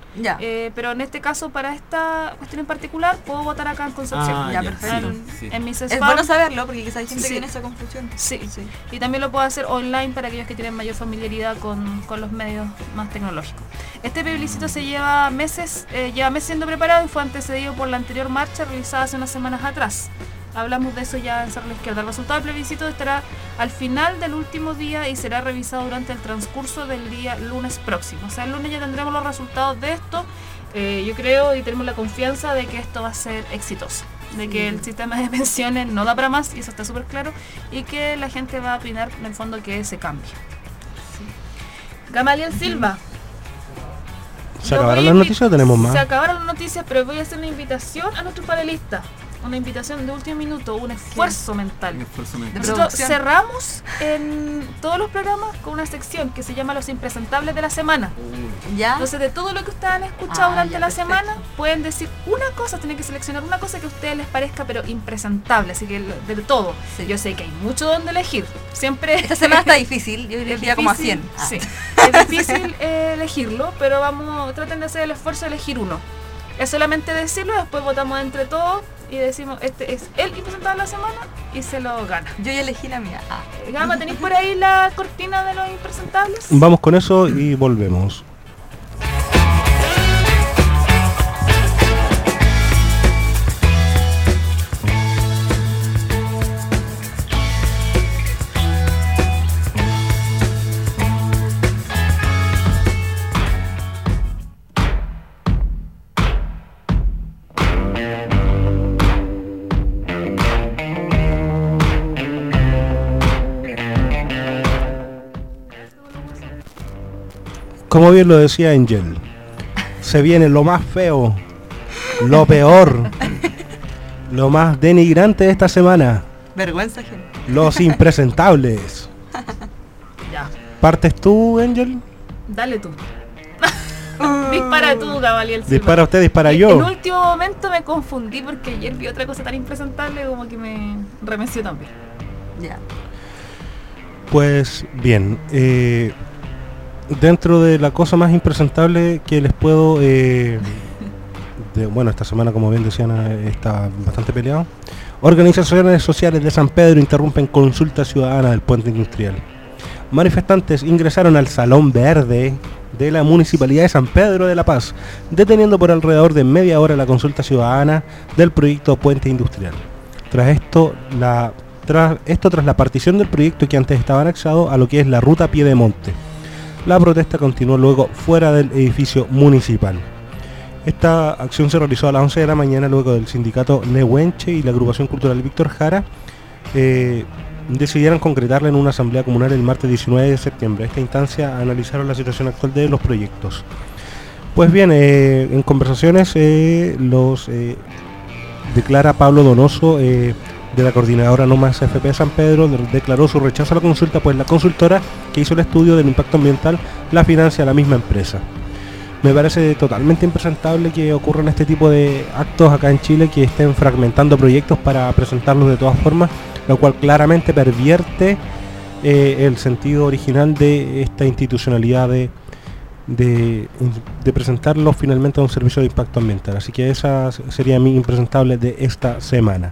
Ya. Eh, pero en este caso, para esta cuestión en particular, puedo votar acá en Concepción. Ah, Ya, ya, perfecto. sí, sí. En mi Es CESFAM. bueno saberlo porque quizá hay gente Sí. que tiene esa confusión. Sí. Sí. Y también lo puedo hacer online para aquellos que tienen mayor familiaridad con, con los medios más tecnológicos. Este plebiscito se lleva meses, eh, lleva meses siendo preparado y fue antecedido por la anterior marcha realizada hace unas semanas atrás. Hablamos de eso ya en Cerro la Izquierda. El resultado del plebiscito estará al final del último día y será revisado durante el transcurso del día lunes próximo. O sea, el lunes ya tendremos los resultados de esto. Eh, yo creo y tenemos la confianza de que esto va a ser exitoso. De que el sistema de pensiones no da para más, y eso está súper claro, y que la gente va a opinar en el fondo que se cambie. Gamaliel Silva. ¿Se Yo acabaron voy a las invi- noticias o tenemos más? Se acabaron las noticias, pero voy a hacer una invitación a nuestros panelistas. Una invitación de último minuto, un esfuerzo mental. Un esfuerzo mental. De Nosotros producción. cerramos en todos los programas con una sección que se llama Los Impresentables de la Semana. ¿Ya? Entonces, de todo lo que ustedes han escuchado Ah, durante ya, la perfecto. semana, pueden decir una cosa, tienen que seleccionar una cosa que a ustedes les parezca, pero impresentable. Así que lo- de todo. Sí. Yo sé que hay mucho donde elegir. Siempre. Esta semana está difícil, yo es elegiría como a difícil, cien. Ah. Sí. Es difícil eh, elegirlo, pero vamos, traten de hacer el esfuerzo de elegir uno. Es solamente decirlo, después votamos entre todos y decimos, este es el impresentable de la semana y se lo gana. Yo ya elegí la mía. Ah. Gama, ¿tenéis por ahí la cortina de los impresentables? Vamos con eso y volvemos. Como bien lo decía Angel, se viene lo más feo, lo peor, lo más denigrante de esta semana, Vergüenza ajena. los impresentables. Ya, ¿Partes tú, Angel? dale tú. Dispara tú, Gamaliel Silva. Dispara usted, dispara En yo. último momento me confundí porque ayer vi otra cosa tan impresentable como que me remeció también. Ya. Pues bien, eh, dentro de la cosa más impresentable que les puedo... eh, de- bueno, esta semana, como bien decían, eh, está bastante peleado. Organizaciones sociales de San Pedro interrumpen consulta ciudadana del puente industrial. Manifestantes ingresaron al Salón Verde de la Municipalidad de San Pedro de la Paz, deteniendo por alrededor de media hora la consulta ciudadana del proyecto Puente Industrial. Tras esto, la, tras, esto tras la partición del proyecto que antes estaba anexado a lo que es la ruta Piedemonte. La protesta continuó luego fuera del edificio municipal. Esta acción se realizó a las once de la mañana luego del sindicato Nehuenche y la agrupación cultural Víctor Jara eh, decidieron concretarla en una asamblea comunal el martes diecinueve de septiembre. Esta instancia analizaron la situación actual de los proyectos. Pues bien, eh, en conversaciones eh, los eh, declara Pablo Donoso eh, de la coordinadora No Más F P San Pedro, de- declaró su rechazo a la consulta, pues la consultora que hizo el estudio del impacto ambiental la financia la misma empresa. Me parece totalmente impresentable que ocurran este tipo de actos acá en Chile, que estén fragmentando proyectos para presentarlos de todas formas, lo cual claramente pervierte eh, el sentido original de esta institucionalidad de, de, de presentarlos finalmente a un servicio de impacto ambiental. Así que esa sería mi impresentable de esta semana.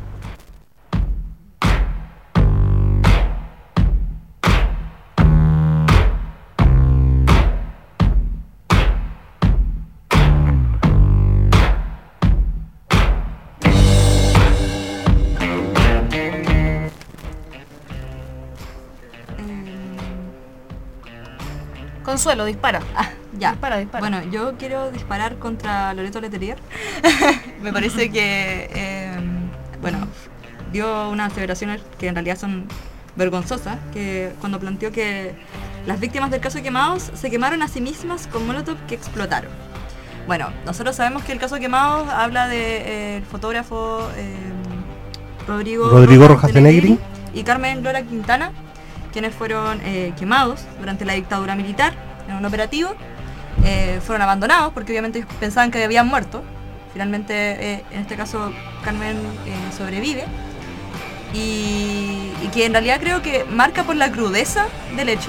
Consuelo, dispara. Ah, ya. Dispara, dispara. Bueno, yo quiero disparar contra Loreto Letelier. Me parece que, eh, bueno, dio unas aseveraciones que en realidad son vergonzosas, que cuando planteó que las víctimas del caso Quemados se quemaron a sí mismas con molotov que explotaron. Bueno, nosotros sabemos que el caso Quemados habla del fotógrafo eh, Rodrigo, Rodrigo Rojas de Negri y Carmen Lora Quintana, quienes fueron eh, quemados durante la dictadura militar en un operativo. Eh, fueron abandonados porque obviamente pensaban que habían muerto. Finalmente, eh, en este caso, Carmen eh, sobrevive. Y, y que en realidad creo que marca por la crudeza del hecho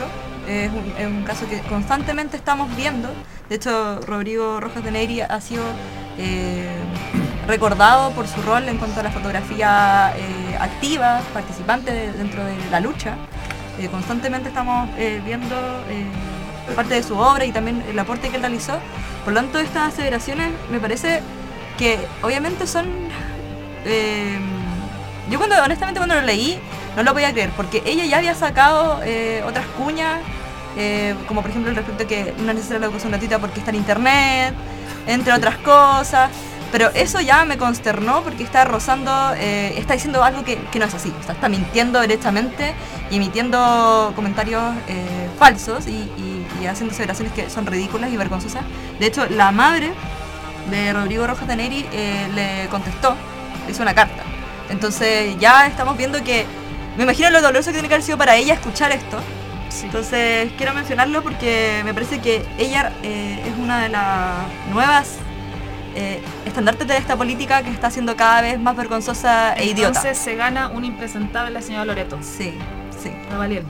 es un, es un caso que constantemente estamos viendo. De hecho, Rodrigo Rojas de Neyri ha sido eh, recordado por su rol en cuanto a la fotografía eh, activa, participante de, dentro de la lucha. Eh, constantemente estamos eh, viendo eh, parte de su obra y también el aporte que él realizó. Por lo tanto, estas aseveraciones me parece que obviamente son... Eh, yo cuando honestamente cuando lo leí no lo podía creer, porque ella ya había sacado eh, otras cuñas, eh, como por ejemplo el respecto que no es necesaria la educación gratuita porque está en internet, entre otras cosas. Pero eso ya me consternó porque está rozando, eh, está diciendo algo que, que no es así. O sea, está mintiendo directamente y emitiendo comentarios eh, falsos y, y, y haciendo aseveraciones que son ridículas y vergonzosas. De hecho, la madre de Rodrigo Rojas de Neyri eh, le contestó, le hizo una carta. Entonces ya estamos viendo que, me imagino lo doloroso que tiene que haber sido para ella escuchar esto. Sí. Entonces quiero mencionarlo porque me parece que ella eh, es una de las nuevas eh, estandartes de esta política que está siendo cada vez más vergonzosa e idiota. Entonces se gana un impresentable la señora Loreto. Sí, sí. La Valiel.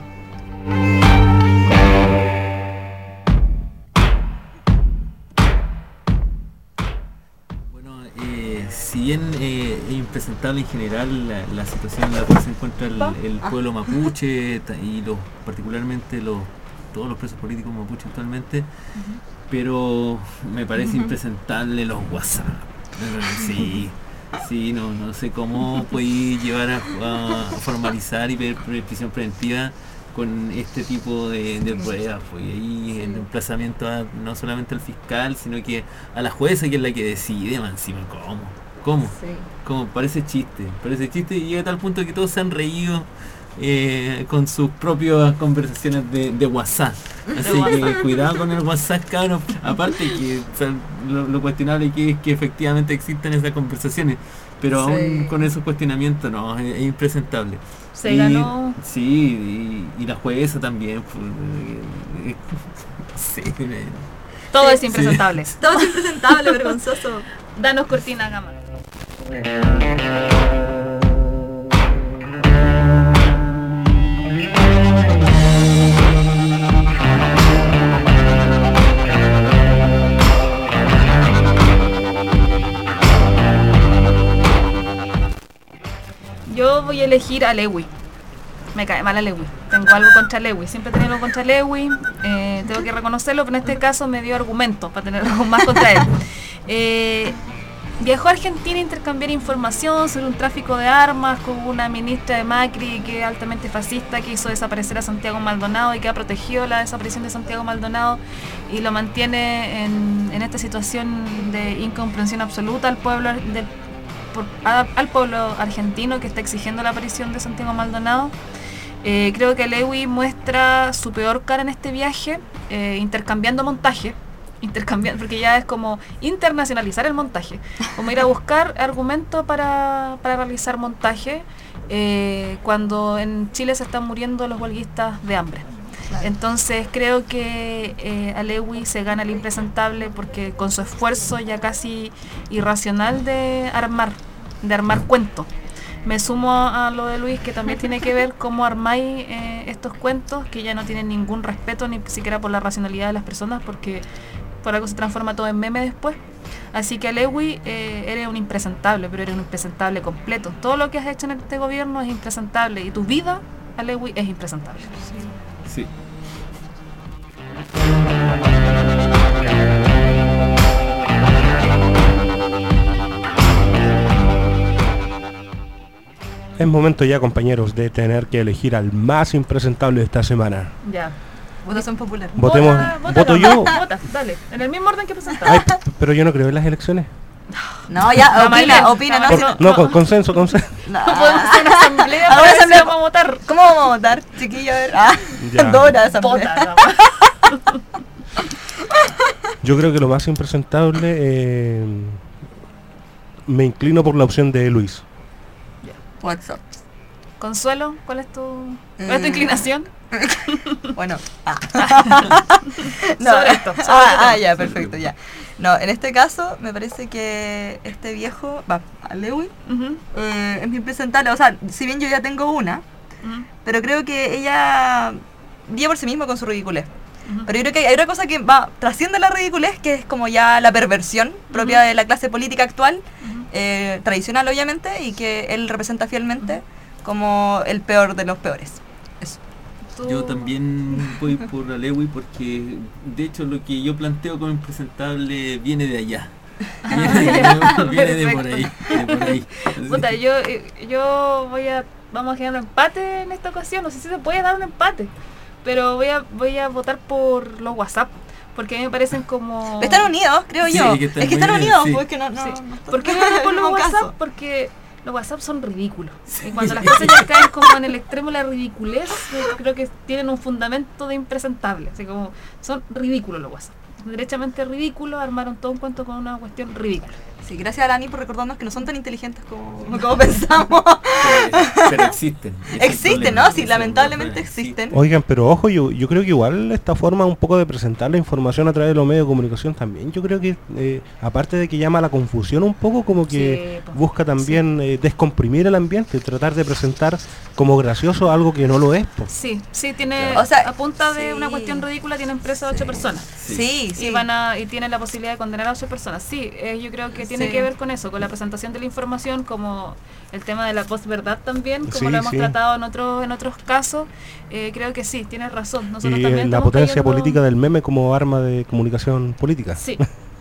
Bueno, eh, si bien eh, es impresentable en general la, la situación en la cual se encuentra el, el pueblo mapuche ta- y los, particularmente los, todos los presos políticos mapuches actualmente, uh-huh. pero me parece uh-huh. impresentable los WhatsApp. Sí, sí, no, no sé cómo podéis llevar a, a formalizar y pedir prisión preventiva con este tipo de, de pruebas, pues, y ahí el emplazamiento a, no solamente al fiscal, sino que a la jueza, que es la que decide, man, encima, ¿cómo? ¿Cómo? Sí. ¿Cómo? Parece chiste, parece chiste y llega a tal punto que todos se han reído eh, con sus propias conversaciones de, de WhatsApp. Así que cuidado con el WhatsApp, cabrón. Aparte que o sea, lo, lo cuestionable que es que efectivamente existen esas conversaciones, pero Sí. aún con esos cuestionamientos no, es, es impresentable. Se Y- ganó. Sí, y, y la jueza también. Pues, eh, sí, me- Todo Sí. es impresentable. Todo es impresentable, vergonzoso. Danos cortina, gama. Yo voy a elegir a Lewy. Me cae mal a Lewy. Tengo algo contra Lewy. Siempre he tenido algo contra Lewy. Eh, tengo que reconocerlo, pero en este caso me dio argumentos para tener algo más contra él. Eh, viajó a Argentina a intercambiar información sobre un tráfico de armas con una ministra de Macri que es altamente fascista, que hizo desaparecer a Santiago Maldonado y que ha protegido la desaparición de Santiago Maldonado y lo mantiene en, en esta situación de incomprensión absoluta al pueblo del por, a, al pueblo argentino que está exigiendo la aparición de Santiago Maldonado. Eh, creo que Lewy muestra su peor cara en este viaje, eh, intercambiando montaje, intercambiando, porque ya es como internacionalizar el montaje, como ir a buscar argumentos para, para realizar montaje, eh, cuando en Chile se están muriendo los huelguistas de hambre. Entonces creo que eh, a Lewy se gana el impresentable porque con su esfuerzo ya casi irracional de armar, de armar cuentos. Me sumo a, a lo de Luis, que también tiene que ver cómo armáis eh, estos cuentos que ya no tienen ningún respeto ni siquiera por la racionalidad de las personas, porque por algo se transforma todo en meme después. Así que Lewy, eh, eres un impresentable, pero eres un impresentable completo. Todo lo que has hecho en este gobierno es impresentable y tu vida, a Lewy, es impresentable. sí. Es momento ya, compañeros, de tener que elegir al más impresentable de esta semana. Ya. Votación popular. Votemos, Vota, vota, voto no, yo. Vota, dale. En el mismo orden que presentaste. Ay, p- pero yo no creo en las elecciones. No, ya, La Maylene, opina, opina, la no, Maylene. si- No, con- consenso, consenso. no. No podemos hacer una asamblea Ahora para ver si asamblea. vamos a votar. ¿Cómo vamos a votar, chiquillo? A ver. Ah, Ya. dos horas de asamblea. Vota, vamos. Yo creo que lo más impresentable, eh, me inclino por la opción de Luis. WhatsApp. Consuelo, ¿cuál es tu, cuál es tu Mm. inclinación? Bueno, ah. Sobre esto, sobre ah, esto. ah, ya, perfecto, ya. No, en este caso me parece que este viejo, va, a Lewy, Ujú, eh, es mi impresentable. O sea, si bien yo ya tengo una, ujú. pero creo que ella brilla por sí mismo con su ridiculez. Uh-huh. Pero yo creo que hay otra cosa que va trasciende la ridiculez, que es como ya la perversión propia uh-huh. de la clase política actual, uh-huh. eh, tradicional obviamente, y que él representa fielmente uh-huh. como el peor de los peores. Eso. Yo también voy por Alewi porque de hecho lo que yo planteo como impresentable viene de allá. Viene de, viene de por ahí, de por ahí. Puta, yo, yo voy a vamos a generar un empate en esta ocasión, no sé si se puede dar un empate, pero voy a voy a votar por los WhatsApp, porque a mí me parecen como... Están unidos, creo sí, yo. Es que están, es que están unidos, sí. porque no... no, sí. no está, ¿Por qué voy por los WhatsApp? caso. Porque los WhatsApp son ridículos. Sí. Y cuando las cosas ya caen como en el extremo de la ridiculez, creo que tienen un fundamento de impresentable. Así como son ridículos los WhatsApp. Derechamente ridículos, armaron todo un cuento con una cuestión ridícula. Sí, gracias a Lani por recordarnos que no son tan inteligentes como, como pensamos. Pero, pero existen. Existen, ¿no? Sí, lamentablemente existen. Sí. Oigan, pero ojo, yo, yo creo que igual esta forma un poco de presentar la información a través de los medios de comunicación también, yo creo que eh, aparte de que llama a la confusión un poco, como que sí, pues, busca también sí. eh, descomprimir el ambiente, tratar de presentar como gracioso algo que no lo es. Pues. Sí, sí, tiene, o sea, a punta de sí. una cuestión ridícula tienen preso a sí. ocho personas. Sí, sí. sí. Y, van a, y tienen la posibilidad de condenar a ocho personas. Sí, eh, yo creo que tiene sí. que ver con eso, con la presentación de la información, como el tema de la postverdad también, como sí, lo hemos sí. tratado en otros en otros casos. Eh, creo que sí, tienes razón. Nosotros y también la potencia cayendo... política del meme como arma de comunicación política. Sí.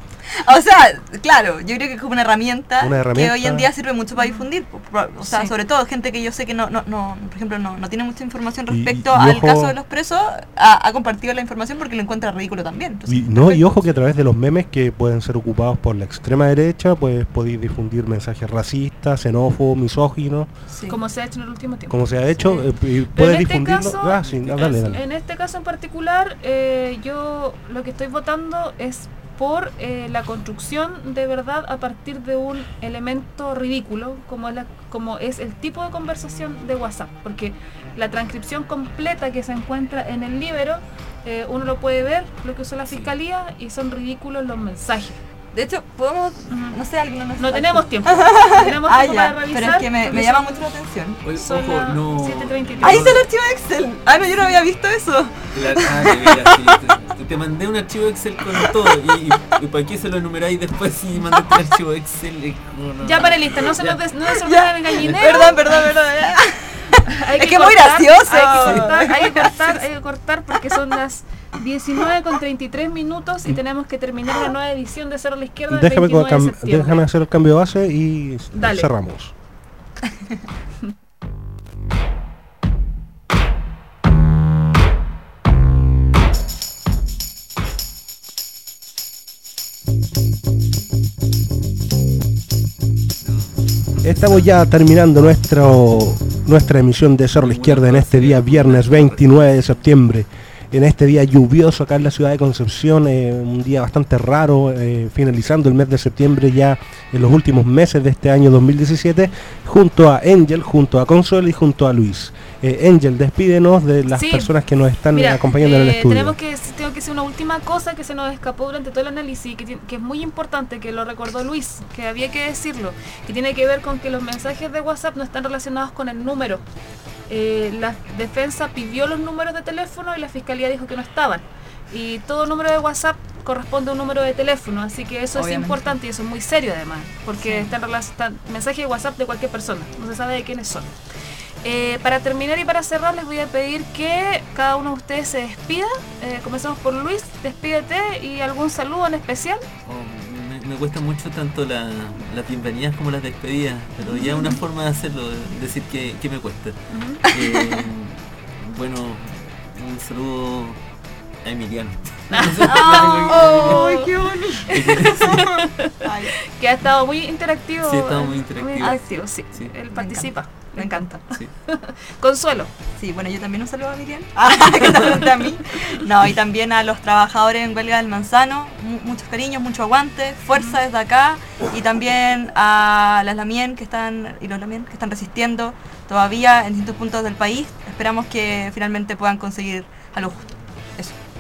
O sea, claro, yo creo que es como una herramienta, una herramienta que hoy en día sirve mucho para difundir. O sea, sí. sobre todo gente que yo sé que no, no, no por ejemplo, no, no tiene mucha información respecto y, y al ojo, caso de los presos, ha, ha compartido la información porque lo encuentra ridículo también. Entonces, y, no, y ojo que a través de los memes que pueden ser ocupados por la extrema derecha, pues podéis difundir mensajes racistas, xenófobos, misóginos. Sí. Como se ha hecho en el último tiempo. Como se ha hecho, sí. eh, y puedes en este difundirlo. Caso, ah, sí, ah, dale, dale. En este caso en particular, eh, yo lo que estoy votando es por eh, la construcción de verdad a partir de un elemento ridículo como es, la, como es el tipo de conversación de WhatsApp, porque la transcripción completa que se encuentra en el libro, eh, uno lo puede ver, lo que usó la fiscalía, y son ridículos los mensajes. De hecho, podemos, no sé, alguien no, no tenemos tiempo, no tenemos ah, tiempo ya, para revisar. pero es que me, me llama mucho la atención. Oye, Son ojo, no. siete treinta y tres. ¡Ahí está el archivo de Excel! Ah, no, yo no había visto eso. La, ah, que mira, sí, te, te mandé un archivo Excel con todo. ¿Y, y, y para qué se lo enumeráis después si mandaste el archivo Excel? Eh, no, no, ya, no. panelista, no se nos des, no se nos Ya. den el gallinero. Perdón, perdón, perdón. Hay Es que que es muy cortar, gracioso. Hay que cortar, hay que cortar, hay que cortar porque son las diecinueve con treinta y tres minutos y tenemos que terminar la nueva edición de Cero a la Izquierda el Déjame, veintinueve de cam- septiembre. déjame hacer el cambio de base y Dale. cerramos. Estamos ya terminando nuestro, nuestra emisión de Cero a la Izquierda en este día viernes veintinueve de septiembre. En este día lluvioso acá en la ciudad de Concepción, eh, un día bastante raro, eh, finalizando el mes de septiembre ya en los últimos meses de este año dos mil diecisiete, junto a Angel, junto a Consuelo y junto a Luis. Eh, Angel, despídenos de las Sí. personas que nos están Mira, acompañando en el eh, estudio. Tenemos que, tengo que decir una última cosa que se nos escapó durante todo el análisis, que, que es muy importante, que lo recordó Luis, que había que decirlo, que tiene que ver con que los mensajes de WhatsApp no están relacionados con el número. Eh, la defensa pidió los números de teléfono y la fiscalía dijo que no estaban. Y todo número de WhatsApp corresponde a un número de teléfono, así que eso Obviamente. es importante y eso es muy serio además, porque sí. están están mensajes de WhatsApp de cualquier persona, no se sabe de quiénes son. Eh, para terminar y para cerrar les voy a pedir que cada uno de ustedes se despida. Eh, comenzamos por Luis, despídete y algún saludo en especial. Oh, me, me cuesta mucho tanto la, las bienvenidas como las despedidas, pero ya una forma de hacerlo, de decir que, que me cuesta. Uh-huh. Eh, bueno, un saludo a Emiliano. ¡Ay, qué bonito! Ay, Que ha estado muy interactivo. Sí, ha estado muy eh, interactivo. Muy interactivo, sí. Sí. Él Me participa. Me encanta. Sí. Consuelo. sí, bueno, yo también un saludo a Miriam, que está frente a mí. No, y también a los trabajadores en huelga del Manzano, mu- muchos cariños, mucho aguante, fuerza desde acá, y también a las Lamien que están, y los Lamien que están resistiendo todavía en distintos puntos del país. Esperamos que finalmente puedan conseguir algo justo. Eso.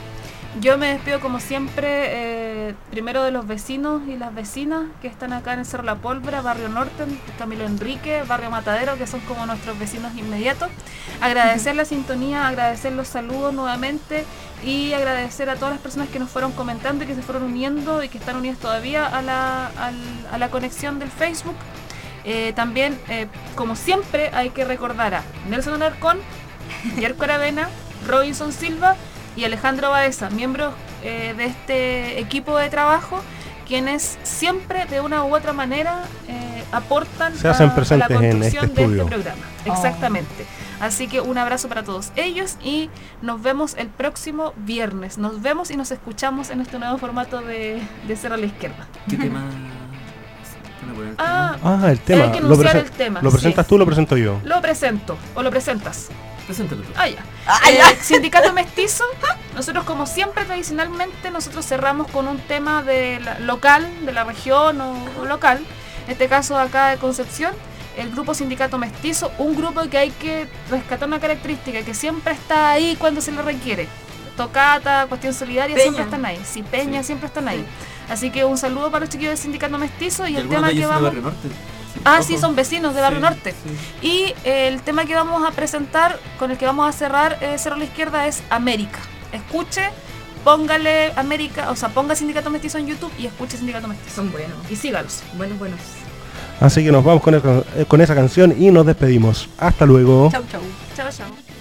Yo me despido como siempre, eh, primero de los vecinos y las vecinas que están acá en el Cerro La Pólvora, Barrio Norte, Camilo Enrique, Barrio Matadero, que son como nuestros vecinos inmediatos. Agradecer la sintonía, agradecer los saludos nuevamente y agradecer a todas las personas que nos fueron comentando y que se fueron uniendo y que están unidas todavía a la, al, a la conexión del Facebook. Eh, también, eh, como siempre, hay que recordar a Nelson Alarcón, Yerko Aravena, Robinson Silva y Alejandro Baeza, miembros eh, de este equipo de trabajo, quienes siempre de una u otra manera eh, aportan Se hacen a, presentes a la en construcción este de estudio. este programa. Oh. Exactamente. Así que un abrazo para todos ellos y nos vemos el próximo viernes. Nos vemos y nos escuchamos en este nuevo formato de, de Cerro a la Izquierda. ¿Qué tema? ¿Van a poner el Ah, tema? Ah, el tema. Hay que ¿Lo, anunciar presen- el tema, ¿Lo presentas sí. tú o lo presento yo? Lo presento o lo presentas. Preséntalo tú. Ah, ya. Ah, Eh, ya. Sindicato Mestizo, nosotros como siempre tradicionalmente nosotros cerramos con un tema de la- local, de la región o, o local, en este caso acá de Concepción, el grupo Sindicato Mestizo, un grupo que hay que rescatar una característica, que siempre está ahí cuando se le requiere. Tocata, Cuestión Solidaria, Peña. siempre están ahí. Sí, Peña, Sí. siempre están ahí. Así que un saludo para los chiquillos del Sindicato Mestizo y, ¿Y el algunos tema de que ellos son de vamos... Barrio Norte? Sí, Ah, ojo. sí, son vecinos de Barrio Sí, Norte. sí. Y eh, el tema que vamos a presentar, con el que vamos a cerrar eh, Cerro a la Izquierda, es América. Escuche, póngale América, o sea, ponga Sindicato Mestizo en YouTube y escuche Sindicato Mestizo. Son buenos. Y sígalos. Buenos, buenos. Así que nos vamos con, el- con esa canción y nos despedimos. Hasta luego. Chau, chau. Chao, chao.